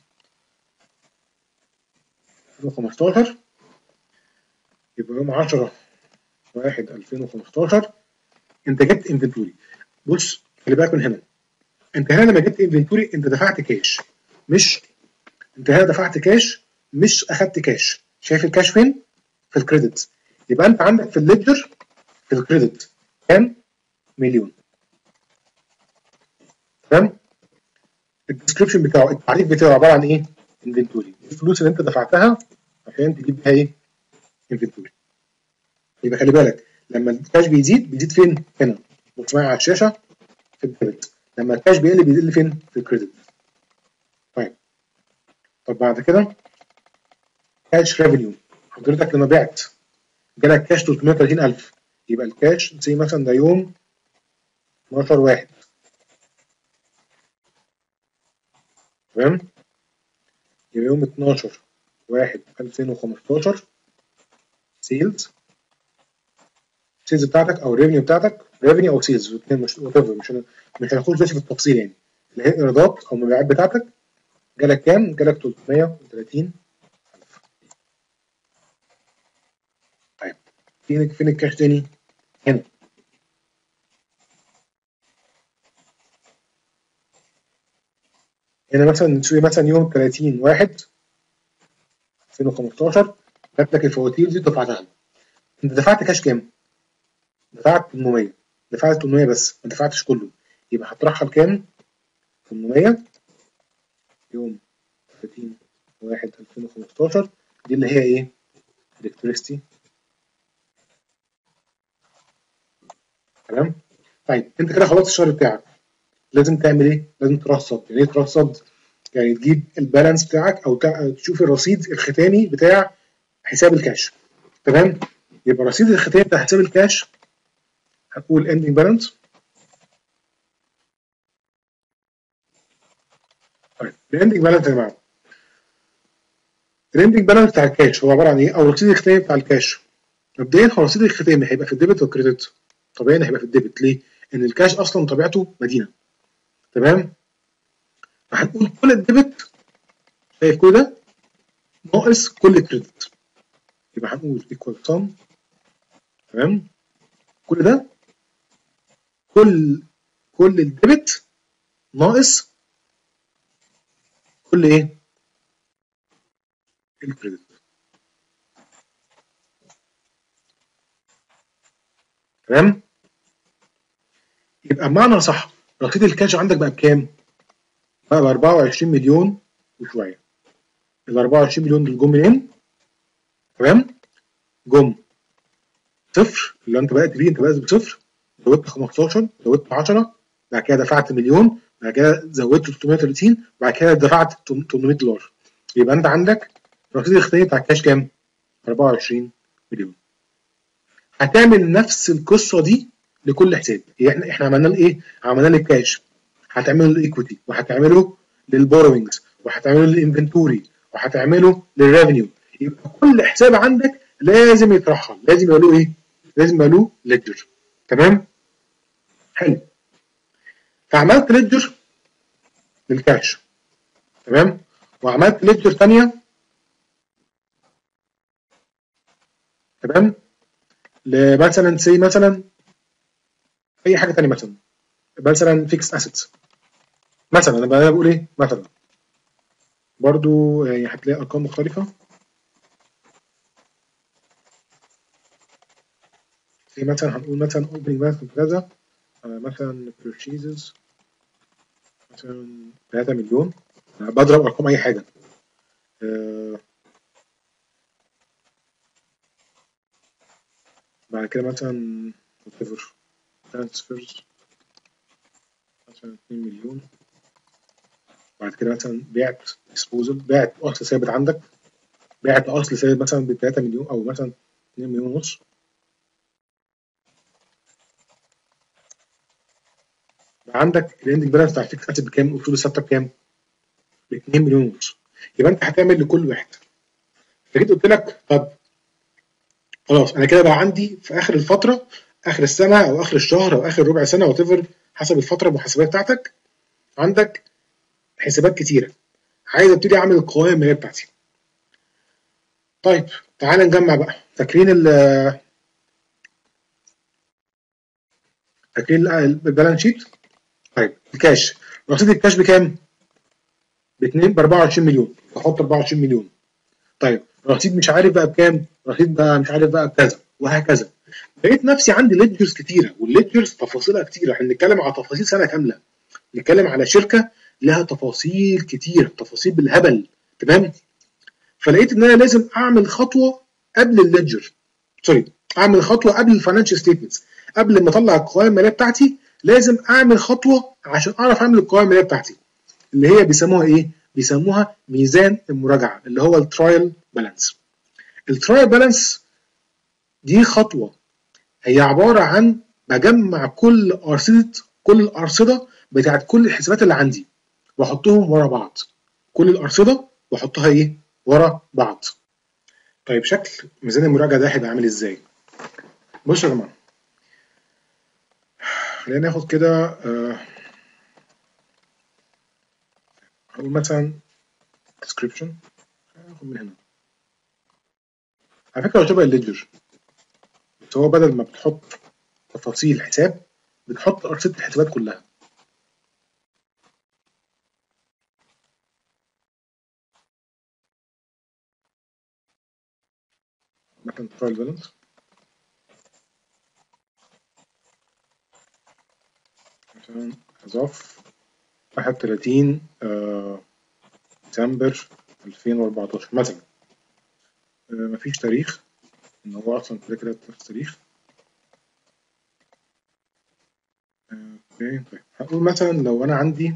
ألفين وخمستاشر، يبقى يوم عشرة واحد ألفين وخمستاشر انت جبت انفنتوري. بص خلي بالك من هنا، انت هنا لما جبت انفنتوري انت دفعت كاش، مش انت هنا دفعت كاش مش اخدت كاش. شايف الكاش فين؟ في الكريدت. يبقى انت عندك في الليدجر في الكريدت كام؟ مليون. تمام؟ الديسكربشن بتاعه التعريف بتاعه عباره عن ايه؟ انفنتوري، الفلوس اللي انت دفعتها عشان تجيب بيها ايه؟ انفنتوري. يبقى خلي بالك لما الكاش بيزيد بيزيد فين؟ هنا بص معايا على الشاشه في الديبت، لما الكاش بيقل بيقل فين؟ في الكريدت. طيب طب بعد كده كاش ريفينيو، حضرتك لما بعت جالك كاش تلتمية وتلاتين ألف، يبقى الكاش زي مثلا ده يوم اتناشر واحد. تمام؟ يبقى يوم اتناشر واحد ألفين وخمستاشر سيلز السيلز بتاعتك او الريفينيو بتاعتك، ريفينيو او سيلز الاثنين مش وات ايفر، مش مش هنخش دلوقتي في التفصيل يعني، اللي هي ايرادات او المبيعات بتاعتك جالك كام؟ جالك تلتمية وتلاتين ألف. طيب فين فين الكاش تاني؟ هنا. هنا مثلا نشوف مثلا يوم تلاتين واحد ألفين وخمستاشر جات لك الفواتير دي دفعتها. انت دفعت كاش كام؟ دفعت تمنمية، دفعت تمنمية بس ما دفعتش كله، يبقى هترحل كام؟ تمنمية يوم تلاتين واحد ألفين وخمستاشر، دي اللي هي ايه؟ الكتريستي. تمام؟ طيب انت كده خلصت الشهر بتاعك، لازم تعمل ايه؟ لازم ترصد. يعني ايه ترصد؟ يعني تجيب البالانس بتاعك او تشوف الرصيد الختامي بتاع حساب الكاش. تمام؟ يبقى الرصيد الختامي بتاع حساب الكاش هتقول ending balance طيب الاندنج بالانس يا جماعه، الاندنج بالانس بتاع الكاش هو عباره عن ايه؟ او الرصيد الختامي بتاع الكاش. مبدئيا هو الرصيد الختامي هيبقى في الديبت والكريدت. طبيعي هيبقى في الديبت، ليه؟ ان الكاش اصلا طبيعته مدينه. تمام؟ فهنقول كل الديبت، شايف كل ده ناقص كل الكريدت، يبقى هنقول ايكوال سم. تمام؟ كل ده، كل كل الديبت ناقص كل ايه؟ الكريدت. تمام؟ يبقى بمعنى صح، رصيد الكاش عندك بقى بكام؟ بقى ب أربعة وعشرين مليون وشويه. ال أربعة وعشرين مليون دول جم منين؟ تمام؟ جم صفر، اللي انت بدات بيه، انت بدات بصفر، زودت خمستاشر، زودت عشرة، بعد كده دفعت مليون، بعد كده زودت ثلاثمية وتلاتين، بعد كده دفعت ثمانمية دولار. يبقى انت عندك الرصيد الختامي بتاع الكاش كام؟ أربعة وعشرين مليون. هتعمل نفس القصه دي لكل حساب. احنا احنا عملنا ايه؟ عملنا للكاش، هتعمله للايكويتي، وهتعمله للبوروينجز، وهتعمله للانفنتوري، وهتعمله للريفينيو. يبقى كل حساب عندك لازم يترحل، لازم يبقى له ايه؟ لازم يبقى له ليدجر. تمام؟ حلو. فعملت ليدجر للكاش، تمام؟ وعملت ليدجر ثانيه، تمام؟ مثلا سي مثلا اي حاجه ثانيه، مثلا مثلا فيكس اسيتس مثلا. انا بقول ايه مثلا، برضو يعني هتلاقي ارقام مختلفه. زي مثلا هنقول مثلا اوبننج بالانس كذا، مثلا purchases مثلا تلاتة مليون. بضرب ارقام اي حاجه. آه بعد كده مثلا whatever transfers مثلا اتنين مليون. بعد كده مثلا بعت disposal، بعت اصل ثابت عندك، بعت اصل ثابت مثلا ب تلاتة مليون او مثلا اتنين مليون ونص. عندك الاندنج بالانس بتاع الفيكس اسيت بكام؟ الاصول الثابته بكام؟ ب اتنين مليون ونص. يبقى انت هتعمل لكل واحد. فجيت قلت لك طب خلاص، انا كده بقى عندي في اخر الفتره، اخر السنه او اخر الشهر او اخر ربع سنه وات ايفر، حسب الفتره المحاسبيه بتاعتك، عندك حسابات كتيره، عايز ابتدي اعمل القوائم الماليه بتاعتي. طيب تعالى نجمع بقى. فاكرين ال فاكرين البالانس شيت؟ طيب الكاش، رصيد الكاش بكام؟ ب اتنين ب أربعة وعشرين مليون، فحط أربعة وعشرين مليون. طيب رصيد مش عارف بقى بكام، رصيد بقى مش عارف بقى بكذا، وهكذا. لقيت نفسي عندي ليدجرز كتيره، والليدجرز تفاصيلها كتيره. احنا بنتكلم على تفاصيل سنه كامله، بنتكلم على شركه لها تفاصيل كتير، تفاصيل بالهبل. تمام؟ فلقيت ان انا لازم اعمل خطوه قبل الليدجر، سوري، اعمل خطوه قبل الفاينانشال ستيتمنتس. قبل ما اطلع القوائم الماليه بتاعتي لازم اعمل خطوه عشان اعرف اعمل القوائم الماليه بتاعتي، اللي هي بيسموها ايه؟ بيسموها ميزان المراجعه، اللي هو الترايل بالانس. الترايل بالانس دي خطوه هي عباره عن بجمع كل ارصده كل الارصده بتاعت كل الحسابات اللي عندي، واحطهم ورا بعض. كل الارصده واحطها ايه؟ ورا بعض. طيب شكل ميزان المراجعه ده هيبقى عامل ازاي؟ بصوا يا جماعه، خلينا ناخد كده. آه هقول مثلا description، هاخد من هنا. على فكره هو شبه الليدجر، بس هو بدل ما بتحط تفاصيل حساب بتحط ارصده الحسابات كلها. مثلا ترايل بالانس مثلا اضاف واحد وتلاتين آه ديسمبر ألفين وأربعتاشر مثلا. آه مفيش تاريخ، ان هو اصلا كده كده نفس التاريخ. آه اوكي. طيب هقول مثلا لو انا عندي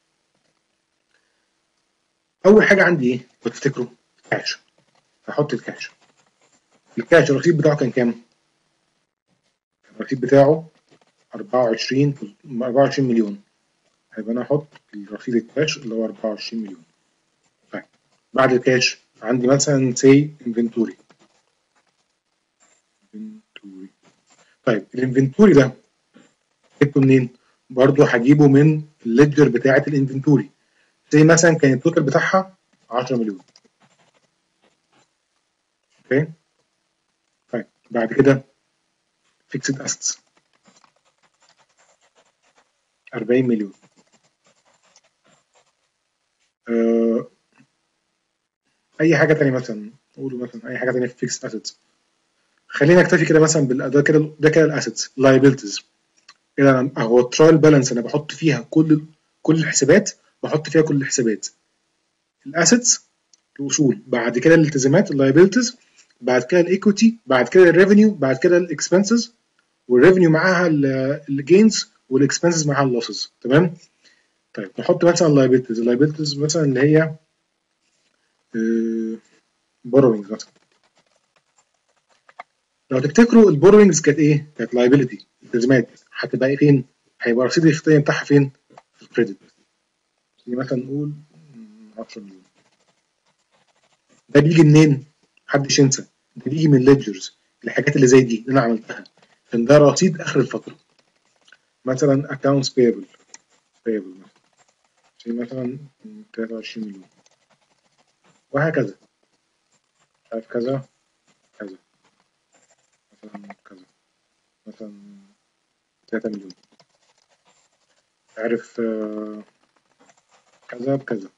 اول حاجه عندي ايه كنت تفتكروا؟ كاش. هحط الكاش. الكاش الرصيد بتاعه كان كام؟ الرصيد بتاعه أربعة وعشرين أربعة وعشرين مليون. هيبقى انا احط الرصيد الكاش اللي هو أربعة وعشرين مليون. طيب بعد الكاش عندي مثلا سي انفنتوري. انفنتوري طيب الانفنتوري ده جبته منين؟ برضه هجيبه من الليدجر بتاعه الانفنتوري. زي مثلا كان التوتال بتاعها عشرة مليون. اوكي. طيب بعد كده فيكسد اسيتس أربعين مليون. أه اي حاجه ثانيه مثلا قولوا مثلا اي حاجه ثانيه في فيكسد اسيتس. خلينا نكتفي كده مثلا بالاداء كده. ده كده الاسيتس. لايبيلتيز كده هو الترايل بالانس انا بحط فيها كل كل الحسابات. بحط فيها كل الحسابات. الاسيتس الاصول، بعد كده الالتزامات اللايبيلتيز، بعد كده الايكويتي، بعد كده الريفينيو، بعد كده الاكسبنسز، والريفينيو معاها الجينز، والاكسبنسز معاها اللوسز. تمام. طيب نحط مثلا اللايبيلتيز. اللايبيلتيز مثلا اللي هي بوروينجز مثلا. لو تفتكروا البوروينجز كانت ايه؟ كانت لايبيلتي التزامات. هتبقى ايه فين؟ هيبقى رصيد الخطيه بتاعها فين؟ في الكريدت. مثلا نقول عشرة مليون. ده بيجي منين؟ محدش ينسى ده بيجي من ليدجرز. الحاجات اللي زي دي اللي انا عملتها عشان ده رصيد اخر الفتره. مثلا accounts payable payable مثلا مثلا تلاتة وعشرين مليون وهكذا. مش عارف كذا كذا مثلا كذا مثلا تلاتة مليون. عارف آه كذا بكذا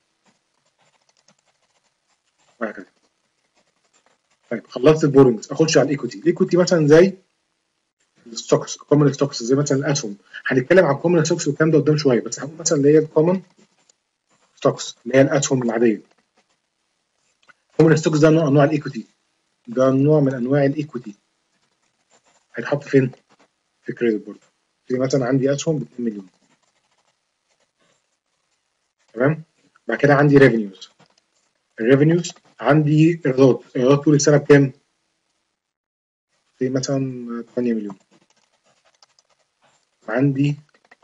وهكذا. طيب خلصت البورنجز اخش على الايكوتي. الايكوتي مثلا زي الستوكس كومن ستوكس زي مثلا الاسهم. هنتكلم عن الكومن ستوكس والكلام ده قدام شويه، بس هنقول مثلا اللي هي الكومن ستوكس اللي هي الاسهم العاديه. الكومن ستوكس ده نوع انواع الايكوتي. ده نوع من انواع الايكوتي. هيتحط فين؟ في كريدت برضه. زي مثلا عندي اسهم ب اتنين مليون. تمام. بعد كده عندي ريفينيوز. الريفينيوز عندي ايرادات. ايرادات طول السنه بكام؟ زي مثلا تمانية مليون. وعندي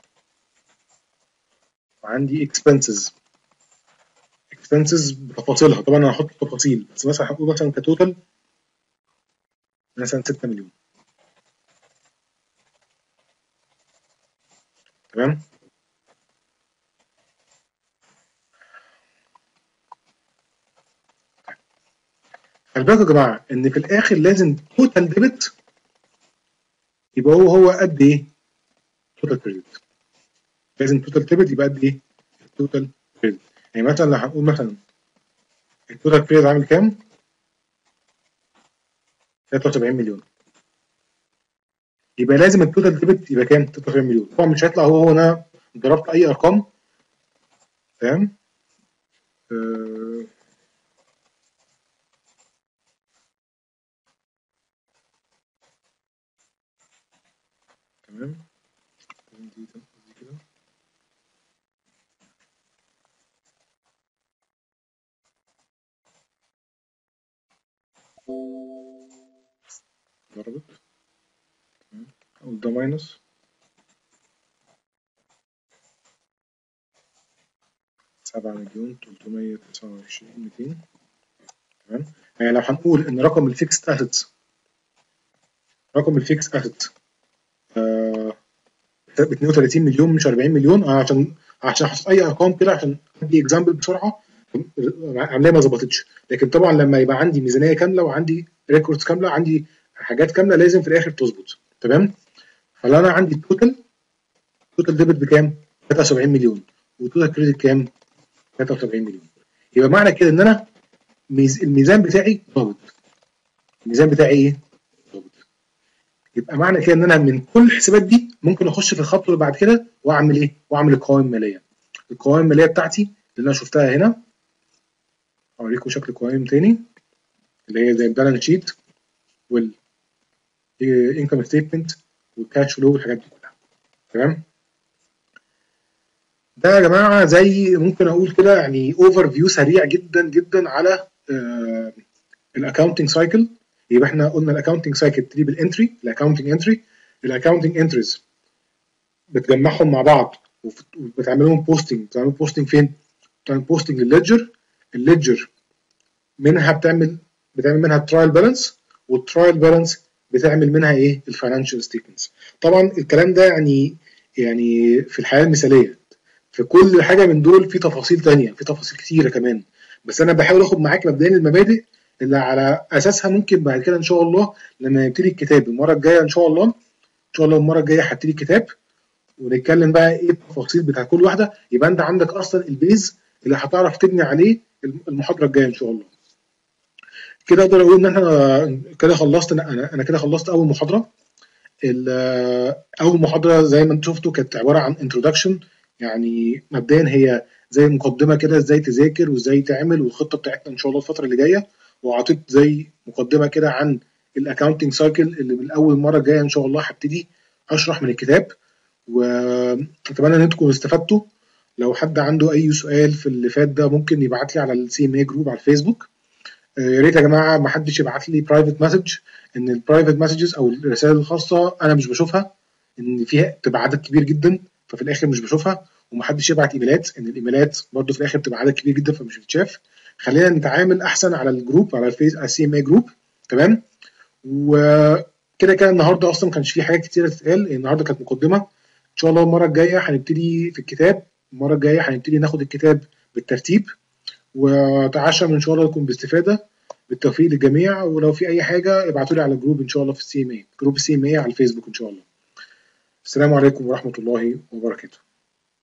وعندي اكسبنسز. اكسبنسز بتفاصيلها طبعا انا هحط التفاصيل، بس مثلا هقول مثلا كتوتال مثلا ستة مليون. تمام. خلي بالكم يا جماعه ان في الاخر لازم توتال ديبت يبقى هو هو قد ايه؟ توتال كريدت. لازم توتال ديبت يبقى قد ايه؟ التوتال كريدت. يعني مثلا لو هنقول مثلا التوتال كريدت عامل كام؟ تلاتة وسبعين مليون. يبقى لازم التوتال ديبت يبقى كام؟ تلاتة وسبعين مليون. طبعا مش هيطلع هو هو انا ضربت اي ارقام. تمام. آه تمام. دي دي كده. ضربت. تمام. اقول ده ماينس سبعة مليون تلتمية وتسعة وعشرين ميتين. تمام. يعني لو هنقول ان رقم الفيكس اسيتس رقم الفيكس اسيتس آه ب اتنين وتلاتين مليون مش أربعين مليون. آه عشان عشان احط اي ارقام كده عشان ادي اكزامبل بسرعه. عمليه ما ظبطتش. لكن طبعا لما يبقى عندي ميزانيه كامله وعندي ريكوردز كامله عندي حاجات كامله لازم في الاخر تظبط. تمام. فلو انا عندي التوتال التوتال ديبت بكام؟ تلاتة وسبعين مليون. والتوتال كريدت كام؟ تلاتة وسبعين مليون. يبقى معنى كده ان انا ميز... الميزان بتاعي ضابط. الميزان بتاعي ايه؟ ضابط. يبقى معنى كده ان انا من كل الحسابات دي ممكن اخش في الخطوه اللي بعد كده واعمل ايه؟ واعمل القوائم الماليه. القوائم الماليه بتاعتي اللي انا شفتها هنا اوريكم شكل قوائم تاني اللي هي زي البالانس شيت والانكم ستيتمنت والكاش فلو والحاجات دي كلها. تمام. ده يا جماعه زي ممكن اقول كده يعني اوفر فيو سريع جدا جدا على آه الاكونتنج سايكل. يبقى احنا قلنا الاكونتنج سايكل تجيب الانتري الاكونتنج انتري. الاكونتنج انتريز بتجمعهم مع بعض وبتعمل لهم بوستنج. بتعمل بوستنج فين؟ بتعمل بوستنج للليدجر. الليدجر منها بتعمل بتعمل منها الترايل بالانس، والترايل بالانس بتعمل منها ايه؟ الفاينانشال ستيتمنتس. طبعا الكلام ده يعني يعني في الحياه المثاليه، في كل حاجه من دول في تفاصيل تانية، في تفاصيل كتيره كمان، بس انا بحاول اخد معاك مبدئيا المبادئ اللي على اساسها ممكن بعد كده ان شاء الله لما يبتدي الكتاب المره الجايه ان شاء الله ان شاء الله المره الجايه هبتدي الكتاب ونتكلم بقى ايه التفاصيل بتاع كل واحده، يبقى انت عندك اصلا البيز اللي هتعرف تبني عليه المحاضره الجايه ان شاء الله. كده اقدر اقول ان احنا كده خلصت، انا انا كده خلصت اول محاضره. اول محاضره زي ما انتم شفتوا كانت عباره عن انترودكشن، يعني مبدئيا هي زي مقدمه كده ازاي تذاكر وازاي تعمل والخطه بتاعتنا ان شاء الله الفتره اللي جايه، وعطيت زي مقدمه كده عن الاكاونتنج سايكل اللي من اول مره الجايه ان شاء الله هبتدي اشرح من الكتاب، واتمنى ان انتم استفدتوا. لو حد عنده اي سؤال في اللي فات ده ممكن يبعت لي على السي ام اي جروب على الفيسبوك. يا ريت يا جماعه ما حدش يبعت لي برايفت مسج، ان البرايفت مسجز او الرسائل الخاصه انا مش بشوفها، ان فيها بتبقى عدد كبير جدا ففي الاخر مش بشوفها، ومحدش يبعت ايميلات ان الايميلات برضو في الاخر بتبقى عدد كبير جدا فمش بتشاف. خلينا نتعامل احسن على الجروب على الفيس على السي ام اي جروب. تمام. وكده كده النهارده اصلا ما كانش في حاجات كتيره تتقال، النهارده كانت مقدمه. ان شاء الله المره الجايه هنبتدي في الكتاب، المره الجايه هنبتدي ناخد الكتاب بالترتيب، واتعشم ان شاء الله يكون باستفاده. بالتوفيق للجميع، ولو في اي حاجه ابعتوا لي على الجروب ان شاء الله في السي ام اي، جروب السي ام اي على الفيسبوك ان شاء الله. السلام عليكم ورحمه الله وبركاته.